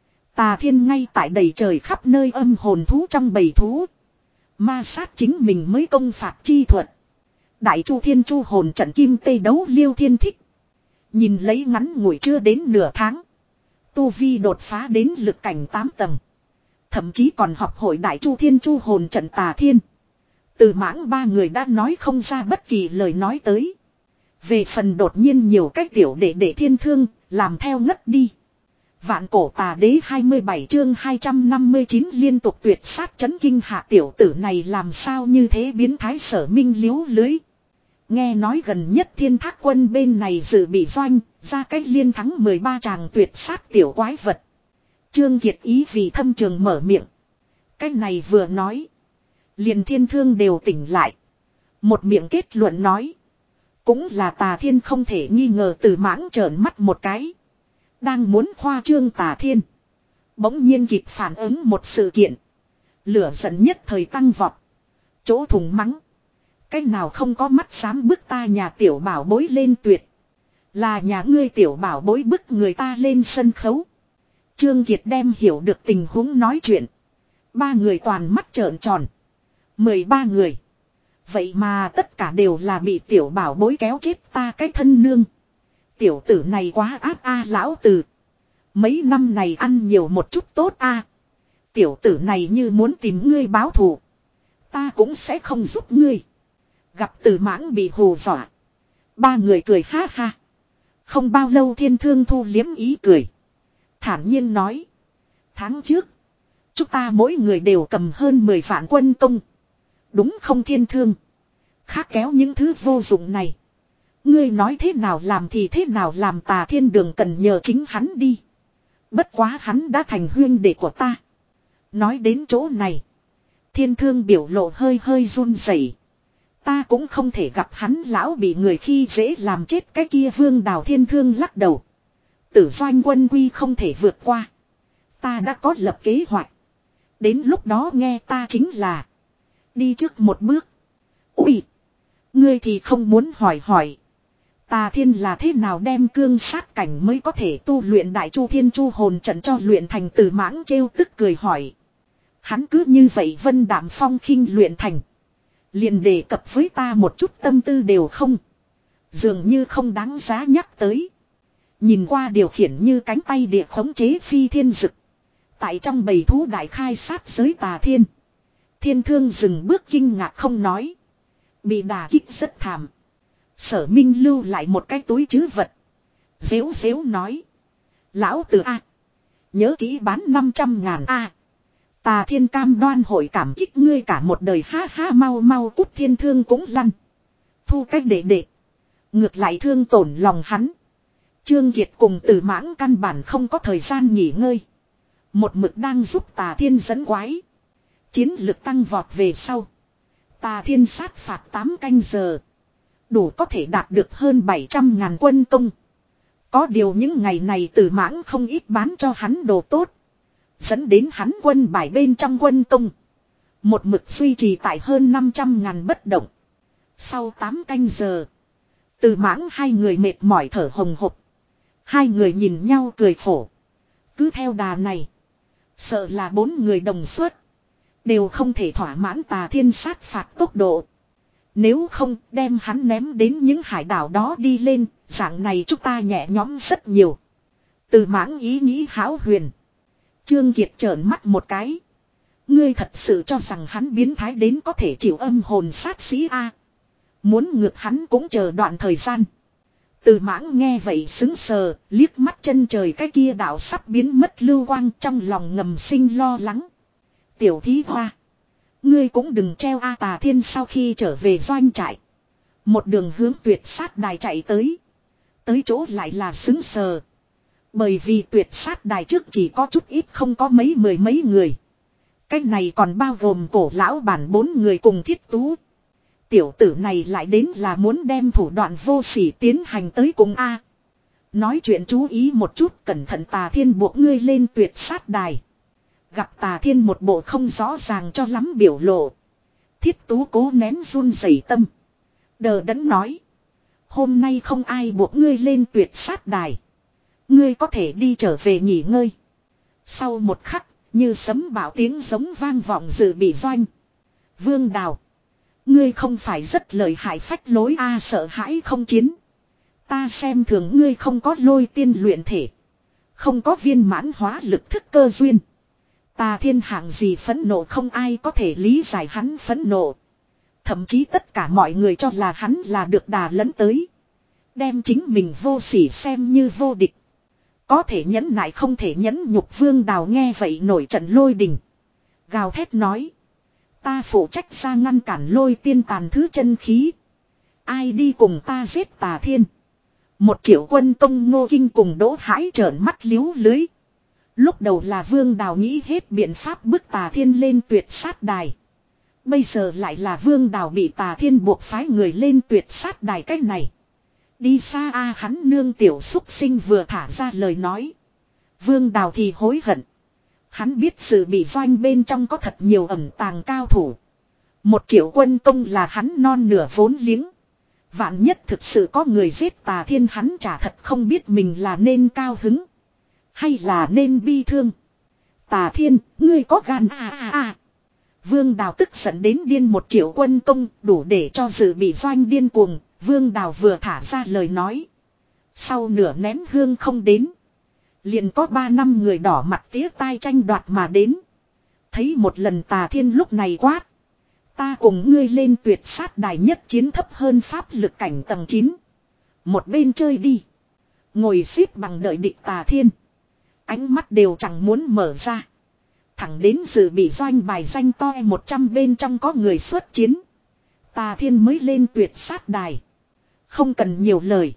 Tà Thiên ngay tại đầy trời khắp nơi âm hồn thú trong bầy thú. Ma sát chính mình mới công phạt chi thuật. Đại Chu Thiên Chu hồn trận kim tây đấu liêu thiên thích. Nhìn lấy ngắn ngủi chưa đến nửa tháng. Tu vi đột phá đến lực cảnh tám tầng. Thậm chí còn học hội Đại Chu Thiên Chu hồn trận. Tà Thiên. Từ mãng ba người đã nói không ra bất kỳ lời nói tới. Về phần đột nhiên nhiều cách tiểu đệ đệ Thiên Thương, làm theo ngất đi. Vạn cổ tà đế hai mươi bảy chương hai trăm năm mươi chín liên tục tuyệt sát chấn kinh hạ tiểu tử này làm sao như thế biến thái. Sở Minh liếu lưới. Nghe nói gần nhất Thiên Thác quân bên này dự bị doanh, ra cách liên thắng mười ba tràng tuyệt sát tiểu quái vật. Trương Kiệt ý vì thâm trường mở miệng. Cái này vừa nói. Liền Thiên Thương đều tỉnh lại. Một miệng kết luận nói. Cũng là Tà Thiên không thể nghi ngờ. Từ mãng trợn mắt một cái. Đang muốn khoa trương Tà Thiên. Bỗng nhiên kịp phản ứng một sự kiện. Lửa giận nhất thời tăng vọt. Chỗ thùng mắng. Cái nào không có mắt dám bức ta nhà tiểu bảo bối lên tuyệt. Là nhà ngươi tiểu bảo bối bức người ta lên sân khấu. Trương Kiệt đem hiểu được tình huống nói chuyện. Ba người toàn mắt trợn tròn. Mười ba người. Vậy mà tất cả đều là bị tiểu bảo bối kéo chết ta cái thân nương. Tiểu tử này quá ác a lão tử. Mấy năm này ăn nhiều một chút tốt a. Tiểu tử này như muốn tìm ngươi báo thù. Ta cũng sẽ không giúp ngươi. Gặp Từ mãng bị hù dọa. Ba người cười ha ha. Không bao lâu Thiên Thương thu liếm ý cười. Thản nhiên nói. Tháng trước. Chúng ta mỗi người đều cầm hơn mười vạn quân công. Đúng không Thiên Thương? Khác kéo những thứ vô dụng này. Ngươi nói thế nào làm thì thế nào làm, Tà Thiên Đường cần nhờ chính hắn đi. Bất quá hắn đã thành huyên đệ của ta. Nói đến chỗ này. Thiên Thương biểu lộ hơi hơi run rẩy. Ta cũng không thể gặp hắn lão bị người khi dễ làm chết cái kia. Vương Đào Thiên Thương lắc đầu. Tử doanh quân quy không thể vượt qua. Ta đã có lập kế hoạch. Đến lúc đó nghe ta chính là. Đi trước một bước. Ui. Ngươi thì không muốn hỏi hỏi. Tà Thiên là thế nào đem cương sát cảnh mới có thể tu luyện Đại Chu Thiên Chu hồn trận cho luyện thành. Từ Mãng trêu tức cười hỏi. Hắn cứ như vậy vân đạm phong khinh luyện thành. Liền đề cập với ta một chút tâm tư đều không. Dường như không đáng giá nhắc tới. Nhìn qua điều khiển như cánh tay địa khống chế phi thiên dực. Tại trong bầy thú đại khai sát giới Tà Thiên. Thiên Thương dừng bước kinh ngạc không nói. Bị đả kích rất thảm. Sở Minh lưu lại một cái túi trữ vật. Dếu dếu nói. Lão tử A. Nhớ kỹ bán năm trăm ngàn A. Tà Thiên cam đoan hội cảm kích ngươi cả một đời, ha ha. Mau mau cút. Thiên Thương cũng lăn. Thu cách đệ đệ. Ngược lại thương tổn lòng hắn. Trương Kiệt cùng Từ Mãng căn bản không có thời gian nghỉ ngơi. Một mực đang giúp Tà Thiên dẫn quái. Chiến lực tăng vọt về sau. Tà Thiên sát phạt tám canh giờ. Đủ có thể đạt được hơn bảy trăm ngàn quân công. Có điều những ngày này Từ Mãng không ít bán cho hắn đồ tốt. Dẫn đến hắn quân bài bên trong quân công. Một mực duy trì tại hơn năm trăm ngàn bất động. Sau tám canh giờ. Từ Mãng hai người mệt mỏi thở hồng hộc. Hai người nhìn nhau cười khổ. Cứ theo đà này. Sợ là bốn người đồng suất. Đều không thể thỏa mãn Tà Thiên sát phạt tốc độ. Nếu không đem hắn ném đến những hải đảo đó đi lên. Dạng này chúng ta nhẹ nhõm rất nhiều. Từ Mãng ý nghĩ hão huyền. Trương Kiệt trợn mắt một cái. Ngươi thật sự cho rằng hắn biến thái đến có thể chịu âm hồn sát sĩ A. Muốn ngược hắn cũng chờ đoạn thời gian. Từ Mãng nghe vậy sững sờ, liếc mắt chân trời cái kia đảo sắp biến mất lưu quang, trong lòng ngầm sinh lo lắng. Tiểu thí hoa. Ngươi cũng đừng treo A. Tà Thiên sau khi trở về doanh trại. Một đường hướng Tuyệt Sát Đài chạy tới. Tới chỗ lại là sững sờ. Bởi vì Tuyệt Sát Đài trước chỉ có chút ít, không có mấy mười mấy người. Cái này còn bao gồm Cổ lão bản bốn người cùng Thiết Tú. Tiểu tử này lại đến là muốn đem thủ đoạn vô sỉ tiến hành tới cùng A. Nói chuyện chú ý một chút, cẩn thận Tà Thiên buộc ngươi lên Tuyệt Sát Đài. Gặp Tà Thiên một bộ không rõ ràng cho lắm biểu lộ. Thiết Tú cố nén run rẩy tâm. Đờ đẫn nói. Hôm nay không ai buộc ngươi lên Tuyệt Sát Đài. Ngươi có thể đi trở về nghỉ ngơi. Sau một khắc, như sấm bão tiếng giống vang vọng dự bị doanh. Vương Đào. Ngươi không phải rất lợi hại phách lối A. Sợ hãi không chiến. Ta xem thường ngươi không có lôi tiên luyện thể. Không có viên mãn hóa lực thức cơ duyên. Tà Thiên hạng gì phẫn nộ không ai có thể lý giải hắn phẫn nộ. Thậm chí tất cả mọi người cho là hắn là được đà lẫn tới. Đem chính mình vô sỉ xem như vô địch. Có thể nhẫn nại không thể nhẫn nhục. Vương Đào nghe vậy nổi trận lôi đình. Gào thét nói. Ta phụ trách ra ngăn cản lôi tiên tàn thứ chân khí. Ai đi cùng ta giết Tà Thiên. Một triệu quân công Ngô Kinh cùng Đỗ Hãi trợn mắt liếu lưới. Lúc đầu là Vương Đào nghĩ hết biện pháp bức Tà Thiên lên Tuyệt Sát Đài. Bây giờ lại là Vương Đào bị Tà Thiên buộc phái người lên Tuyệt Sát Đài cách này. Đi xa a. Hắn nương tiểu xúc sinh vừa thả ra lời nói. Vương Đào thì hối hận. Hắn biết sự bị doanh bên trong có thật nhiều ẩn tàng cao thủ. Một triệu quân công là hắn non nửa vốn liếng. Vạn nhất thực sự có người giết Tà Thiên, hắn chả thật không biết mình là nên cao hứng. Hay là nên bi thương. Tà Thiên, ngươi có gan a a a. Vương Đào tức giận đến điên. Một triệu quân công đủ để cho dự bị doanh điên cuồng. Vương Đào vừa thả ra lời nói. Sau nửa nén hương không đến. Liền có ba năm người đỏ mặt tía tai tranh đoạt mà đến. Thấy một lần Tà Thiên lúc này quát. Ta cùng ngươi lên Tuyệt Sát Đài nhất chiến thấp hơn pháp lực cảnh tầng chín. Một bên chơi đi. Ngồi xếp bằng đợi địch Tà Thiên. Ánh mắt đều chẳng muốn mở ra. Thẳng đến dự bị doanh bài danh toi một trăm bên trong có người xuất chiến. Tà Thiên mới lên tuyệt sát đài. Không cần nhiều lời.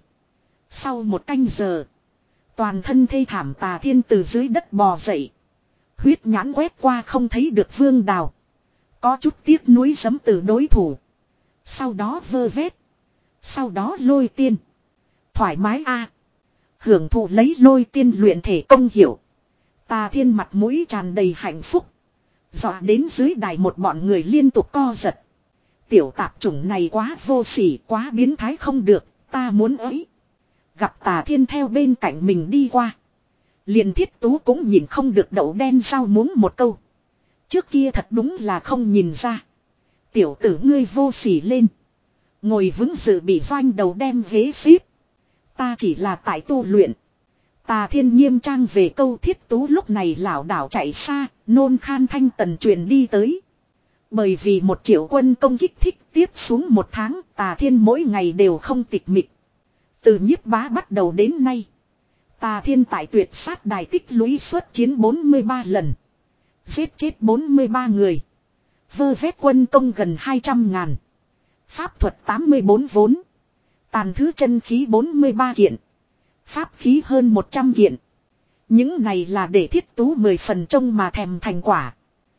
Sau một canh giờ. Toàn thân thê thảm Tà Thiên từ dưới đất bò dậy. Huyết nhãn quét qua không thấy được Vương Đào. Có chút tiếc nuối giấm từ đối thủ. Sau đó vơ vét. Sau đó Lôi Tiên. Thoải mái a Hưởng thụ lấy Lôi Tiên luyện thể công hiệu. Tà Thiên mặt mũi tràn đầy hạnh phúc. Dọa đến dưới đài một bọn người liên tục co giật. Tiểu tạp chủng này quá vô sỉ, quá biến thái không được, ta muốn ấy. Gặp Tà Thiên theo bên cạnh mình đi qua. Liền Thiết Tú cũng nhìn không được đậu đen rau muống một câu. Trước kia thật đúng là không nhìn ra. Tiểu tử ngươi vô sỉ lên. Ngồi vững dự bị doanh đầu đem ghế xíp. Ta chỉ là tại tu luyện. Tà Thiên nghiêm trang về câu Thiết Tú lúc này lảo đảo chạy xa, nôn khan thanh tần truyền đi tới. Bởi vì một triệu quân công kích thích tiếp xuống một tháng, Tà Thiên mỗi ngày đều không tịch mịch. Từ nhiếp bá bắt đầu đến nay. Tà Thiên tại tuyệt sát đài tích lũy xuất chiến bốn mươi ba lần. Giết chết bốn mươi ba người. Vơ vét quân công gần hai trăm ngàn. Pháp thuật tám mươi bốn vốn. Tàn thứ chân khí bốn mươi ba kiện. Pháp khí hơn một trăm kiện. Những này là để Thiết Tú mười phần trông mà thèm thành quả.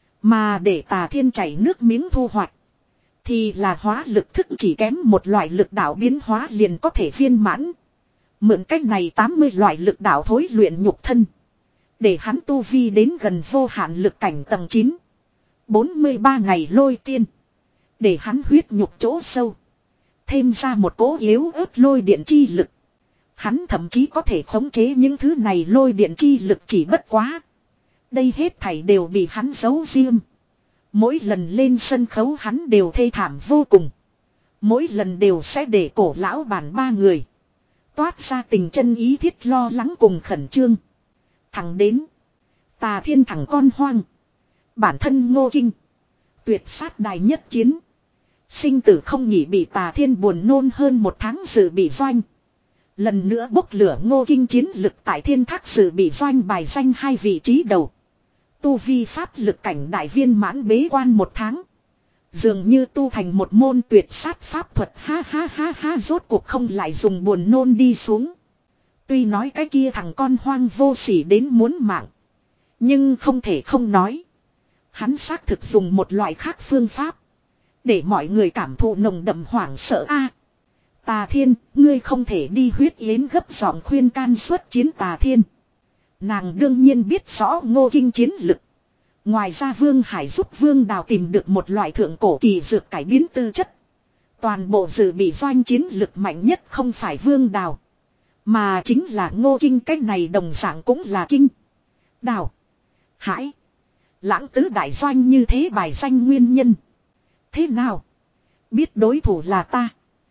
Mà để Tà Thiên chảy nước miếng thu hoạch. Thì là hóa lực thức chỉ kém một loại lực đạo biến hóa liền có thể viên mãn. Mượn cách này tám mươi loại lực đạo thối luyện nhục thân. Để hắn tu vi đến gần vô hạn lực cảnh tầng chín. bốn mươi ba ngày Lôi Tiên. Để hắn huyết nhục chỗ sâu. Thêm ra một cỗ yếu ớt lôi điện chi lực. Hắn thậm chí có thể khống chế những thứ này lôi điện chi lực chỉ bất quá. Đây hết thảy đều bị hắn giấu riêng. Mỗi lần lên sân khấu hắn đều thê thảm vô cùng. Mỗi lần đều sẽ để cổ lão bản ba người. Toát ra tình chân ý thiết lo lắng cùng khẩn trương. Thẳng đến. Tà Thiên thẳng con hoang. Bản thân Ngô Kinh. Tuyệt sát đài nhất chiến. Sinh tử không nghỉ bị Tà Thiên buồn nôn hơn một tháng dự bị doanh. Lần nữa bốc lửa Ngô Kinh chiến lực tại Thiên Thác dự bị doanh bài danh hai vị trí đầu. Tu vi pháp lực cảnh đại viên mãn bế quan một tháng. Dường như tu thành một môn tuyệt sát pháp thuật ha ha ha ha rốt cuộc không lại dùng buồn nôn đi xuống. Tuy nói cái kia thằng con hoang vô sỉ đến muốn mạng. Nhưng không thể không nói. Hắn xác thực dùng một loại khác phương pháp. Để mọi người cảm thụ nồng đậm hoảng sợ a. Tà Thiên, ngươi không thể đi huyết yến gấp giọng khuyên can xuất chiến Tà Thiên. Nàng đương nhiên biết rõ Ngô Kinh chiến lực. Ngoài ra Vương Hải giúp Vương Đào tìm được một loại thượng cổ kỳ dược cải biến tư chất. Toàn bộ dự bị doanh chiến lực mạnh nhất không phải Vương Đào. Mà chính là Ngô Kinh, cái này đồng dạng cũng là Kinh. Đào. Hải. Lãng tứ đại doanh như thế bài danh nguyên nhân. Thế nào? Biết đối thủ là ta.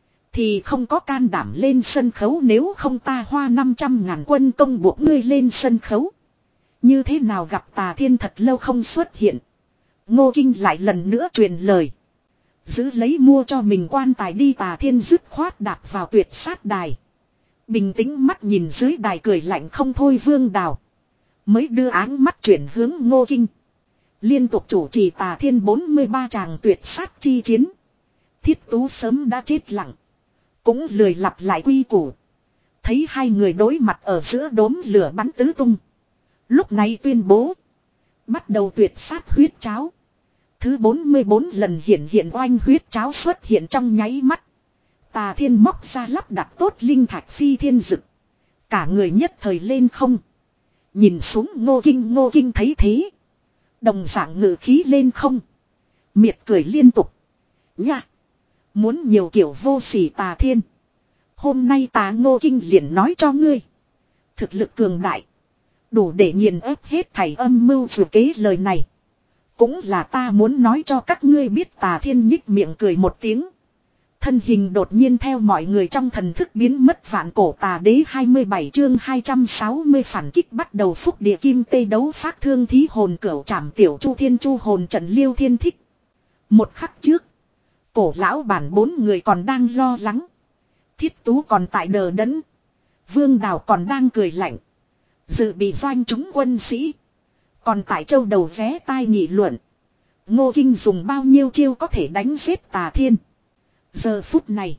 Thì không có can đảm lên sân khấu, nếu không ta hoa năm trăm ngàn quân công buộc ngươi lên sân khấu. Như thế nào gặp Tà Thiên thật lâu không xuất hiện. Ngô Kinh lại lần nữa truyền lời. Giữ lấy mua cho mình quan tài đi. Tà Thiên dứt khoát đạp vào tuyệt sát đài. Bình tĩnh mắt nhìn dưới đài cười lạnh không thôi Vương Đào. Mới đưa áng mắt chuyển hướng Ngô Kinh. Liên tục chủ trì Tà Thiên bốn mươi ba tràng tuyệt sát chi chiến. Thiết Tú sớm đã chết lặng. Cũng lười lặp lại quy củ. Thấy hai người đối mặt ở giữa đốm lửa bắn tứ tung. Lúc này tuyên bố. Bắt đầu tuyệt sát huyết cháo. Thứ bốn mươi bốn lần hiện hiện oanh huyết cháo xuất hiện trong nháy mắt. Tà Thiên móc ra lắp đặt tốt linh thạch phi thiên dực. Cả người nhất thời lên không. Nhìn xuống Ngô Kinh. Ngô Kinh thấy thế. Đồng dạng ngự khí lên không. Miệt cười liên tục. Nha. Muốn nhiều kiểu vô sỉ Tà Thiên. Hôm nay ta Ngô Kinh liền nói cho ngươi. Thực lực cường đại. Đủ để nghiền ép hết thảy âm mưu vừa kế lời này. Cũng là ta muốn nói cho các ngươi biết. Tà Thiên nhích miệng cười một tiếng. Thân hình đột nhiên theo mọi người trong thần thức biến mất. Vạn cổ tà đế hai mươi bảy chương hai trăm sáu mươi phản kích bắt đầu. Phúc địa kim tây đấu phát thương thí hồn cửu trảm tiểu chu thiên chu hồn trận liêu thiên thích. Một khắc trước. Cổ lão bản bốn người còn đang lo lắng. Thiết Tú còn tại đờ đẫn. Vương Đào còn đang cười lạnh. Dự bị doanh chúng quân sĩ. Còn tại châu đầu vé tai nghị luận. Ngô Kinh dùng bao nhiêu chiêu có thể đánh giết Tà Thiên. Giờ phút này.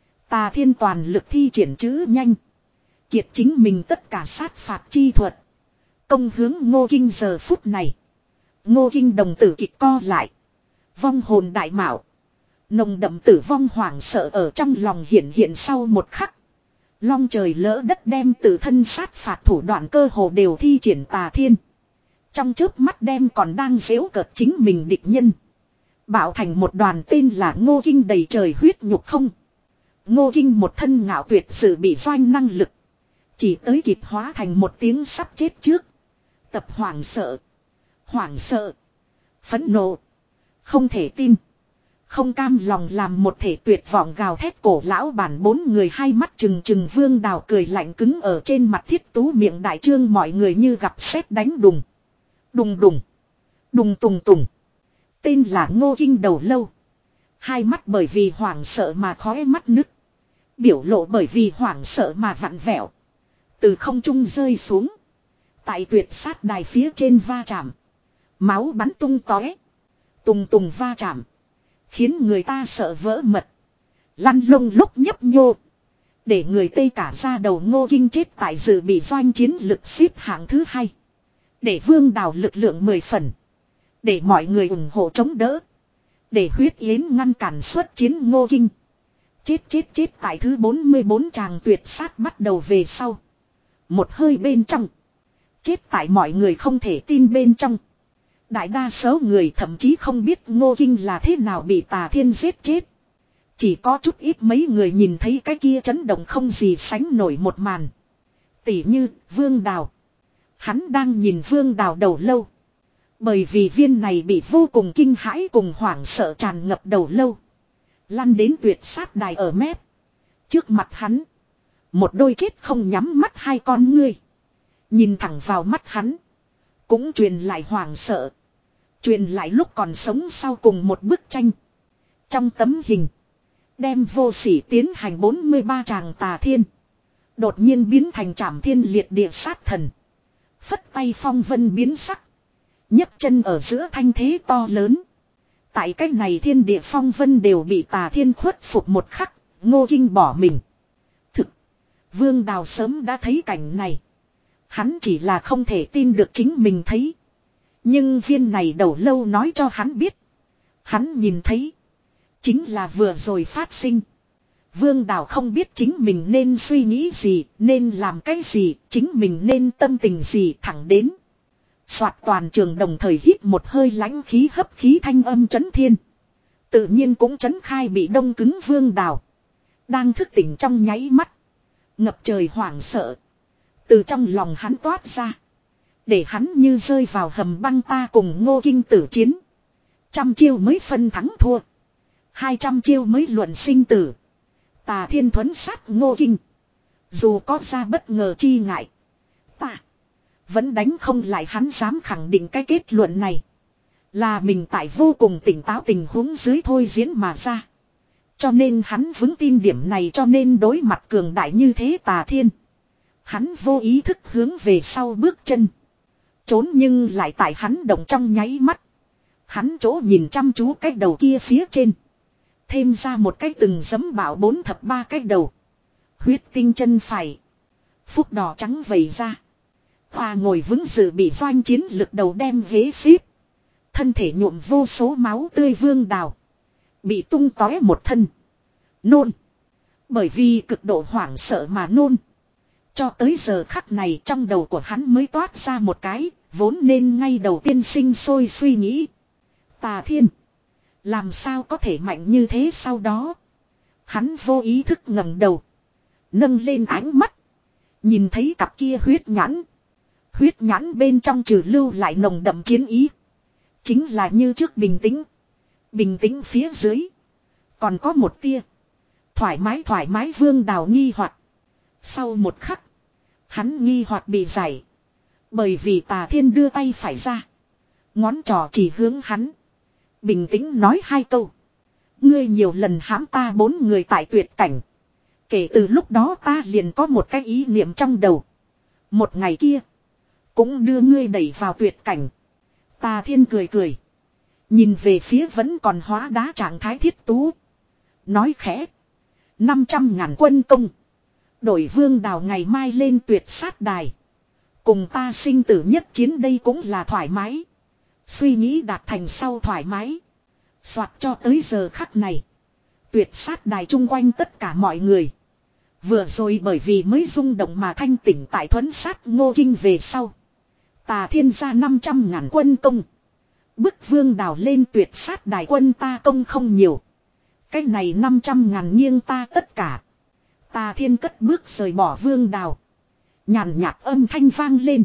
Tà Thiên toàn lực thi triển chữ nhanh. Kiệt chính mình tất cả sát phạt chi thuật. Công hướng Ngô Kinh giờ phút này. Ngô Kinh đồng tử kịch co lại. Vong hồn đại mạo. Nồng đậm tử vong hoảng sợ ở trong lòng hiện hiện sau một khắc. Long trời lỡ đất đem tự thân sát phạt thủ đoạn cơ hồ đều thi triển Tà Thiên. Trong chớp mắt đem còn đang giễu cợt chính mình địch nhân. Bảo thành một đoàn tên là Ngô Kinh đầy trời huyết nhục không. Ngô Kinh một thân ngạo tuyệt sự bị doanh năng lực. Chỉ tới kịp hóa thành một tiếng sắp chết trước. Tập hoảng sợ. Hoảng sợ. Phẫn nộ. Không thể tin. Không cam lòng làm một thể tuyệt vọng gào thét cổ lão bản bốn người hai mắt trừng trừng Vương Đào cười lạnh cứng ở trên mặt Thiết Tú miệng đại trương mọi người như gặp sét đánh đùng. Đùng đùng. Đùng tùng tùng. Tên là Ngô Kinh đầu lâu. Hai mắt bởi vì hoảng sợ mà khóe mắt nứt. Biểu lộ bởi vì hoảng sợ mà vặn vẹo. Từ không trung rơi xuống. Tại tuyệt sát đài phía trên va chạm. Máu bắn tung tóe. Tùng tùng va chạm. Khiến người ta sợ vỡ mật. Lăn lông lúc nhấp nhô. Để người tây cả ra đầu Ngô Kinh chết tại dự bị doanh chiến lực xếp hạng thứ hai. Để Vương Đào lực lượng mười phần. Để mọi người ủng hộ chống đỡ. Để huyết yến ngăn cản xuất chiến Ngô Kinh. Chết chết chết tại thứ bốn mươi bốn tràng tuyệt sát bắt đầu về sau. Một hơi bên trong. Chết tại mọi người không thể tin bên trong. Đại đa số người thậm chí không biết Ngô Kinh là thế nào bị Tà Thiên giết chết. Chỉ có chút ít mấy người nhìn thấy cái kia chấn động không gì sánh nổi một màn. Tỉ như Vương Đào. Hắn đang nhìn Vương Đào đầu lâu. Bởi vì viên này bị vô cùng kinh hãi cùng hoảng sợ tràn ngập đầu lâu. Lăn đến tuyệt sát đài ở mép. Trước mặt hắn. Một đôi chết không nhắm mắt hai con ngươi. Nhìn thẳng vào mắt hắn. Cũng truyền lại hoảng sợ. Truyền lại lúc còn sống sau cùng một bức tranh. Trong tấm hình. Đem vô sỉ tiến hành bốn mươi ba tràng Tà Thiên. Đột nhiên biến thành Trảm Thiên liệt địa sát thần. Phất tay phong vân biến sắc. nhấc chân ở giữa thanh thế to lớn. Tại cách này thiên địa phong vân đều bị Tà Thiên khuất phục một khắc. Ngô Kinh bỏ mình. Thực. Vương Đào sớm đã thấy cảnh này. Hắn chỉ là không thể tin được chính mình thấy. Nhưng viên này đầu lâu nói cho hắn biết. Hắn nhìn thấy. Chính là vừa rồi phát sinh. Vương Đào không biết chính mình nên suy nghĩ gì, nên làm cái gì, chính mình nên tâm tình gì thẳng đến. Soạt toàn trường đồng thời hít một hơi lãnh khí hấp khí thanh âm chấn thiên. Tự nhiên cũng chấn khai bị đông cứng Vương Đào. Đang thức tỉnh trong nháy mắt. Ngập trời hoảng sợ. Từ trong lòng hắn toát ra. Để hắn như rơi vào hầm băng ta cùng Ngô Kinh tử chiến. Trăm chiêu mới phân thắng thua. Hai trăm chiêu mới luận sinh tử. Tà Thiên thuấn sát Ngô Kinh. Dù có ra bất ngờ chi ngại. Ta. Vẫn đánh không lại hắn dám khẳng định cái kết luận này. Là mình tại vô cùng tỉnh táo tình huống dưới thôi diễn mà ra. Cho nên hắn vững tin điểm này cho nên đối mặt cường đại như thế Tà Thiên. Hắn vô ý thức hướng về sau bước chân. Trốn nhưng lại tại hắn động trong nháy mắt. Hắn chỗ nhìn chăm chú cái đầu kia phía trên. Thêm ra một cái từng giấm bảo bốn thập ba cái đầu. Huyết tinh chân phải. Phúc đỏ trắng vẩy ra. Hoa ngồi vững dự bị doanh chiến lực đầu đem ghế xếp. Thân thể nhuộm vô số máu tươi Vương Đào. Bị tung tóe một thân. Nôn. Bởi vì cực độ hoảng sợ mà nôn. Cho tới giờ khắc này trong đầu của hắn mới toát ra một cái. Vốn nên ngay đầu tiên sinh sôi suy nghĩ. Tà Thiên. Làm sao có thể mạnh như thế sau đó. Hắn vô ý thức ngẩng đầu. Nâng lên ánh mắt. Nhìn thấy cặp kia huyết nhãn. Huyết nhãn bên trong trừ lưu lại nồng đậm chiến ý. Chính là như trước bình tĩnh. Bình tĩnh phía dưới. Còn có một tia. Thoải mái thoải mái Vương Đào nghi hoặc. Sau một khắc. Hắn nghi hoặc bị giải. Bởi vì Tà Thiên đưa tay phải ra. Ngón trỏ chỉ hướng hắn. Bình tĩnh nói hai câu. Ngươi nhiều lần hãm ta bốn người tại tuyệt cảnh. Kể từ lúc đó ta liền có một cái ý niệm trong đầu. Một ngày kia. Cũng đưa ngươi đẩy vào tuyệt cảnh. Tà Thiên cười cười. Nhìn về phía vẫn còn hóa đá trạng thái Thiết Tú. Nói khẽ. năm trăm ngàn quân công. Đổi Vương Đào ngày mai lên tuyệt sát đài. Cùng ta sinh tử nhất chiến đây cũng là thoải mái. Suy nghĩ đạt thành sau thoải mái. Soạt cho tới giờ khắc này. Tuyệt sát đài chung quanh tất cả mọi người. Vừa rồi bởi vì mới rung động mà thanh tỉnh tại thuấn sát Ngô Kinh về sau. Tà Thiên ra năm trăm ngàn quân công. Bức Vương Đào lên tuyệt sát đài quân ta công không nhiều. Cái này năm trăm ngàn nghiêng ta tất cả. Tà Thiên cất bước rời bỏ Vương Đào. Nhàn nhạt âm thanh vang lên.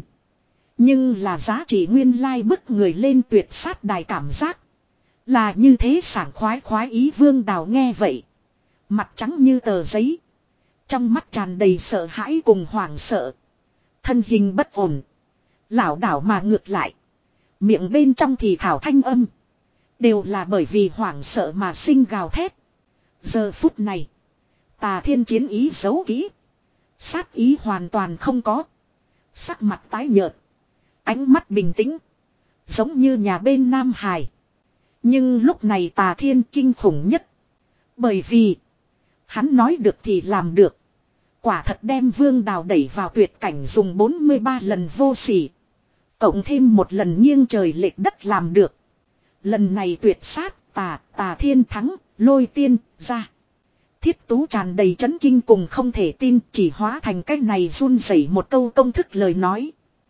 Nhưng là giá trị nguyên lai bức người lên tuyệt sát đài cảm giác. Là như thế sảng khoái khoái ý. Vương Đào nghe vậy. Mặt trắng như tờ giấy. Trong mắt tràn đầy sợ hãi cùng hoảng sợ. Thân hình bất ổn. Lảo đảo mà ngược lại. Miệng bên trong thì thảo thanh âm. Đều là bởi vì hoảng sợ mà sinh gào thét. Giờ phút này. Tà Thiên chiến ý giấu kỹ. Sát ý hoàn toàn không có. Sắc mặt tái nhợt. Ánh mắt bình tĩnh. Giống như nhà bên Nam Hải. Nhưng lúc này Tà Thiên kinh khủng nhất. Bởi vì. Hắn nói được thì làm được. Quả thật đem Vương Đào đẩy vào tuyệt cảnh dùng bốn mươi ba lần vô sỉ. Cộng thêm một lần nghiêng trời lệch đất làm được. Lần này tuyệt sát tà tà Thiên thắng lôi tiên ra. Thiết Tú tràn đầy chấn kinh cùng không thể tin chỉ hóa thành cái này run rẩy một câu công thức lời nói.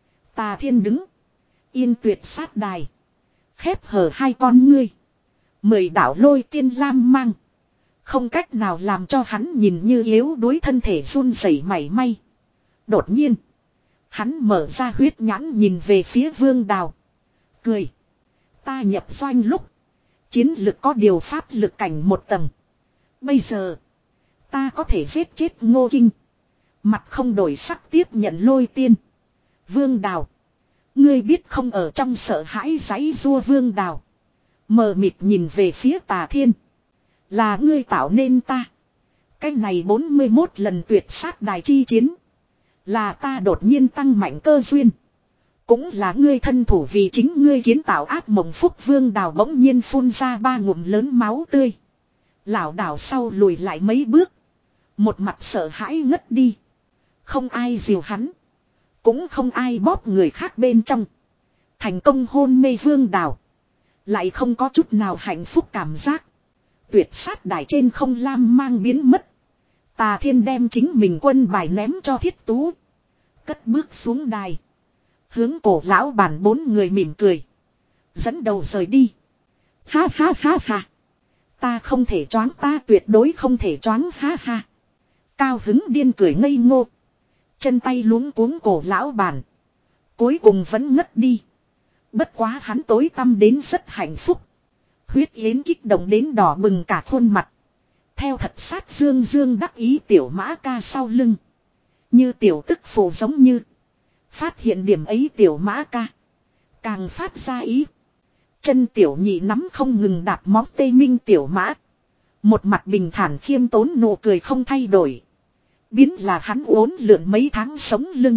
Tà Thiên đứng. Yên tuyệt sát đài. Khép hở hai con ngươi. Mười đạo lôi tiên lam mang. Không cách nào làm cho hắn nhìn như yếu đuối thân thể run rẩy mảy may. Đột nhiên. Hắn mở ra huyết nhãn nhìn về phía Vương Đào. Cười. Ta nhập doanh lúc. Chiến lực có điều pháp lực cảnh một tầng. Bây giờ. Ta có thể giết chết Ngô Kinh. Mặt không đổi sắc tiếp nhận lôi tiên. Vương Đào. Ngươi biết không ở trong sợ hãi giãy rua Vương Đào. Mờ mịt nhìn về phía Tà Thiên. Là ngươi tạo nên ta. Cái này bốn mươi mốt lần tuyệt sát đài chi chiến. Là ta đột nhiên tăng mạnh cơ duyên. Cũng là ngươi thân thủ vì chính ngươi kiến tạo ác mộng phúc. Vương Đào bỗng nhiên phun ra ba ngụm lớn máu tươi. Lảo đảo sau lùi lại mấy bước. Một mặt sợ hãi ngất đi. Không ai dìu hắn. Cũng không ai bóp người khác bên trong. Thành công hôn mê Vương Đào. Lại không có chút nào hạnh phúc cảm giác. Tuyệt sát đài trên không lam mang biến mất. Tà Thiên đem chính mình quân bài ném cho Thiết Tú. Cất bước xuống đài. Hướng cổ lão bản bốn người mỉm cười. Dẫn đầu rời đi. Ha ha ha ha. Ta không thể choáng, ta tuyệt đối không thể choáng, ha ha. Cao hứng điên cười ngây ngô. Chân tay luống cuống cổ lão bản. Cuối cùng vẫn ngất đi. Bất quá hắn tối tăm đến rất hạnh phúc. Huyết yến kích động đến đỏ bừng cả khuôn mặt. Theo thật sát dương dương đắc ý tiểu mã ca sau lưng. Như tiểu tức phụ giống như. Phát hiện điểm ấy tiểu mã ca. Càng phát ra ý. Chân tiểu nhị nắm không ngừng đạp móng tê minh tiểu mã. Một mặt bình thản khiêm tốn nụ cười không thay đổi. Biến là hắn uốn lượn mấy tháng sống lưng.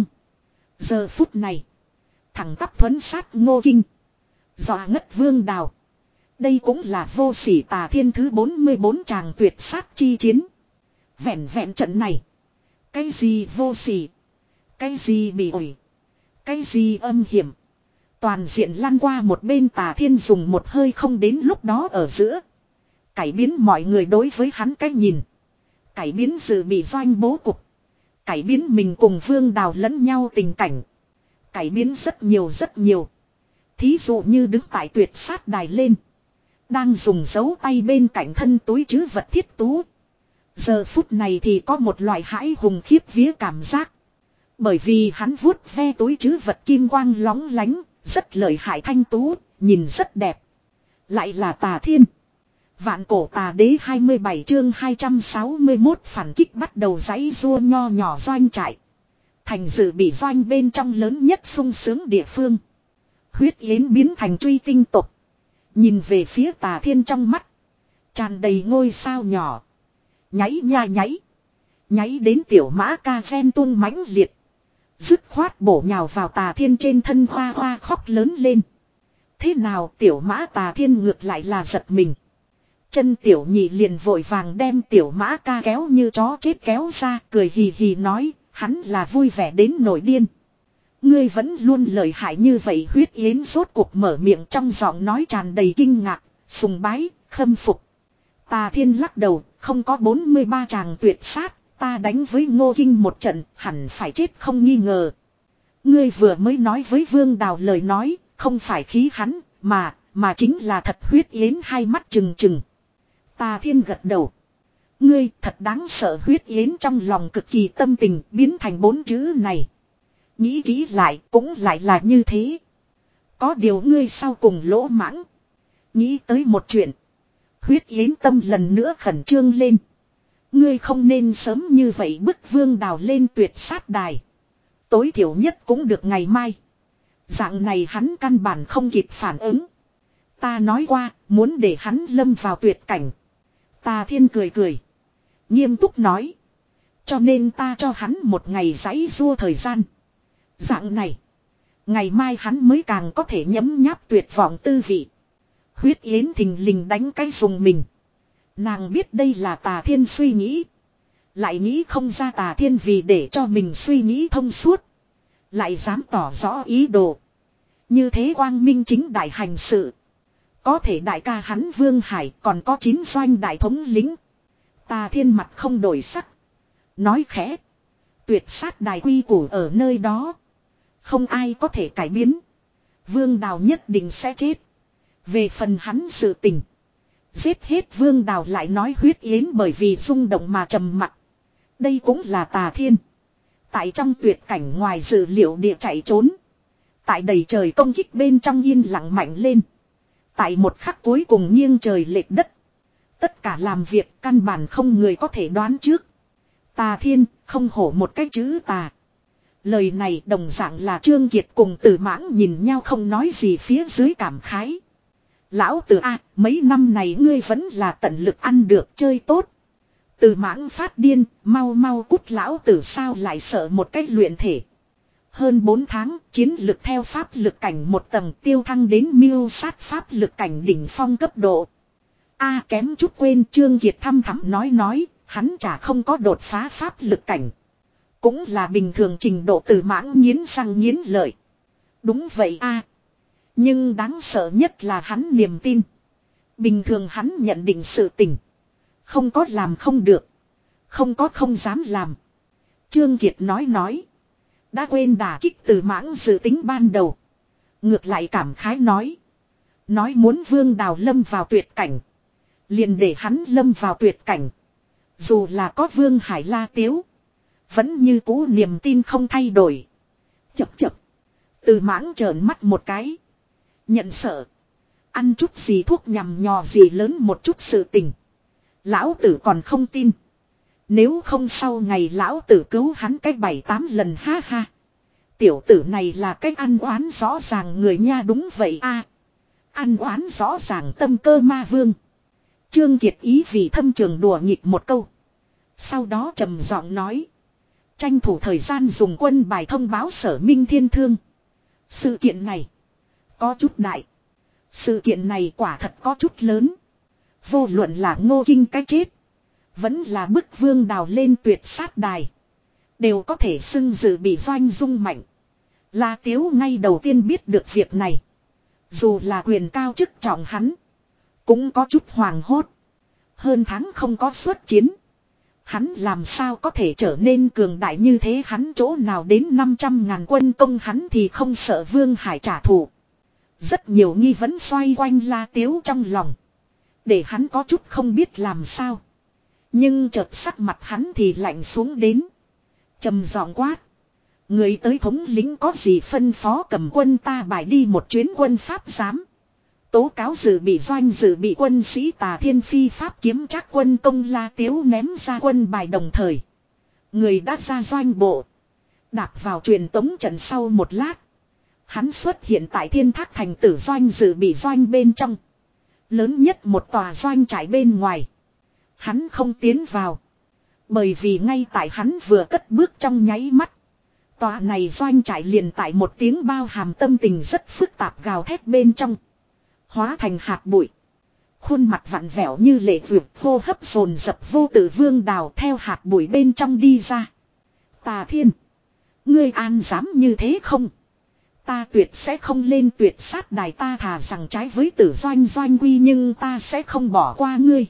Giờ phút này. Thằng tắp thuấn sát Ngô Kinh. Dọa ngất Vương Đào. Đây cũng là vô sỉ Tà Thiên thứ bốn mươi bốn tràng tuyệt sát chi chiến. Vẹn vẹn trận này. Cái gì vô sỉ. Cái gì bị ổi. Cái gì âm hiểm. Toàn diện lăn qua một bên. Tà Thiên dùng một hơi không đến lúc đó ở giữa. Cải biến mọi người đối với hắn cách nhìn. Cải biến dự bị doanh bố cục. Cải biến mình cùng Vương Đào lẫn nhau tình cảnh. Cải biến rất nhiều rất nhiều. Thí dụ như đứng tại tuyệt sát đài lên. Đang dùng dấu tay bên cạnh thân túi chứ vật Thiết Tú. Giờ phút này thì có một loại hãi hùng khiếp vía cảm giác. Bởi vì hắn vuốt ve túi chứ vật kim quang lóng lánh. Rất lợi hại thanh tú. Nhìn rất đẹp. Lại là Tà Thiên. Vạn cổ tà đế hai mươi bảy chương hai trăm sáu mươi mốt phản kích bắt đầu giãy rua nho nhỏ doanh trại. Thành dự bị doanh bên trong lớn nhất sung sướng địa phương. Huyết yến biến thành truy tinh tục. Nhìn về phía Tà Thiên trong mắt. Tràn đầy ngôi sao nhỏ. Nháy nha nháy. Nháy đến tiểu mã ca gen tuôn mãnh liệt. Dứt khoát bổ nhào vào Tà Thiên trên thân, hoa hoa khóc lớn lên. Thế nào tiểu mã? Tà Thiên ngược lại là giật mình. Chân tiểu nhị liền vội vàng đem tiểu mã ca kéo như chó chết kéo ra, cười hì hì nói, hắn là vui vẻ đến nổi điên. Ngươi vẫn luôn lợi hại như vậy. Huyết Yến rốt cuộc mở miệng, trong giọng nói tràn đầy kinh ngạc, sùng bái, khâm phục. Tà Thiên lắc đầu, không có bốn mươi ba chàng tuyệt sát, ta đánh với Ngô Kinh một trận, hẳn phải chết không nghi ngờ. Ngươi vừa mới nói với Vương Đào lời nói, không phải khí hắn, mà, mà chính là thật. Huyết Yến hai mắt trừng trừng. Tà Thiên gật đầu. Ngươi thật đáng sợ. Huyết Yến trong lòng cực kỳ tâm tình biến thành bốn chữ này. Nghĩ kỹ lại cũng lại là như thế. Có điều ngươi sau cùng lỗ mãng. Nghĩ tới một chuyện. Huyết Yến tâm lần nữa khẩn trương lên. Ngươi không nên sớm như vậy bức Vương Đào lên tuyệt sát đài. Tối thiểu nhất cũng được ngày mai. Dạng này hắn căn bản không kịp phản ứng. Ta nói qua muốn để hắn lâm vào tuyệt cảnh. Tà Thiên cười cười. Nghiêm túc nói. Cho nên ta cho hắn một ngày giãy giụa thời gian. Dạng này. Ngày mai hắn mới càng có thể nhấm nháp tuyệt vọng tư vị. Huyết Yến thình lình đánh cái dùng mình. Nàng biết đây là Tà Thiên suy nghĩ. Lại nghĩ không ra Tà Thiên vì để cho mình suy nghĩ thông suốt. Lại dám tỏ rõ ý đồ. Như thế quang minh chính đại hành sự. Có thể đại ca hắn Vương Hải còn có chín doanh đại thống lính. Tà Thiên mặt không đổi sắc. Nói khẽ. Tuyệt sát đài quy củ ở nơi đó. Không ai có thể cải biến. Vương Đào nhất định sẽ chết. Về phần hắn sự tình. Giết hết Vương Đào lại nói. Huyết Yến bởi vì rung động mà trầm mặc. Đây cũng là Tà Thiên. Tại trong tuyệt cảnh ngoài dự liệu địa chạy trốn. Tại đầy trời công kích bên trong yên lặng mạnh lên. Tại một khắc cuối cùng nghiêng trời lệch đất. Tất cả làm việc căn bản không người có thể đoán trước. Tà Thiên không hổ một cái chữ tà. Lời này đồng dạng là Trương Kiệt cùng Từ Mãng nhìn nhau không nói gì phía dưới cảm khái. Lão Từ A, mấy năm này ngươi vẫn là tận lực ăn được chơi tốt. Từ Mãng phát điên, mau mau cút. Lão Tử sao lại sợ một cách luyện thể. Hơn bốn tháng, chiến lực theo pháp lực cảnh một tầng tiêu thăng đến miêu sát pháp lực cảnh đỉnh phong cấp độ. A kém chút quên. Trương Kiệt thăm thẳm nói nói, hắn chả không có đột phá pháp lực cảnh. Cũng là bình thường trình độ. Từ Mãng nghiến răng nghiến lợi. Đúng vậy a. Nhưng đáng sợ nhất là hắn niềm tin. Bình thường hắn nhận định sự tình. Không có làm không được. Không có không dám làm. Trương Kiệt nói nói. Đã quên đả kích Từ Mãng dự tính ban đầu. Ngược lại cảm khái nói. Nói muốn Vương Đào lâm vào tuyệt cảnh. Liền để hắn lâm vào tuyệt cảnh. Dù là có Vương Hải La Tiếu. Vẫn như cũ niềm tin không thay đổi. Chập chập. Từ Mãng trợn mắt một cái. Nhận sợ. Ăn chút gì thuốc nhằm nhò gì lớn một chút sự tình. Lão tử còn không tin. Nếu không sau ngày lão tử cứu hắn cách bảy tám lần ha ha. Tiểu tử này là cách ăn oán rõ ràng người nha. Đúng vậy a. Ăn oán rõ ràng tâm cơ ma vương. Trương Kiệt ý vì thâm trường đùa nghịch một câu. Sau đó trầm giọng nói. Tranh thủ thời gian dùng quân bài thông báo Sở Minh Thiên Thương. Sự kiện này có chút đại. Sự kiện này quả thật có chút lớn. Vô luận là Ngô Kinh cái chết. Vẫn là bức Vương Đào lên tuyệt sát đài. Đều có thể xưng dự bị doanh dung mạnh. La Tiếu ngay đầu tiên biết được việc này. Dù là quyền cao chức trọng hắn. Cũng có chút hoàng hốt. Hơn tháng không có xuất chiến. Hắn làm sao có thể trở nên cường đại như thế. Hắn chỗ nào đến năm trăm ngàn quân công hắn thì không sợ Vương Hải trả thù. Rất nhiều nghi vấn xoay quanh La Tiếu trong lòng. Để hắn có chút không biết làm sao. Nhưng chợt sắc mặt hắn thì lạnh xuống đến. Trầm giọng quát. Người tới thống lĩnh có gì phân phó. Cầm quân ta bài đi một chuyến quân pháp giám. Tố cáo dự bị doanh dự bị quân sĩ Tà Thiên phi pháp kiếm trác quân công. La Tiếu ném ra quân bài đồng thời. Người đã ra doanh bộ. Đạp vào truyền tống trận sau một lát. Hắn xuất hiện tại Thiên Thác thành tử doanh dự bị doanh bên trong. Lớn nhất một tòa doanh trại bên ngoài. Hắn không tiến vào. Bởi vì ngay tại hắn vừa cất bước trong nháy mắt. Tòa này doanh trại liền tại một tiếng bao hàm tâm tình rất phức tạp gào thét bên trong. Hóa thành hạt bụi. Khuôn mặt vặn vẹo như lệ vượt, hô hấp dồn dập vô tử Vương Đào theo hạt bụi bên trong đi ra. Tà Thiên. Ngươi an dám như thế không? Ta tuyệt sẽ không lên tuyệt sát đài, ta thà rằng trái với tử doanh doanh quy, nhưng ta sẽ không bỏ qua ngươi.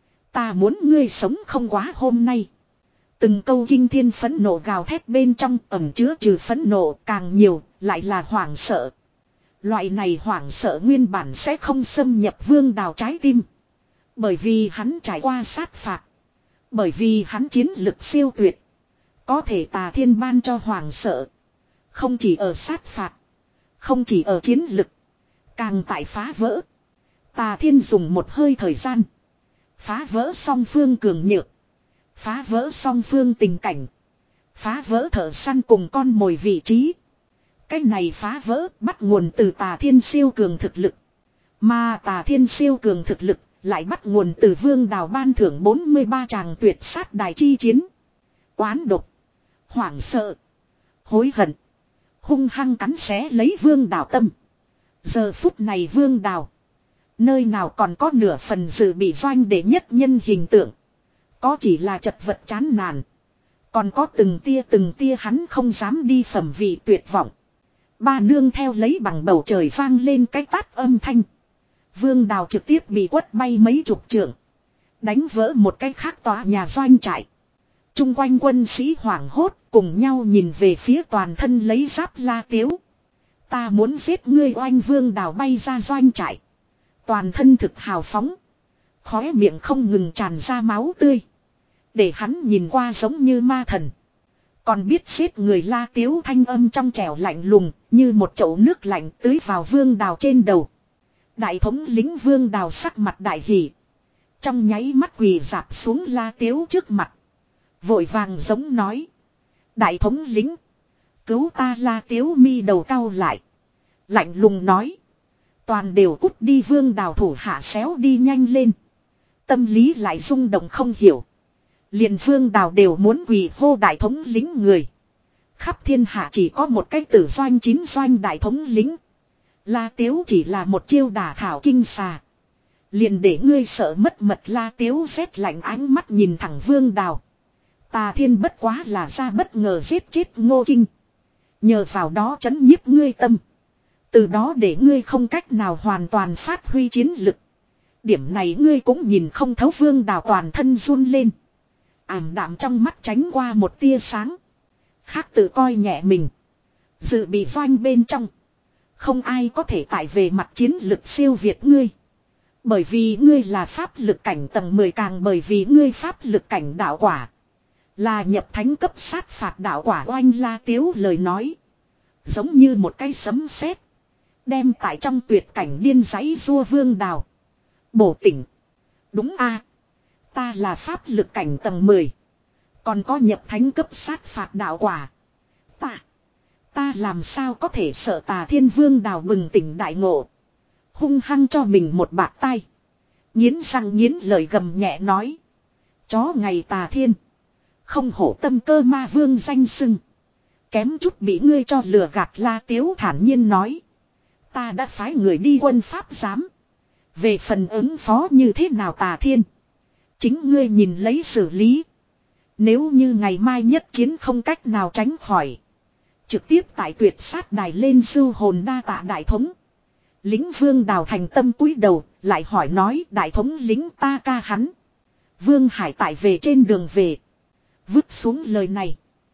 Ta muốn ngươi sống không quá hôm nay. Từng câu kinh thiên phẫn nộ gào thét bên trong ẩn chứa trừ phẫn nộ càng nhiều, lại là hoảng sợ. Loại này hoảng sợ nguyên bản sẽ không xâm nhập Vương Đào trái tim. Bởi vì hắn trải qua sát phạt. Bởi vì hắn chiến lực siêu tuyệt. Có thể Tà Thiên ban cho hoảng sợ. Không chỉ ở sát phạt. Không chỉ ở chiến lực. Càng tại phá vỡ. Tà Thiên dùng một hơi thời gian. Phá vỡ song phương cường nhược. Phá vỡ song phương tình cảnh. Phá vỡ thợ săn cùng con mồi vị trí. Cái này phá vỡ bắt nguồn từ Tà Thiên siêu cường thực lực. Mà Tà Thiên siêu cường thực lực lại bắt nguồn từ Vương Đào ban thưởng bốn mươi ba tràng tuyệt sát đài chi chiến. Oán độc. Hoảng sợ. Hối hận. Hung hăng cắn xé lấy Vương Đào tâm. Giờ phút này Vương Đào. Nơi nào còn có nửa phần dự bị doanh để nhất nhân hình tượng. Có chỉ là chật vật chán nản. Còn có từng tia từng tia hắn không dám đi phẩm vị tuyệt vọng. Ba nương theo lấy bằng bầu trời vang lên cái tát âm thanh. Vương Đào trực tiếp bị quất bay mấy chục trượng. Đánh vỡ một cái khác tòa nhà doanh trại. Trung quanh quân sĩ hoảng hốt cùng nhau nhìn về phía toàn thân lấy giáp La Tiếu. Ta muốn giết ngươi, oanh. Vương Đào bay ra doanh trại. Toàn thân thực hào phóng. Khóe miệng không ngừng tràn ra máu tươi. Để hắn nhìn qua giống như ma thần. Còn biết giết người La Tiếu thanh âm trong trẻo lạnh lùng, như một chậu nước lạnh tưới vào Vương Đào trên đầu. Đại thống lĩnh Vương Đào sắc mặt đại hỉ. Trong nháy mắt quỳ dạp xuống La Tiếu trước mặt. Vội vàng giống nói. Đại thống lĩnh. Cứu ta. La Tiếu mi đầu cau lại. Lạnh lùng nói. Toàn đều cút đi. Vương Đào thủ hạ xéo đi nhanh lên. Tâm lý lại rung động không hiểu. Liền Vương Đào đều muốn quỳ hô đại thống lĩnh người. Khắp thiên hạ chỉ có một cái tử doanh chín doanh đại thống lĩnh. La Tiếu chỉ là một chiêu đả thảo kinh xà. Liền để ngươi sợ mất mật. La Tiếu rét lạnh ánh mắt nhìn thẳng Vương Đào. Tà Thiên bất quá là ra bất ngờ giết chết Ngô Kinh. Nhờ vào đó trấn nhiếp ngươi tâm. Từ đó để ngươi không cách nào hoàn toàn phát huy chiến lực. Điểm này ngươi cũng nhìn không thấu. Vương Đào toàn thân run lên. Ảm đạm trong mắt tránh qua một tia sáng. Khác tự coi nhẹ mình. Dự bị doanh bên trong. Không ai có thể tại về mặt chiến lực siêu việt ngươi. Bởi vì ngươi là pháp lực cảnh tầng mười, càng bởi vì ngươi pháp lực cảnh đạo quả. Là nhập thánh cấp sát phạt đạo quả. Oanh. La Tiếu lời nói. Giống như một cái sấm sét. Đem tại trong tuyệt cảnh điên giấy rua Vương Đào. Bổ tỉnh. Đúng a, ta là pháp lực cảnh tầng mười. Còn có nhập thánh cấp sát phạt đạo quả. Ta. Ta làm sao có thể sợ. Tà Thiên. Vương Đào bừng tỉnh đại ngộ. Hung hăng cho mình một bạt tay. Nghiến răng nghiến lời gầm nhẹ nói. Chó ngày Tà Thiên. Không hổ tâm cơ ma vương danh xưng. Kém chút bị ngươi cho lừa gạt. La Tiếu thản nhiên nói. Ta đã phái người đi quân pháp giám. Về phần ứng phó như thế nào Tà Thiên. Chính ngươi nhìn lấy xử lý. Nếu như ngày mai nhất chiến không cách nào tránh khỏi. Trực tiếp tại tuyệt sát đài lên sưu hồn. Đa tạ đại thống. Lính Vương Đào thành tâm cúi đầu. Lại hỏi nói đại thống lính ta ca hắn. Vương Hải tại về trên đường về. Vứt xuống lời này.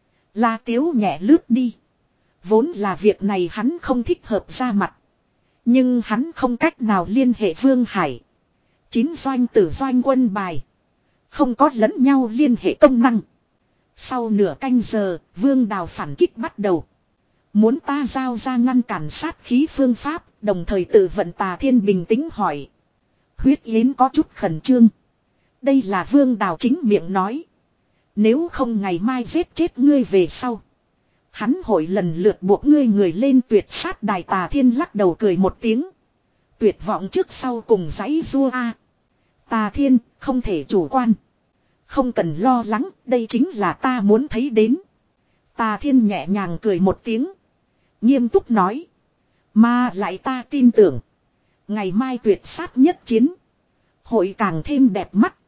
La Tiếu nhẹ lướt đi. Vốn là việc này hắn không thích hợp ra mặt. Nhưng hắn không cách nào liên hệ Vương Hải. Chín doanh tử doanh quân bài. Không có lẫn nhau liên hệ công năng. Sau nửa canh giờ, Vương Đào phản kích bắt đầu. Muốn ta giao ra ngăn cản sát khí phương pháp, đồng thời tự vận. Tà Thiên bình tĩnh hỏi. Huyết Yến có chút khẩn trương. Đây là Vương Đào chính miệng nói. Nếu không ngày mai giết chết ngươi về sau. Hắn hội lần lượt buộc ngươi người lên tuyệt sát đài. Tà Thiên lắc đầu cười một tiếng. Tuyệt vọng trước sau cùng giấy rua a. Tà Thiên không thể chủ quan. Không cần lo lắng, đây chính là ta muốn thấy đến. Tà Thiên nhẹ nhàng cười một tiếng. Nghiêm túc nói. Mà lại ta tin tưởng. Ngày mai tuyệt sát nhất chiến. Hội càng thêm đẹp mắt.